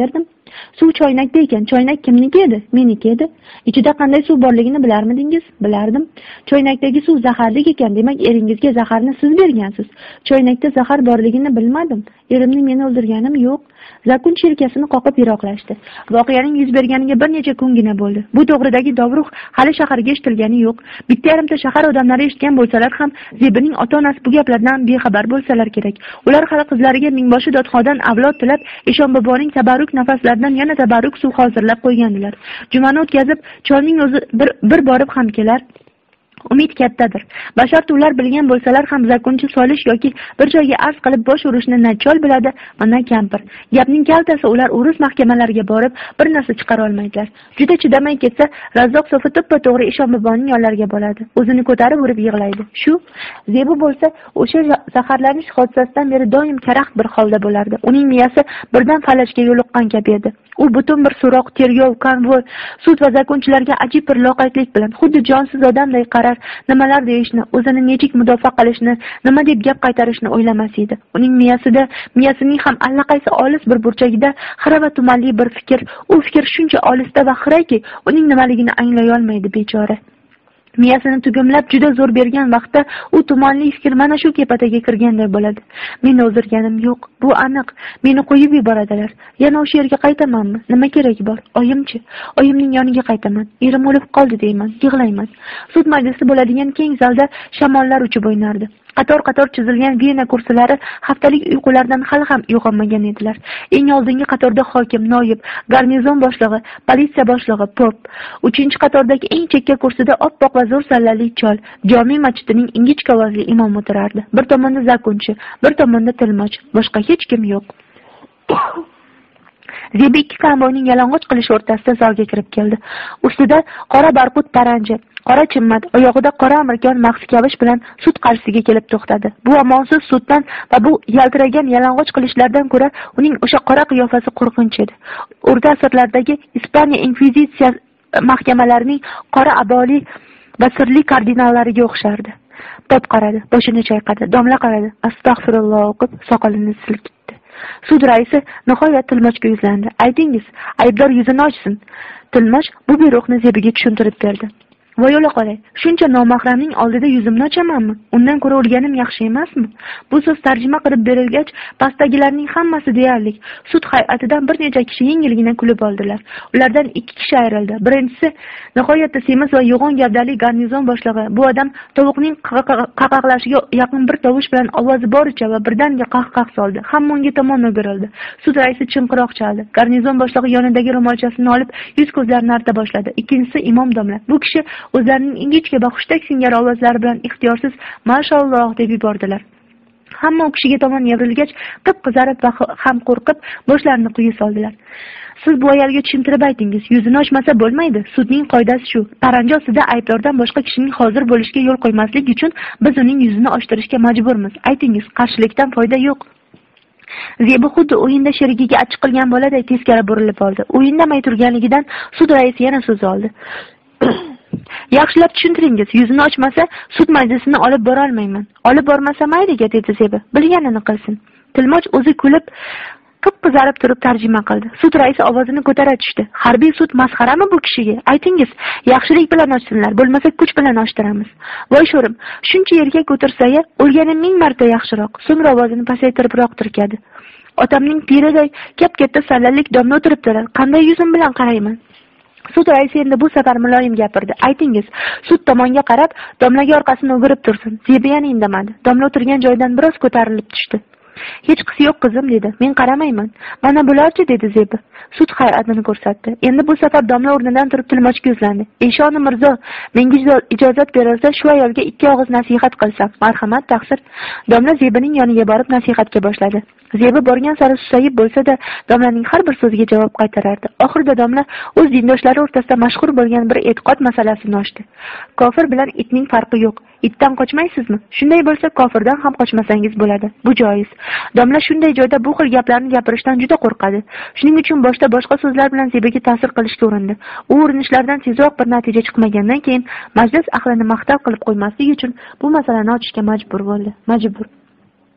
Suv choynakda ekan. Choynak kimniki edi? Meniki edi. Ichida qanday suv borligini bilarmidingiz? Bilardim. Choynakdagi suv zaharli ekan. Demak, eringizga zaharni siz bergansiz. Choynakda zahar borligini bilmadim. Erimni meni o'ldirganim yo'q. Zakunch yelkasini qoqib yiroqlashdi. Voqeaning yuz berganiga bir necha kungina bo'ldi. Bu to'g'ridagi dovruq hali shaharga eshitilgani yo'q. Bitta yarimta shahar odamlari eshitgan bo'lsalar ham, Zebining ota-onasi bu gaplardan bexabar bo'lsalar kerak. Ular hali qizlariga mingboshi dodxodan avlod tilab, Eshon boboning tabarruk nafaslaridan yana tabarruk suv hozirlab qo'ygandilar. Jumani o'tkazib, cholning o'zi bir borib ham kelar. Umid kattadir. Basharti ular bilgan bo'lsalar ham zakunchi solish yoki bir joyga arz qilib bosh urishni na chol biladi, mana kampir. Gapning kaltasi ular urus mahkamalariga borib bir narsa chiqara olmaydilar. Juda chidamay ketsa, Razzoq sofi to'ppa-to'g'ri Eshon boboning yonlariga bo'ladi. O'zini ko'tarib urib yig'laydi. Shu Zebi bo'lsa, o'sha zaharlanish hodisasidan beri doim karaxt bir holda bo'lardi. Uning miyasi birdan falajga yo'liqqan kabi edi. U butun bir so'roq, tergov, konvoy, sud va zakunchilarga ajib bir loqaydlik bilan xuddi jonsiz odamday qarar, nimalar deyishni, o'zini nechik mudofaa qilishni, nima deb gap qaytarishni o'ylamas edi. Uning miyasining ham allaqaysi olis bir burchagida xira va tumanli bir fikr, u fikr shuncha olisda va xiraki, uning nimaligini anglay olmaydi bechora. Miyasini tugimlab juda zo'r bergan vaqtda u tumanli fikr mana shu kepataga kirganday bo'ladi. Meni o'ldirganim yo'q, bu aniq. Meni qo'yib yuboradilar. Yana o'sha yerga qaytamanmi? Nima keragi bor? Oyimchi? Oyimning yoniga qaytaman. Erim o'lib qoldi deyman, yig'layman. Sud majlisi bo'ladigan keng zalda shamollar uchib o'ynardi. Qator-qator chizilgan Viyana kursilari haftalik uyqulardan hali ham uyg'onmagan edilar. Eng oldingi qatorda hokim, noyib, garnizon boshlig'i, politsiya boshlig'i, pop. 3-qatordagi eng chekka kursida oppoq va zo'r sallali chol, jome masjidining ingichka ovozli imom o'tirardi. Bir tomonda zakunchi, bir tomonda tilmoch, boshqa hech kim yo'q. Zebi ikki konvoyning yalang'och qilish o'rtasida zalga kirib keldi. Ustida qora barqut paranji, qora chimmat, oyog'ida qora amirkon maxsi kavish bilan sud qarshisiga kelib to'xtadi. Bu amonsiz suddan va bu yaltiragan yalang'och qilishlardan ko'ra uning o'sha qora qiyofasi qo'rqinch edi. O'rta asrlardagi Ispaniya inkvizitsiya mahkamalarining qora aboli va sirli kardinallariga o'xshardi. Pop qaradi, boshini chayqadi, domla qaradi, astag'firulloh o'qib, soqolini silkitdi. Sud raisi nihoyat Tilmochga yuzlandi. Aytingiz, aybdor yuzini ochsin. Tilmoch bu buyruqni Zebiga tushuntirib berdi. Voy o'la qolay, shuncha nomahramning oldida yuzimni ochamanmi? Undan ko'ra o'lganim yaxshi emasmi? Bu so'z tarjima qilib berilgach, pastdagilarning hammasi deyarli sud hay'atidan bir necha kishi yengilgina kulib oldilar. Ulardan 2 kishi ayrildi. Birinchisi nihoyatda semiz va yo'g'on gavdali garnizon boshlig'i. Bu odam tovuqning qaqaqlashiga yaqin bir tovush bilan ovozi boricha va birdaniga qahqah soldi. Hamma unga tomon o'girildi. Sud raisi chinqiroq chaldi. Garnizon boshlig'i yonidagi ro'molchasini olib yuz-ko'zlarini arta boshladi. Ikkinchisi imom domla. Bu kishi o'zlarining ingichka va xushtak singari ovozlari bilan ixtiyorsiz mashalloh deb yubordilar. Hamma u kishiga tomon evrilgach, qip-qizarib va ham qo'rqib boshlarini quyi soldilar. Siz bu ayolga tushuntirib aytingiz, yuzini ochmasa bo'lmaydi. Sudning qoidasi shu. Paranji ostida aybdordan boshqa kishining hozir bo'lishiga yo'l qo'ymaslik uchun biz uning yuzini ochtirishga majburmiz. Aytingiz, qarshilikdan foyda yo'q. Zebi xuddi o'yinda sherigiga achchiq qilgan boladay teskari burilib oldi. O'yindamay turganligidan sud raisi yana so'z oldi. Yaxshilab tushuntiringiz, yuzini ochmasa sud majlisini olib bora olmayman. Olib bormasa mayliga, dedi Zebi. Bilganini qilsin. Tilmoch o'zi kulib, qip-qizarib turib tarjima qildi. Sud raisi ovozini ko'tara tushdi. Harbiy sud masxarami bu kishiga? Aytingiz, yaxshilik bilan ochsinlar, bo'lmasa kuch bilan ochtiramiz. Voy sho'rim, shuncha erkak o'tirsa-ya, o'lganim 1000 marta yaxshiroq. So'ngra ovozini pasaytiribroq turkadi. Otamning piriday kap-katta sallalik domla o'tiribdilar. Qanday yuzim bilan qarayman? Sud raisi endi bu safar muloyim gapirdi. Aytingiz, sud tomonga qarab, domlaga orqasini o'girib tursin. Zebi yana indamadi. Domla o'tirgan joyidan biroz ko'tarilib tushdi. Hech qisi yo'q qizim, dedi. Men qaramayman. Mana bularchi, dedi Zebi. Sud hay'atini ko'rsatdi. Endi bu safar domla o'rnidan turib Tilmochga yuzlandi. Eshoni mirzo, menga ijozat berilsa, shu ayolga 2 og'iz nasihat qilsam, marhamat, taqsir. Domla Zebining yoniga borib nasihatga boshladi. Zebi borgan sari susayib bo'lsa-da, domlaning har bir so'ziga javob qaytarardi. Oxirida domla o'z dindoshlari o'rtasida mashhur bo'lgan bir e'tiqod masalasini ochdi. Kofir bilan itning farqi yo'q. Itdan qochmaysizmi? Shunday bo'lsa, kofirdan ham qochmasangiz bo'ladi. Bu joiz. Domla shunday joyda bu xil gaplarni gapirishdan juda qo'rqadi. Shuning uchun boshda boshqa so'zlar bilan Zebiga ta'sir qilishga urindi. U urinishlardan tezroq bir natija chiqmagandan keyin majlis ahlini maqtab qilib qo'ymaslik uchun bu masalani ochishga majbur bo'ldi.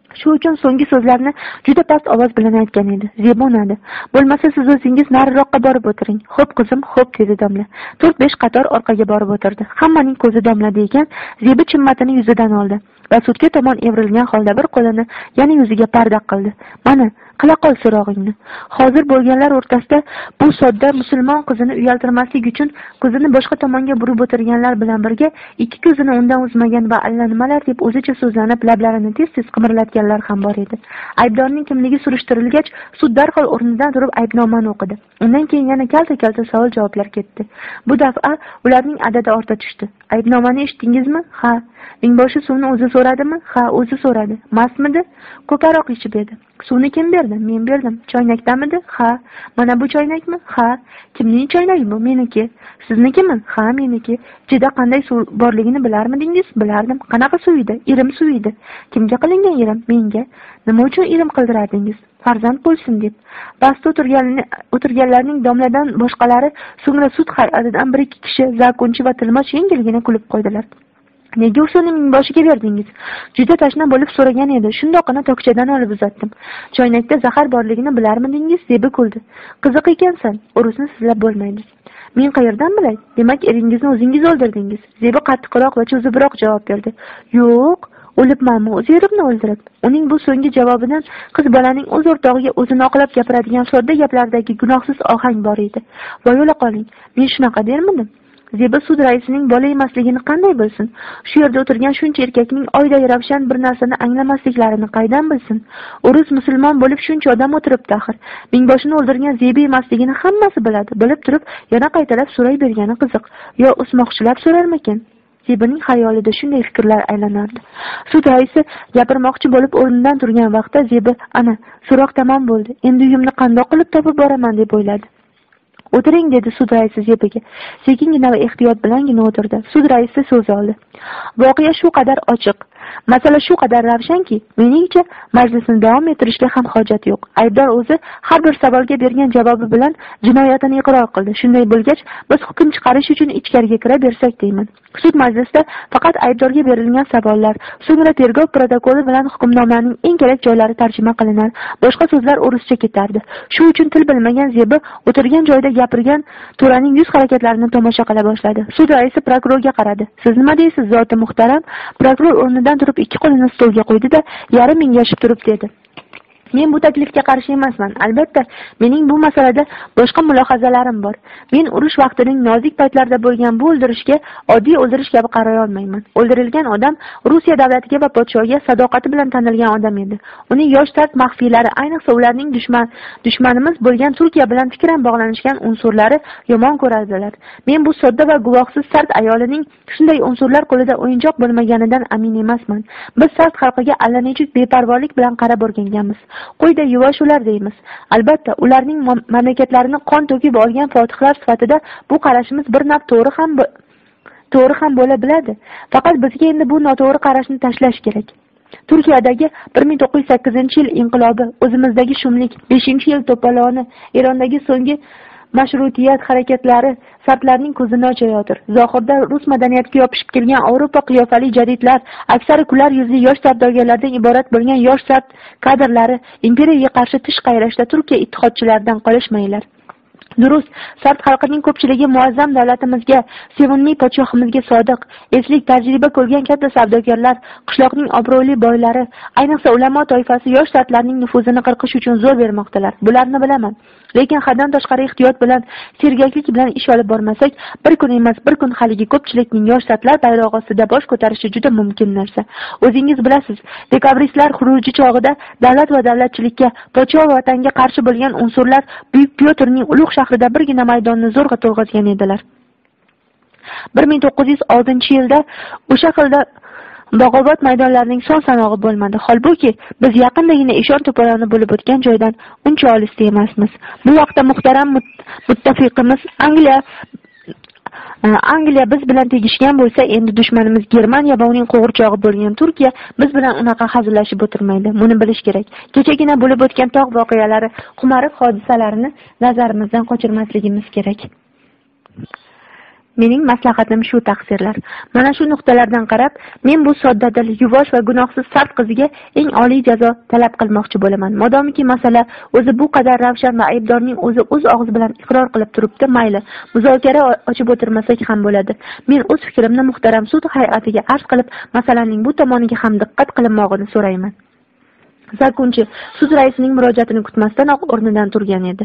Shu uchun so'nggi so'zlarni juda past ovoz bilan aytgan edi. Zebi unadi. Bo'lmasa siz o'zingiz nariroqqa borib o'tiring. Xo'p qizim, xo'p dedi domla. 4-5 qator orqaga borib o'tirdi. Hammaning ko'zi domlada ekan, Zebi chimmatini yuzidan oldi va sudga tomon evrilgan holda bir qo'lini yana yuziga parda qildi. Mana, qila qol so'rog'ingni. Hozir bo'lganlar o'rtasida bu sodda musulmon qizini uyaltirmaslik uchun ko'zini boshqa tomonga burib o'tirganlar bilan birga ikki ko'zini undan uzmagan va allanimalar deb o'zicha so'zlanib lablarini tez-tez qimirlatganlar ham bor edi. Aybdorning kimligi surishtirilgach, sud darhol o'rnidan turib aybnomani o'qidi. Undan keyin yana kalta-kalta savol-javoblar ketdi. Bu daf'a ularning adadi orta tushdi. Aybnomani eshitdingizmi? Ha. Mingboshi suvni o'zi so'radimi? Ha, o'zi so'radi. Mastmidi? Ko'karoq ichib edi. Suvni kim berdi? Men berdim. Choynakdamidi? Ha. Mana bu choynakmi? Ha. Kimning choynagi bu? Meniki. Siznikimi? Ha, meniki. Ichida qanday suv borligini bilarmidingiz? Bilardim. Qanaqa suv edi? Irim suv edi. Kimga qilingan irim? Menga. Nima uchun irim qildiradingiz? Farzand bo'lsin deb. Bastda o'tirganlarning domladan boshqalari, so'ngra sud hay'atidan bir ikki kishi, zakunchi va tilmoch yengilgina kulib qo'ydilar. Nega suvni mingboshiga berdingiz? Juda tashna bo'lib so'ragan edi. Shundoqqina tokchadan olib uzatdim. Choynakda zahar borligini bilarmidingiz? Zebi kuldi. Qiziq ekansan. Urusni sizlab bo'lmaydi. Men qayerdan bilay? Demak, eringizni o'zingiz o'ldirdingiz. Zebi qattiqroq va cho'zibroq javob berdi. Yo'q, o'libmanmi? O'z erimni o'ldirib. Uning bu so'nggi javobidan qiz bolaning o'z o'rtog'iga o'zini oqlab gapiradigan sodda gaplardagi gunohsiz ohang bor edi. Voy o'la qoling. Men shunaqa dermidim? Zebi sud raisining bola emasligini qanday bilsin? Shu yerda o'tirgan shuncha erkakning oyday ravshan bir narsani anglamasliklarini qaydan bilsin? O'rus musulmon bo'lib shuncha odam o'tiribdi axir. Mingboshini o'ldirgan Zebi emasligini hammasi biladi. Bilib turib yana qaytalab so'ray bergani qiziq. Yo o'smoqchilab so'rarmikin? Zebining xayolida shunday fikrlar aylanardi. Sud raisi gapirmoqchi bo'lib o'rnidan turgan vaqtda Zebi, ana, so'roq tamom bo'ldi. Endi uyimni qandoq qilib topib boraman deb o'yladi. O'tiring dedi sud raisi Zebiga. Sekingina va ehtiyot bilangina o'tirdi. Sud raisi so'z oldi. Voqea shu qadar ochiq. Masala shu qadar ravshanki, meningcha majlisni davom ettirishga ham hojat yo'q. Aybdor o'zi har bir savolga bergan javobi bilan jinoyatini iqror qildi. Shunday bo'lgach, biz hukm chiqarish uchun ichkariga kira bersak deyman. Sud majlisida faqat aybdorga berilgan savollar, so'ngra tergov protokoli bilan hukmnomaning eng kerak joylari tarjima qilinar, boshqa so'zlar o'rischa ketardi. Shu uchun til bilmagan Zebi o'tirgan joyda gapirgan to'raning yuz harakatlarini tomosha qila boshladi. Sud raisi prokurorga qaradi. Siz nima deysiz, zoti muhtaram? Prokuror o'rnidan turib ikki qo'lini stolga qo'ydi-da, yarim mingashib turib dedi. Men bu taklifga qarshi emasman. Albatta, mening bu masalada boshqa mulohazalarim bor. Men urush vaqtining nozik paytlarida bo'lgan bu o'ldirishga oddiy o'ldirish kabi qaray olmayman. O'ldirilgan odam Rossiya davlatiga va podshohiga sadoqati bilan tanilgan odam edi. Uning yosh sart maxfiylari, ayniqsa ularning dushmanimiz bo'lgan Turkiya bilan fikran bog'lanishgan unsurlari yomon ko'radilar. Men bu sodda va guvohsiz sart ayolining shunday unsurlar qo'lida o'yinchoq bo'lmaganidan amin emasman. Biz sart xalqiga allanechuk beparvolik bilan qarab o'rganganmiz. Qo'yda yuvosh ular deymiz. Albatta, ularning mamlakatlarini qon to'kib olgan fotihlar sifatida bu qarashimiz bir naf to'g'ri ham bo'la biladi. Faqat bizga endi bu noto'g'ri qarashni tashlash kerak. Turkiyadagi 1908-yil inqilobi, o'zimizdagi shumlik, 5-yil to'poloni, Erondagi so'nggi mashrutiyat harakatlari sartlarning ko'zini ochayotir. Zohirda rus madaniyatiga yopishib kelgan Yevropa qiyofali jadidlar, aksari kular yuzli yosh savdogarlardan iborat bo'lgan yosh sart kadrlari imperiyaga qarshi tish qayrashda Turkiya ittihodchilaridan qolishmaylar. Durust, sart xalqining ko'pchiligi muazzam davlatimizga, sevimli podshohimizga sodiq, eslik, tajriba ko'rgan katta savdogarlar, qishloqning obro'li boylari, ayniqsa ulamo toifasi yosh sartlarning nufuzini qirqish uchun zo'r bermoqdalar. Bularni bilaman. Lekin haddan tashqari ehtiyot bilan, sergaklik bilan ish olib bormasak, bir kun emas, bir kun haligi ko'pchilikning yosh sartlar bayrog'i ostida bosh ko'tarishi juda mumkin narsa. O'zingiz bilasiz, dekabristlar xuruji chog'ida davlat va davlatchilikka, podsho va vatanga qarshi bo'lgan unsurlar Buyuk Pyotrning ulug' shahrida birgina maydonni zo'rg'a to'lg'azgan edilar. 1906-yilda o'sha xilda Bog'obod maydonlarining son sanog'i bo'lmadi. Holbuki, biz yaqindagina Eshon to'poloni bo'lib o'tgan joydan uncha olisda emasmiz. Bu vaqtda muhtaram muttafiqimiz Angliya biz bilan tegishgan bo'lsa, endi dushmanimiz Germaniya va uning qo'g'irchog'i bo'lgan Turkiya biz bilan unaqa hazillashib o'tirmaydi. Buni bilish kerak. Kechagina bo'lib o'tgan tog' voqealari, Qumarib hodisalarini nazarimizdan qochirmasligimiz kerak. Mening maslahatim shu taqsirlar. Mana shu nuqtalardan qarab, men bu soddadil, yuvosh va gunohsiz sart qiziga eng oliy jazo talab qilmoqchi bo'laman. Modomiki masala o'zi bu qadar ravshan va aybdorning o'zi o'z og'zi bilan iqror qilib turibdi, mayli, muzokara ochib o'tirmasak ham bo'ladi. Men o'z fikrimni muhtaram sud hay'atiga arz qilib, masalaning bu tomoniga ham diqqat qilinmog'ini so'rayman. Zakunchi sud raisining murojaatini kutmasdanoq o'rnidan turgan edi.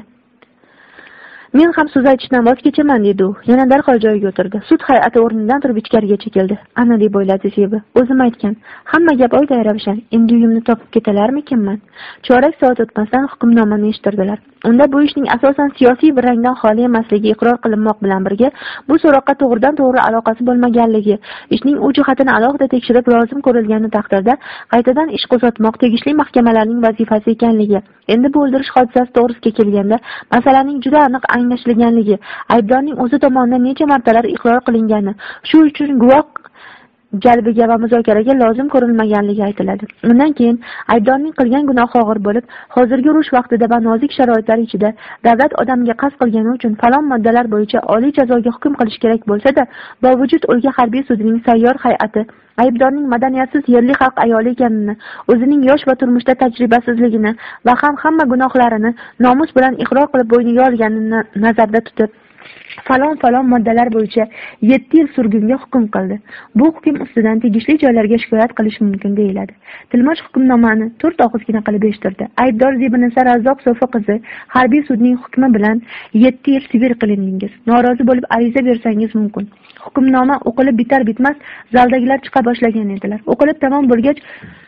Men ham so'z aytishdan voz kechaman dedi u. Yana darhol joyiga o'tirdi. Sud hay'ati o'rnidan turib ichkariga chekildi. Ana deb o'yladi Zebi. O'zim aytgan. Hamma gap oyday ravshan. Endi uyimni topib ketalarmikinman? Chorak soat o'tmasdan hukmnomani eshittirdilar. Unda bu ishning asosan siyosiy bir rangdan xoli emasligi iqror qilinmoq bilan birga, bu so'roqqa to'g'ridan-to'g'ri aloqasi bo'lmaganligi, ishning u jihatini alohida tekshirib lozim ko'rilgani taqdirda qaytadan ish qo'zg'atmoq tegishli mahkamalarning vazifasi ekanligi. Endi bu o'ldirish hodisasi to'g'risiga kelganda, masalaning juda aniq anglashilganligi, aybdorning o'zi tomonidan necha martalar iqror qilingani, shu uchun guvoh jalbiga va muzokaraga lozim ko'rilmaganligi aytiladi. Undan keyin aybdorning qilgan gunohi og'ir bo'lib, hozirgi urush vaqtida va nozik sharoitlar ichida davlat odamga qasd qilgani uchun falon moddalar bo'yicha oliy jazoga hukm qilish kerak bo'lsa-da, bovujud o'lka harbiy sudining sayyor hay'ati aybdorning madaniyatsiz yerli xalq ayoli ekanini, o'zining yosh va turmushda tajribasizligini va hamma gunohlarini nomus bilan iqror qilib bo'yniga olganini nazarda tutib, falon moddalar bo'yicha 7 yil surgunga hukm qildi. Bu hukm ustidan tegishli joylarga shikoyat qilish mumkin deyiladi. Tilmoch hukmnomani 4 og'izgina qilib eshittirdi. Aybdor Zebinisa Razzoq Sofi qizi harbiy sudning hukmi bilan 7 yil sibir qilindingiz. Norozi bo'lib ariza bersangiz mumkin. Hukmnoma o'qilib bitar bitmas zaldagilar chiqa boshlagan edilar. O'qilib tamom bo'lgach,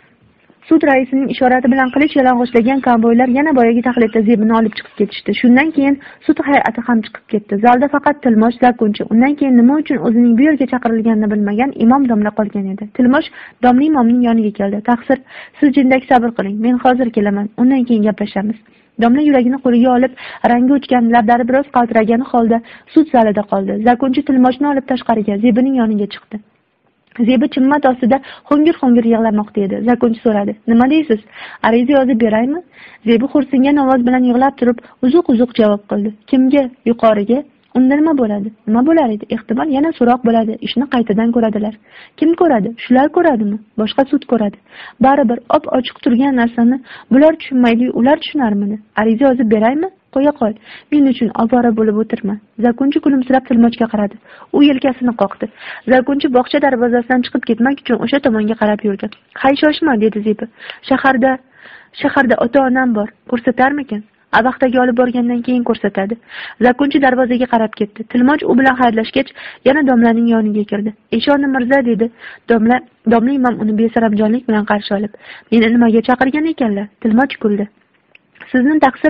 sud raisining ishorati bilan qilich yalang'ochlagan konvoylar yana boyagi taxlitda Zebini olib chiqib ketishdi. Shundan keyin sud hay'ati ham chiqib ketdi. Zalda faqat Tilmoch Zakunchi. Undan keyin nima uchun o'zining bu yerga chaqirilganini bilmagan imom domla qolgan edi. Tilmoch domla imomning yoniga keldi. Taqsir, siz jindak sabr qiling. Men hozir kelaman. Undan keyin gaplashamiz. Domla yuragini qo'liga olib, rangi o'chgan, lablari biroz qaltiragani holda sud zalida qoldi. Zakunchi Tilmochni olib tashqariga, Zebining yoniga chiqdi. Zebi chimmat ostida ho'ngir-ho'ngir yig'lamoqda edi. Zakunchi so'radi. Nima deysiz? Ariza yozib beraymi? Zebi xo'rsingan ovoz bilan yig'lab turib, uzuq-uzuq javob qildi. Kimga? Yuqoriga. Unda nima bo'ladi? Nima bo'lar edi? Ehtimol yana so'roq bo'ladi. Ishni qaytadan ko'radilar. Kim ko'radi? Shular ko'radimi? Boshqa sud ko'radi. Baribir ochiq turgan narsani bular tushunmaydi, ular tushunarmidi? Ariza yozib beraymi? Qo'ya qol. Men uchun ovora bo'lib o'tirma. Zakunchi kulimsirab Tilmochga qaradi. U yelkasini qoqdi. Zakunchi bog'cha darvozasidan chiqib ketmak uchun o'sha tomonga qarab yurdi. "Hay shoshma", dedi Zebi. Shaharda ota-onam bor. Ko'rsatarmikin? Avaqtaga olib borgandan keyin ko'rsatadi. Zakunchi darvozaga qarab ketdi. Tilmoch u bilan xayrlashgach, yana domlaning yoniga kirdi. "Eshonni mirza", dedi. Domla imom uni besaramjonlik bilan qarshi olib, "Meni nimaga chaqirgan ekanlar?" Tilmoch kuldi. "Sizni taqsir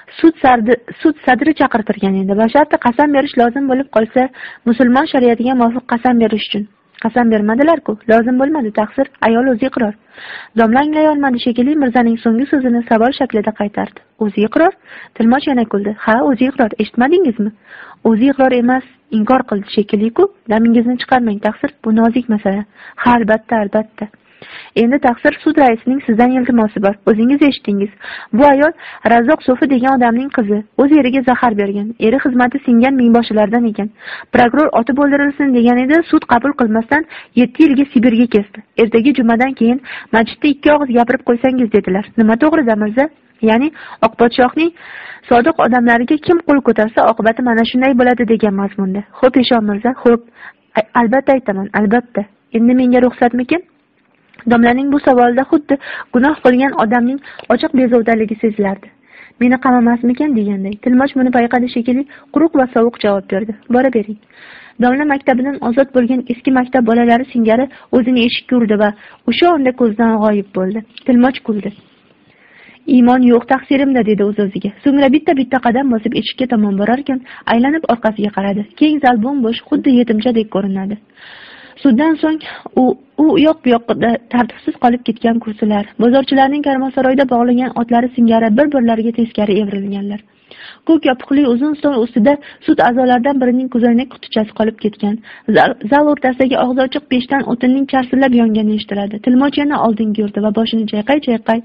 sud sadri chaqirtirgan edi. Basharti qasam berish lozim bo'lib qolsa, musulmon shariatiga muvofiq qasam berish uchun. Qasam bermadilar-ku, lozim bo'lmadi taqsir, ayol o'zi iqror." Domla anglay olmadi shekilli, mirzaning so'nggi so'zini savol shaklida qaytardi. "O'zi iqror?" Tilmoch yana kuldi. "Ha, o'zi iqror. Eshitmadingizmi? O'zi iqror emas, inkor qildi shekilli-ku. Damingizni chiqarmang taqsir, bu nozik masala." "Ha, albatta. Endi taqsir sud raisining sizdan iltimosi bor. O'zingiz eshitdingiz. Bu ayol Razzoq Sofi degan odamning qizi. O'z eriga zahar bergan. Eri xizmati singan mingboshilardan ekan. Prokuror otib o'ldirilsin degan edi, sud qabul qilmasdan 7 yilga Sibirga kesdi. Ertaga jumadan keyin masjidda 2 og'iz gapirib qo'ysangiz dedilar. Nima to'g'rida mirza? Ya'ni Oqpodshohning sodiq odamlariga kim qo'l ko'tarsa, oqibati mana shunday bo'ladi degan mazmunda. Xo'p, Eshon mirza, xo'p. Albatta aytaman, albatta. Endi menga ruxsatmikin? Domlaning bu savolida xuddi gunoh qilgan odamning ochiq bezovtaligi sezilardi. "Meni qamamasmikan?" deganday. Tilmoch buni payqadi shekilli, quruq va sovuq javob berdi. "Bora bering." Domla maktabidan ozod bo'lgan eski maktab bolalari singari o'zini eshikka urdi va o'sha onda ko'zdan g'oyib bo'ldi. Tilmoch kuldi. "Iymon yo'q taqsirimda", dedi o'z-o'ziga. So'ngra bitta qadam bosib eshikka tomon borar ekan, aylanib orqasiga qaradi. Keng zal bo'm-bo'sh, xuddi yetimchadek ko'rinadi. Suddan so'ng u yoq bu yoqda tartibsiz qolib ketgan kursilar, bozorchilarning karvonsaroyda bog'lagan otlari singari bir-birlariga teskari evrilganlar. Ko'k yopiqli uzun stol ustida sud a'zolaridan birining ko'zoynak qutichasi qolib ketgan. Zal o'rtasidagi og'zi ochiq pechdan o'tinning charsillab yongani eshitiladi. Tilmoch yana oldinga yurdi va boshini chayqay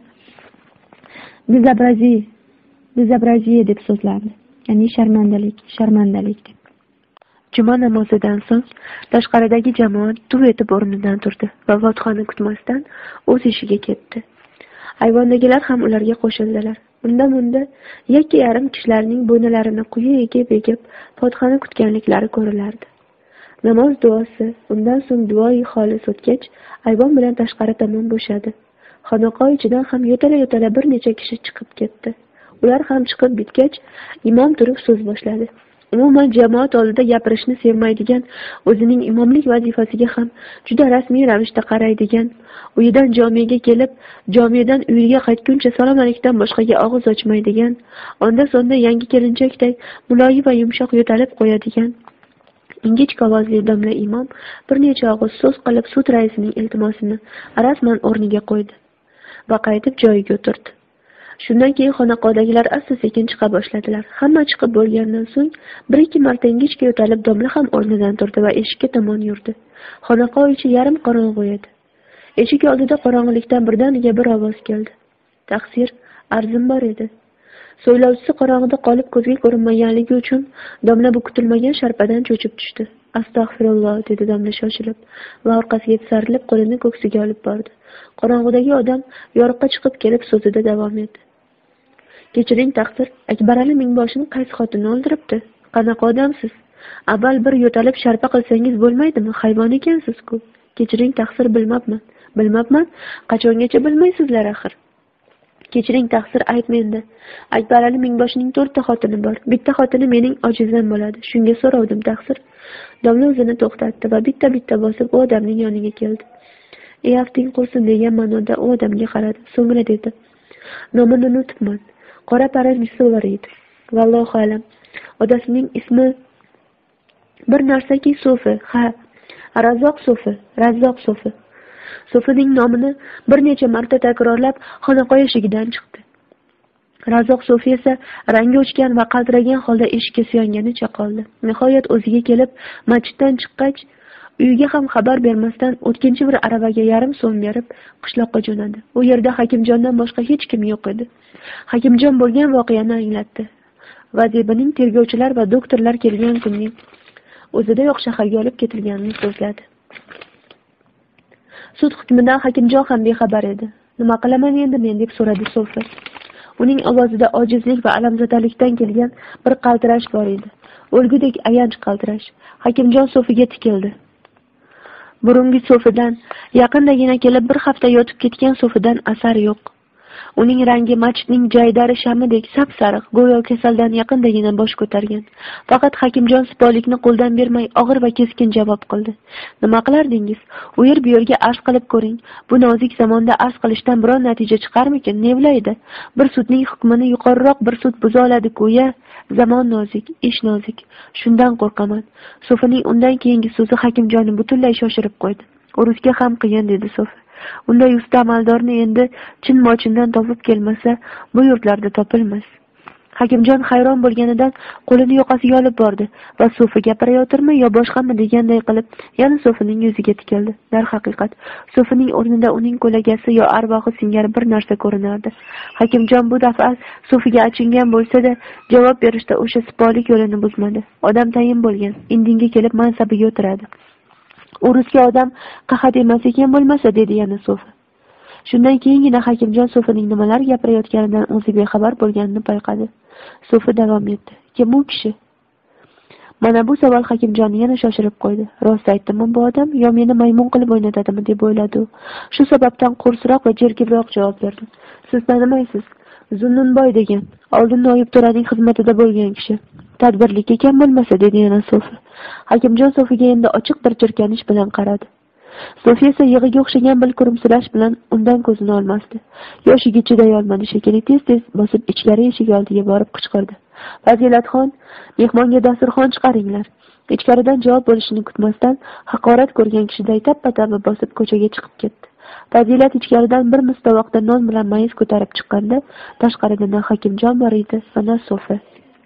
"Bezabraziye" deb so'zlandi. Ya'ni sharmandalik deb. Juma namozidan so'ng tashqaridagi jamoat duv etib o'rnidan turdi va Vodxoni kutmasdan o'z ishiga ketdi. Ayvondagilar ham ularga qo'shildilar. Unda yakka yarim kishilarning bo'ynalarini quyi egib Vodxoni kutganliklari ko'rilardi. Namoz duosi, undan so'ng duoi xolis o'tgach, ayvon bilan tashqari tomon bo'shadi. Xonaqo ichidan ham yo'tala bir necha kishi chiqib ketdi. Ular ham chiqib bitgach, imom turib so'z boshladi. Umuman jamoat oldida gapirishni sevmaydigan, o'zining imomlik vazifasiga ham juda rasmiy ravishda qaraydigan, uyidan jomiga kelib, jomidan uyiga qaytguncha salom alikdan boshqaga og'iz ochmaydigan, onda-sonda yangi kelinchakday muloyim va yumshoq yo'talib qo'yadigan ingichka ovozli domla imom bir necha og'iz so'z qilib sud raisining iltimosini rasman o'rniga qo'ydi va qaytib joyiga o'tirdi. Shundan keyin xonaqodagilar asta-sekin chiqa boshladilar. Hamma chiqib bo'lgandan so'ng bir-ikki marta ingichka yo'talib domla ham o'rnidan turdi va eshikka tomon yurdi. Xonaqo ichi yarim qorong'u edi. Eshik oldida qorong'ilikdan birdaniga bir ovoz keldi. Taqsir, arzim bor edi. So'ylovchisi qorong'ida qolib ko'zga ko'rinmaganligi uchun domla bu kutilmagan sharpadan cho'chib tushdi. Astag'firulloh, dedi domla shoshilib va orqasiga tisarilib qo'lini ko'ksiga olib bordi. Qorong'idagi odam yoriqqa chiqib kelib so'zida davom etdi. Kechiring taqsir, Akbarali Mingboshini qaysi xotini o'ldiribdi? Qanaqa odamsiz? Avval bir yo'talib sharpa qilsangiz bo'lmaydimi? Hayvon ekansiz-ku. Kechiring taqsir, bilmabman. Qachongacha bilmaysizlar axir? Kechiring taqsir, aytmangda. Akbarali Mingboshining 4 ta xotini bor. Bitta xotini mening ojizam bo'ladi. Shunga so'ravdim taqsir. Domla o'zini to'xtatdi va bitta bosib u odamning yoniga keldi. "Ey afting qursin" degan ma'noda u odamga qaradi. So'ngra dedi: "Nomini unutibman. Qora paraz Misolar edi. Vallohu alam. Odasining ismi bir narsaki Sofi. Ha, Razzoq Sofi. Sofining nomini bir necha marta takrorlab xonaqo eshigidan chiqdi. Razzoq Sofi esa rangi o'chgan va qaltiragan holda eshikka suyanganicha qoldi. Nihoyat o'ziga kelib, masjiddan chiqqach, uyiga ham xabar bermasdan o'tkinchi bir aravaga yarim so'm berib qishloqqa jo'nadi. U yerda Hakimjondan boshqa hech kim yo'q edi. Hakimjon bo'lgan voqeani anglatdi. Vazibaning tergovchilar va doktorlar kelgan kunning o'zidayoq shaharga olib ketilganini so'zladi. Sud hukmidan Hakimjon ham bexabar edi. "Nima qilaman endi men?" deb so'radi Sofi. Uning ovozida ojizlik va alamzadalikdan kelgan bir qaltirash bor edi. O'lgudek ayanch qaltirash. Hakimjon Sofiga tikildi. Burungi Sofidan, yaqindagina kelib bir hafta yotib ketgan Sofidan asar yo'q. Uning rangi masjidning jaydari shamidek sap-sariq, go'yo kasaldan yaqindagina bosh ko'targan. Faqat Hakimjon sipolikni qo'ldan bermay og'ir va keskin javob qildi. "Nima qilardingiz? U yer bu yerga arz qilib ko'ring. Bu nozik zamonda arz qilishdan biron natija chiqarmikin? Nevlaydi? Bir sudning hukmini yuqoriroq bir sud buza oladi-ku ya. Zamon nozik, ish nozik. Shundan qo'rqaman." Sofining undan keyingi so'zi Hakimjonni butunlay shoshirib qo'ydi. "Urushga ham qiyin", dedi Sofi. "Unday usta amaldorni endi chin-mochindan topib kelmasa, bu yurtlarda topilmas." Hakimjon hayron bo'lganidan qo'lini yoqasiga olib bordi va Sofi gapirayotirmi yo boshqami deganday qilib yana Sofining yuziga tikildi. Darhaqiqat, Sofining o'rnida uning ko'lagasi yo arvohi singari bir narsa ko'rinardi. Hakimjon bu daf'a Sofiga achingan bo'lsa-da, javob berishda o'sha sipolik yo'lini buzmadi. Odam tayin bo'lgan, indinga kelib mansabiga o'tiradi. "Urusga odam qahat emas ekan bo'lmasa", dedi yana Sofi. Shundan keyingina Hakimjon Sofining nimalar gapirayotganidan o'zi bexabar bo'lganini payqadi. Sofi davom etdi: "Kim u kishi?" Mana bu savol Hakimjonni yana shoshirib qo'ydi. Rost aytdimi bu odam yo meni maymun qilib o'ynatadimi deb o'yladi u. Shu sababdan qo'rsroq va jerkibroq javob berdi. "Siz tanimaysiz? Zunnunboy degan, oldin noyib to'raning xizmatida bo'lgan kishi. Tadbirlik ekan bo'lmasa", dedi yana Sofi. Hakimjon Sofiga endi ochiq bir jirkanish bilan qaradi. Sofi esa yig'iga o'xshagan bir kurimsirash bilan undan ko'zini olmasdi. Yoshiga chiday olmadi shekilli tez bosib ichkari eshik oldiga borib qichqirdi: "Fazilatxon, mehmonga dasturxon chiqaringlar." Ichkaridan javob bo'lishini kutmasdan haqorat ko'rgan kishiday tappa-tappa bosib ko'chaga chiqib ketdi. Fazilat ichkaridan bir mis tovoqda non bilan mayiz ko'tarib chiqqanda, tashqarida na Hakimjon bor edi, na Sofi.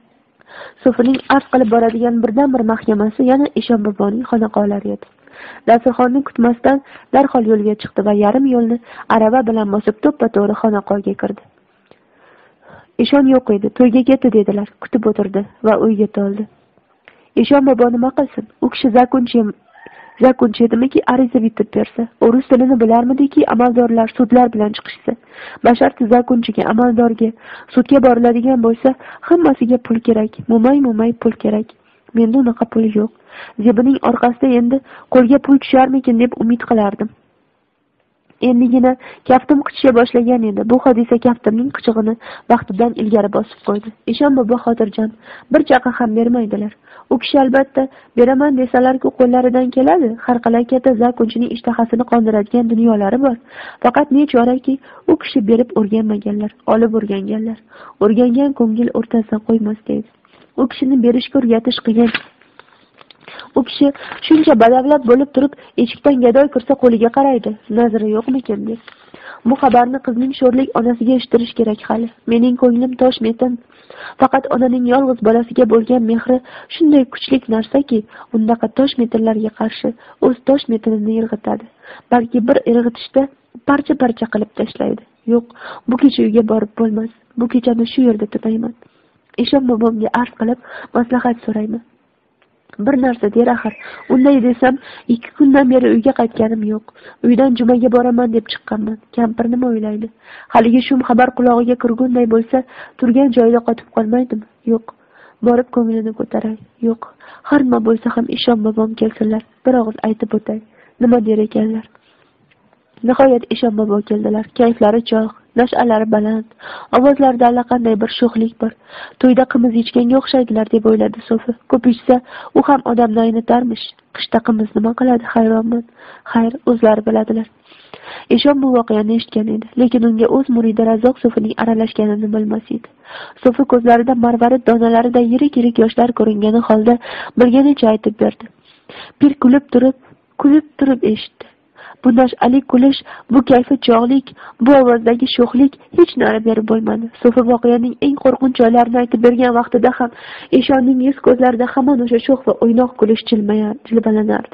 Sofining arz qilib boradigan birdan-bir mahkamasi yana Eshon boboning xonaqolari edi. Dasturxonni kutmasdan darhol yo'lga chiqdi va yarim yo'lni arava bilan bosib to'ppa-to'g'ri xonaqoga kirdi. Eshon yo'q edi, to'yga ketdi dedilar. Kutib o'tirdi va uyga toldi. eshon bobo nima qilsin? U kishi zakunchi edimiki, ariza bitib bersa, u rus tilini bilarmidiki, amaldorlar sudlar bilan chiqishsa, basharti zakunchiga, amaldorga, sudga boriladigan bo'lsa, hammasiga pul kerak, mo'may pul kerak. Menda unaqa pul yo'q. Zebining orqasida endi qo'lga pul tusharmikin deb umid qilardim. Endigina kaftim qichishga boshlagan edi. Bu hodisa kaftimning qichig'ini vaqtidan ilgari bosib qo'ydi. Eshon bobo xotirjam, bir chaqa ham bermaydilar. U kishi albatta beraman desalar-ku qo'llaridan keladi. Har qalay katta zakunchining ishtahasini qondiradigan dunyolari bor. Faqat nechoraki u kishi berib o'rganmaganlar, olib o'rganganlar. O'rgangan ko'ngil o'rtasidan qo'ymas deydi. U kishini berishga o'rgatish qiyin. U kishi shuncha badavlat bo'lib turib, eshikdan gadoy kirsa qo'liga qaraydi. Nazari yo'qmikin deb. Bu xabarni qizning sho'rlik onasiga eshittirish kerak hali. Mening ko'nglim tosh metin. Faqat onaning yolg'iz bolasiga bo'lgan mehri shunday kuchli narsaki, undaqa tosh metinlarga qarshi o'z tosh metinini irg'itadi. Balki bir irg'itishda parcha-parcha qilib tashlaydi. Yo'q, bu kecha uyga borib bo'lmas. Bu kechani shu yerda tunayman. Eshon bobomga arz qilib maslahat so'rayman. Bir narsa der axir. Unday desam, 2 kundan beri uyga qaytganim yo'q. Uydan jumaga boraman deb chiqqanman. Kampir nima o'ylaydi? Haligi shum xabar qulog'iga kirgunday bo'lsa, turgan joyida qotib qolmaydimi? Yo'q. Borib ko'nglini ko'taray. Yo'q. Har nima bo'lsa ham eshon bobom kelsinlar. Bir og'iz aytib o'tay. Nima der ekanlar? Nihoyat eshon bobo keldilar. Kayflari chog', nash'alari baland, ovozlarida allaqanday bir sho'xlik bor. To'yda qimiz ichganga o'xshaydilar deb o'yladi Sofi. Ko'p ichsa, u ham odamni aynitarmish. Qishda qimiz nima qiladi, hayronman. Xayr, o'zlari biladilar. Eshon bu voqeani eshitgan edi, lekin unga o'z muridi Razzoq Sofining aralashganini bilmas edi. Sofi ko'zlarida marvarid donalarida yirik-yirik yoshlar ko'ringani holda bilganicha aytib berdi. Pir kulib turib eshitdi. Bu nash'ali kulish, bu kayfi chog'lik, bu ovozdagi sho'xlik hech nari berib bo'lmadi. Sofi voqeaning eng qo'rqinch joylarini aytib bergan vaqtida ham eshonning yuz ko'zlarida hamon o'sha sho'x va o'ynoq kulish jilbalanardi.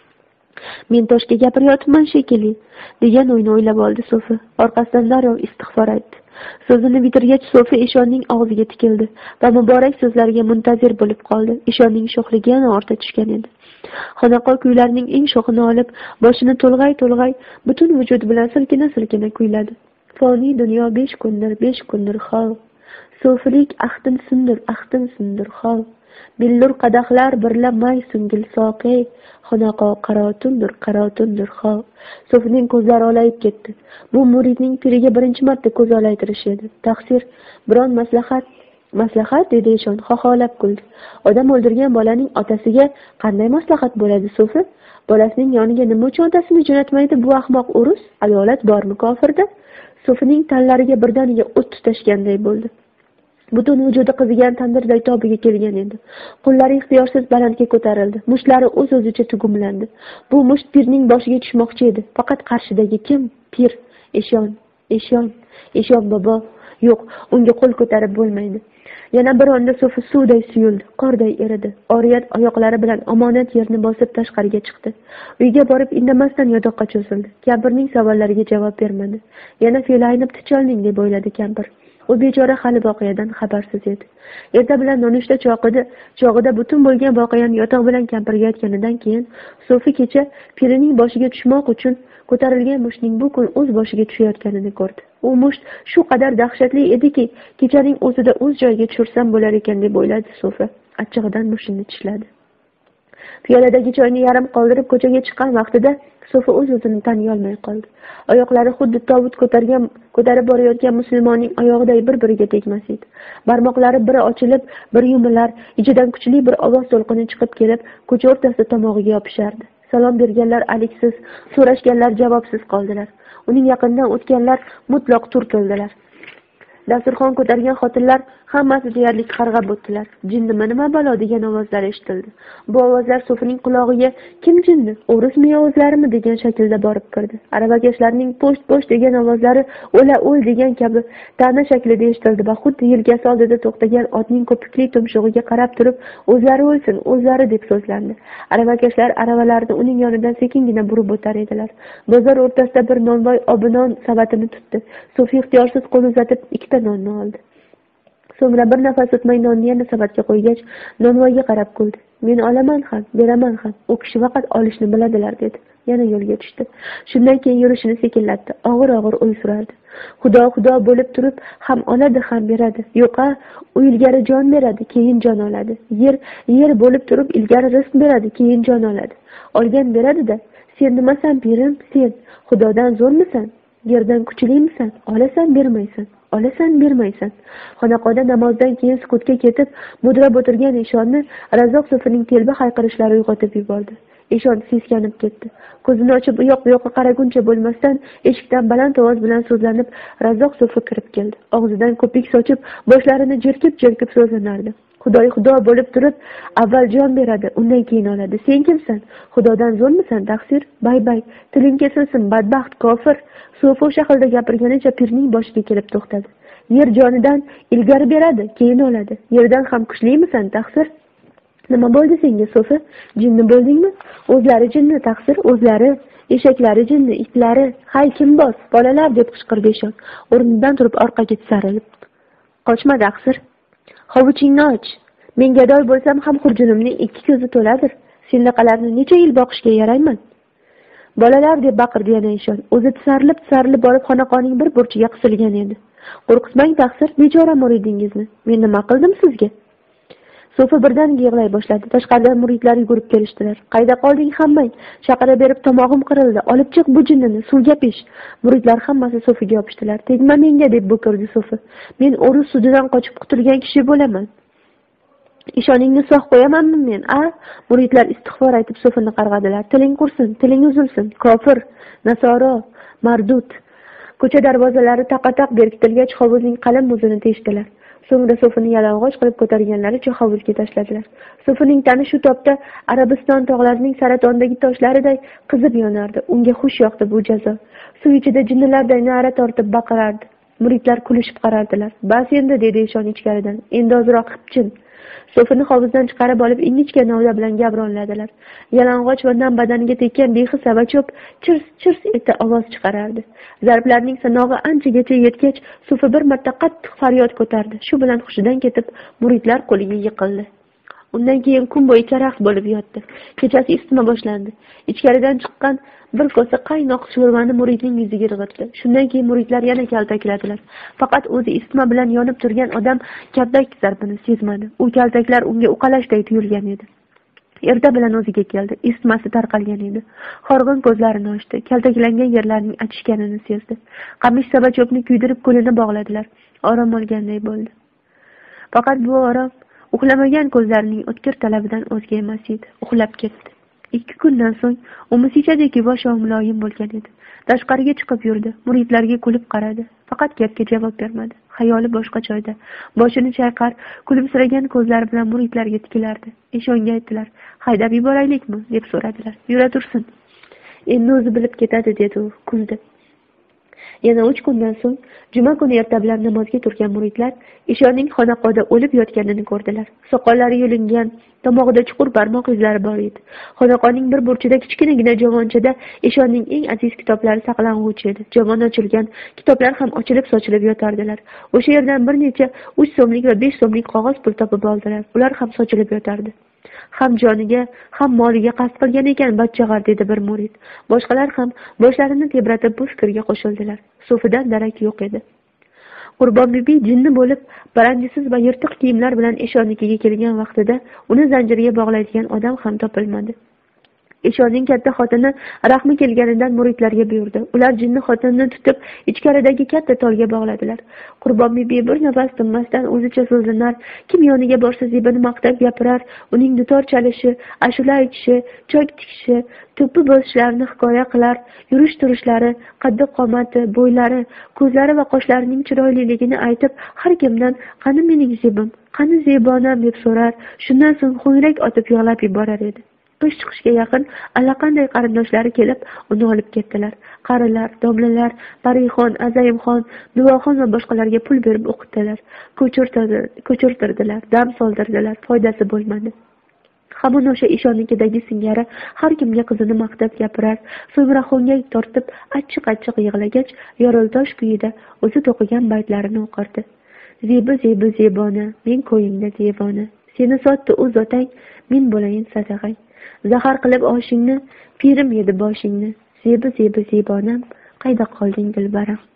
Men toshga gapiryapman shekilli, degan o'yni o'ylab oldi Sofi. Orqasidan darrov istig'for aytdi. So'zini bitirgach Sofi eshonning og'ziga tikildi va muborak so'zlariga muntazir bo'lib qoldi. Eshonning sho'xligi yana orta tushgan edi. Xonaqo kuylarining eng sho'xini olib, boshini to'lg'ay, butun vujudi bilan silkina kuyladi. Foniy dunyo 5 kundir xol. Sofilik ahtin sundur xol. Billur qadahlar birla may sungil soqi. Xonaqo qarotundur xol. Sofining ko'zlari olayib ketdi. Bu muridning piriga birinchi marta ko'z olaytirish edi. Taqsir, biron maslahat dedi eshon, xoxolab kuldi. Odam o'ldirgan bolaning otasiga qanday maslahat bo'ladi, Sofi? Bolasining yoniga nima uchun otasini jo'natmaydi bu ahmoq urus? Adolat bormi kofirda? Sofining tanlariga birdaniga o't tutashganday bo'ldi. Butun vujudi qizigan tandirday tobiga kelgan edi. Qo'llari ixtiyorsiz balandga ko'tarildi. Mushtlari o'z-o'zicha tugumlandi. Bu musht pirning boshiga tushmoqchi edi. Faqat qarshidagi kim? Pir, eshon bobo. Yo'q, unga qo'l ko'tarib bo'lmaydi. Yana bir onda Sofi suvday suyuldi, qorday eridi. Oriyat oyoqlari bilan omonat yerni bosib tashqariga chiqdi. Uyga borib indamasdan yotoqqa cho'zildi. Kampirning savollariga javob bermadi. Yana fe'l aynib ticholding deb o'yladi kampir. U bechora hali voqeadan xabarsiz edi. Erta bilan nonushta chog'ida butun bo'lgan voqeani yotoq bilan kampirga aytganidan keyin Sofi kecha pirining boshiga tushmoq uchun ko'tarilgan mushtning bu kun o'z boshiga tushayotganini ko'rdi. U musht shu qadar dahshatli ediki, kechaning o'zida o'z joyiga tushirsam bo'lar ekan deb o'yladi Sofi. Achchig'idan mushini tishladi. Piyoladagi choyni yarim qoldirib ko'chaga chiqqan vaqtida Sofi o'z-o'zini taniy olmay qoldi. Oyoqlari xuddi tobut ko'tarib borayotgan musulmonning oyog'iday bir-biriga tegmas edi. Barmoqlari biri ochilib, biri yumilar, ichidan kuchli bir ovoz to'lqini chiqib kelib, ko'cha o'rtasida tomog'iga yopishardi. Salom berganlar aliksiz, so'rashganlar javobsiz qoldilar. Uning yaqinidan o'tganlar mutlaq turtildilar. Dasturxon ko'targan xotinlar hammasi deyarli qarg'ab o'tdilar. Jinnimi nima balo degan ovozlar eshitildi. Bu ovozlar Sofining qulog'iga kim jinni, o'rismi yo o'zlarimi degan shaklda borib kirdi. Aravakashlarning po'sht degan ovozlari o'la-o'l degan kabi ta'na shaklida eshitildi va xuddi yelkasi oldida to'xtagan otning ko'pikli tumshug'iga qarab turib, o'zlari o'lsin, o'zlari deb so'zlandi. Aravakashlar aravalarini uning yonidan sekingina burib o'tar edilar. Bozor o'rtasida bir nonvoy obinon savatini tutdi. Sofi ixtiyorsiz qo'l uzatib ikkita nonni oldi. So'ngra bir nafas o'tmay nonni yana savatga qo'ygach, nonvoyga qarab kuldi. Men olaman ham, beraman ham. U kishi faqat olishni biladilar dedi. Yana yo'lga tushdi. Shundan keyin yurishini sekinlatdi. Og'ir-og'ir o'y surardi. Xudo bo'lib turib ham oladi, ham beradi. Yo'q-a, u ilgari jon beradi, keyin jon oladi. Yer bo'lib turib ilgari rizq beradi, keyin jon oladi. Olgan beradi-da. Sen nimasan, pirim? Sen Xudodan zo'rmisan? Yerdan kuchlimisan? Olasan, bermaysan. Olasan, bermaysan. Xonaqoda namozdan keyin sukutga ketib, mudrab o'tirgan Eshonni Razzoq Sofining telba hayqirishlari uyg'otib yubordi. Eshon seskanib ketdi. Ko'zini ochib u yoq bu yoqqa qaraguncha bo'lmasdan eshikdan baland ovoz bilan so'zlanib Razzoq Sofi kirib keldi. Og'zidan ko'pik sochib, boshlarini jerkib so'zlanardi. Xudo bo'lib turib, avval jon beradi, undan keyin oladi. Sen kimsan? Xudodan zo'rmisan, taqsir? Bay, tiling kesilsin, badbaxt, kofir. Sofi o'sha xilda gapirganicha pirning boshiga kelib to'xtadi. Yer jonidan ilgari beradi, keyin oladi. Yerdan ham kuchlimisan, taqsir? Nima bo'ldi senga, Sofi? Jinni bo'ldingmi? O'zlari jinni, taqsir, o'zlari. Eshaklari jinni, itlari. Hay, kim bos? Bolalar, deb qichqirdi Eshon. O'rnidan turib orqaga tisarilib. Qochma, taqsir. Hovuchingni och. Men gadoy bo'lsam ham xurjunimning ikki ko'zi to'ladir. Sendaqalarni necha yil boqishga yarayman? Bolalar, deb baqirdi yana Eshon. O'zi tisarilib borib xonaqoning bir burchiga qisilgan edi. Qo'rqitmang, taqsir, bechora muridingizni. Men nima qildim sizga? Sofi birdaniga yig'lay boshladi. Tashqaridan muridlar yugurib kelishdilar. Qayda qolding hammang? Chaqira berib tomog'im qirildi. Olib chiq bu jinnini, suvga pish. Muridlar hammasi Sofiga yopishdilar. Tegma menga, deb bo'kirdi Sofi. Men o'rus sudidan qochib qutulgan kishi bo'laman. Ishoningni sog' qo'yamanmi men, a? Muridlar istig'for aytib Sofini qarg'adilar. Tiling qursin, tiling uzilsin. Kofir, nasoro, mardud. Ko'cha darvozalari taqataq berkitilgach, hovuzning qalin muzini teshdilar. So'ngra Sofini yalang'och qilib ko'targanlaricha hovuzga tashladilar. Sofining tani shu topda Arabiston tog'larining saratondagi toshlariday qizib yonardi. Unga xush yoqdi bu jazo. Suv ichida jinnilarday na'ra tortib baqirardi. Muridlar kulishib qarardilar. Bas endi, dedi Eshon ichkaridan. Endi ozroq qipchin. Sofini hovuzdan chiqarib olib ingichka novda bilan gavronladilar. Yalang'och va nam badaniga tekkan bexis savacho'p chirs etib ovoz chiqarardi. Zarblarning sanog'i anchagacha yetgach, Sofi bir marta qattiq faryod ko'tardi. Shu bilan hushidan ketib, muridlar qo'liga yiqildi. Undan keyin kun bo'yicha raqs bo'lib yotdi. Kechasi isitma boshlandi. Ichkaridan chiqqan bir kosa qaynoq sho'rvani muridning yuziga irg'itdi. Shundan keyin muridlar yana kaltakladilar. Faqat o'zi isitma bilan yonib turgan odam kaltak zarbini sezmadi. U kaltaklar unga uqalashday tuyulgan edi. Erta bilan o'ziga keldi. Isitmasi tarqalgan edi. Horg'in ko'zlarini ochdi. Kaltaklangan yerlarning achishganini sezdi. Qamish sabacho'pni kuydirib qo'lini bog'ladilar. Orom olganday bo'ldi. Faqat bu orom uxlamagan ko'zlarining o'tkir talabidan o'zga emas edi. Uxlab ketdi. 2 kundan so'ng u musichadek yuvosh va muloyim bo'lgan edi. Tashqariga chiqib yurdi. Muridlarga kulib qaradi. Faqat gapga javob bermadi. Xayoli boshqa joyda. Boshini chayqar, kulimsiragan ko'zlari bilan muridlarga tikilardi. Eshonga aytdilar: "Haydab yuboraylikmi?" deb so'radilar. "Yura tursin. Endi o'zi bilib ketadi", dedi u, kuldi. Yana 3 kundan so'ng juma kuni erta bilan namozga turgan muridlar Eshonning xonaqoda o'lib yotganini ko'rdilar. Soqollari yulingan, tomog'ida chuqur barmoq izlari bor edi. Xonaqoning bir burchida kichkinagina jovonchada Eshonning eng aziz kitoblari saqlang'uvchi edi. Jovon ochilgan, kitoblar ham ochilib-sochilib yotardilar. O'sha yerdan bir necha 3 so'mlik va 5 so'mlik qog'oz pul topib oldilar. Ular ham sochilib yotardi. Ham joniga, ham moliga qasd qilgan ekan bachchag'ar, dedi bir murid. Boshqalar ham boshlarini tebratib bu fikrga qo'shildilar. Sofidan darak yo'q edi. Qurbon bibi jinni bo'lib, paranjisiz va yirtiq kiyimlar bilan Eshonnikiga kelgan vaqtida uni zanjirga bog'laydigan odam ham topilmadi. Eshonning katta xotini rahmi kelganidan muridlarga buyurdi. Ular jinni xotinini tutib, ichkaridagi katta tolga bog'ladilar. Qurbon bibi bir nafas tinmasdan o'zicha so'zlanar, kim yoniga borsa zebini maqtab gapirar, uning dutor chalishi, ashula aytishi, chok tikishi, to'pi bosishlarini hikoya qilar, yurish-turishlari, qaddi qomati, bo'ylari, ko'zlari va qoshlarining chiroyliligini aytib, har kimdan "Qani mening zebim, qani zebonam" deb so'rar. Shundan so'ng ho'ylak otib yig'lab yuborar edi. Qish chiqishga yaqin allaqanday qarindoshlari kelib uni olib ketdilar. Qarilar, domlalar, Parixon, Azayimxon, Duoxon va boshqalarga pul berib o'qitdilar. Ko'chirtirdilar, dam soldirdilar, foydasi bo'lmadi. Hamon o'sha Eshonnikidagi singari har kimga qizini maqtab gapirar, so'ngra xo'ngak tortib achchiq-achchiq yig'lagach, Yoriltosh kuyida o'zi to'qigan baytlarini o'qirdi. zebi zebi zebona, men ko'yingda devona. Seni sotdi o'z otang, men bo'layin sadag'ang. Zahar qilib oshingni, pirim yedi boshingni. Zebi zebi zebonam, qayda qolding dilbaram.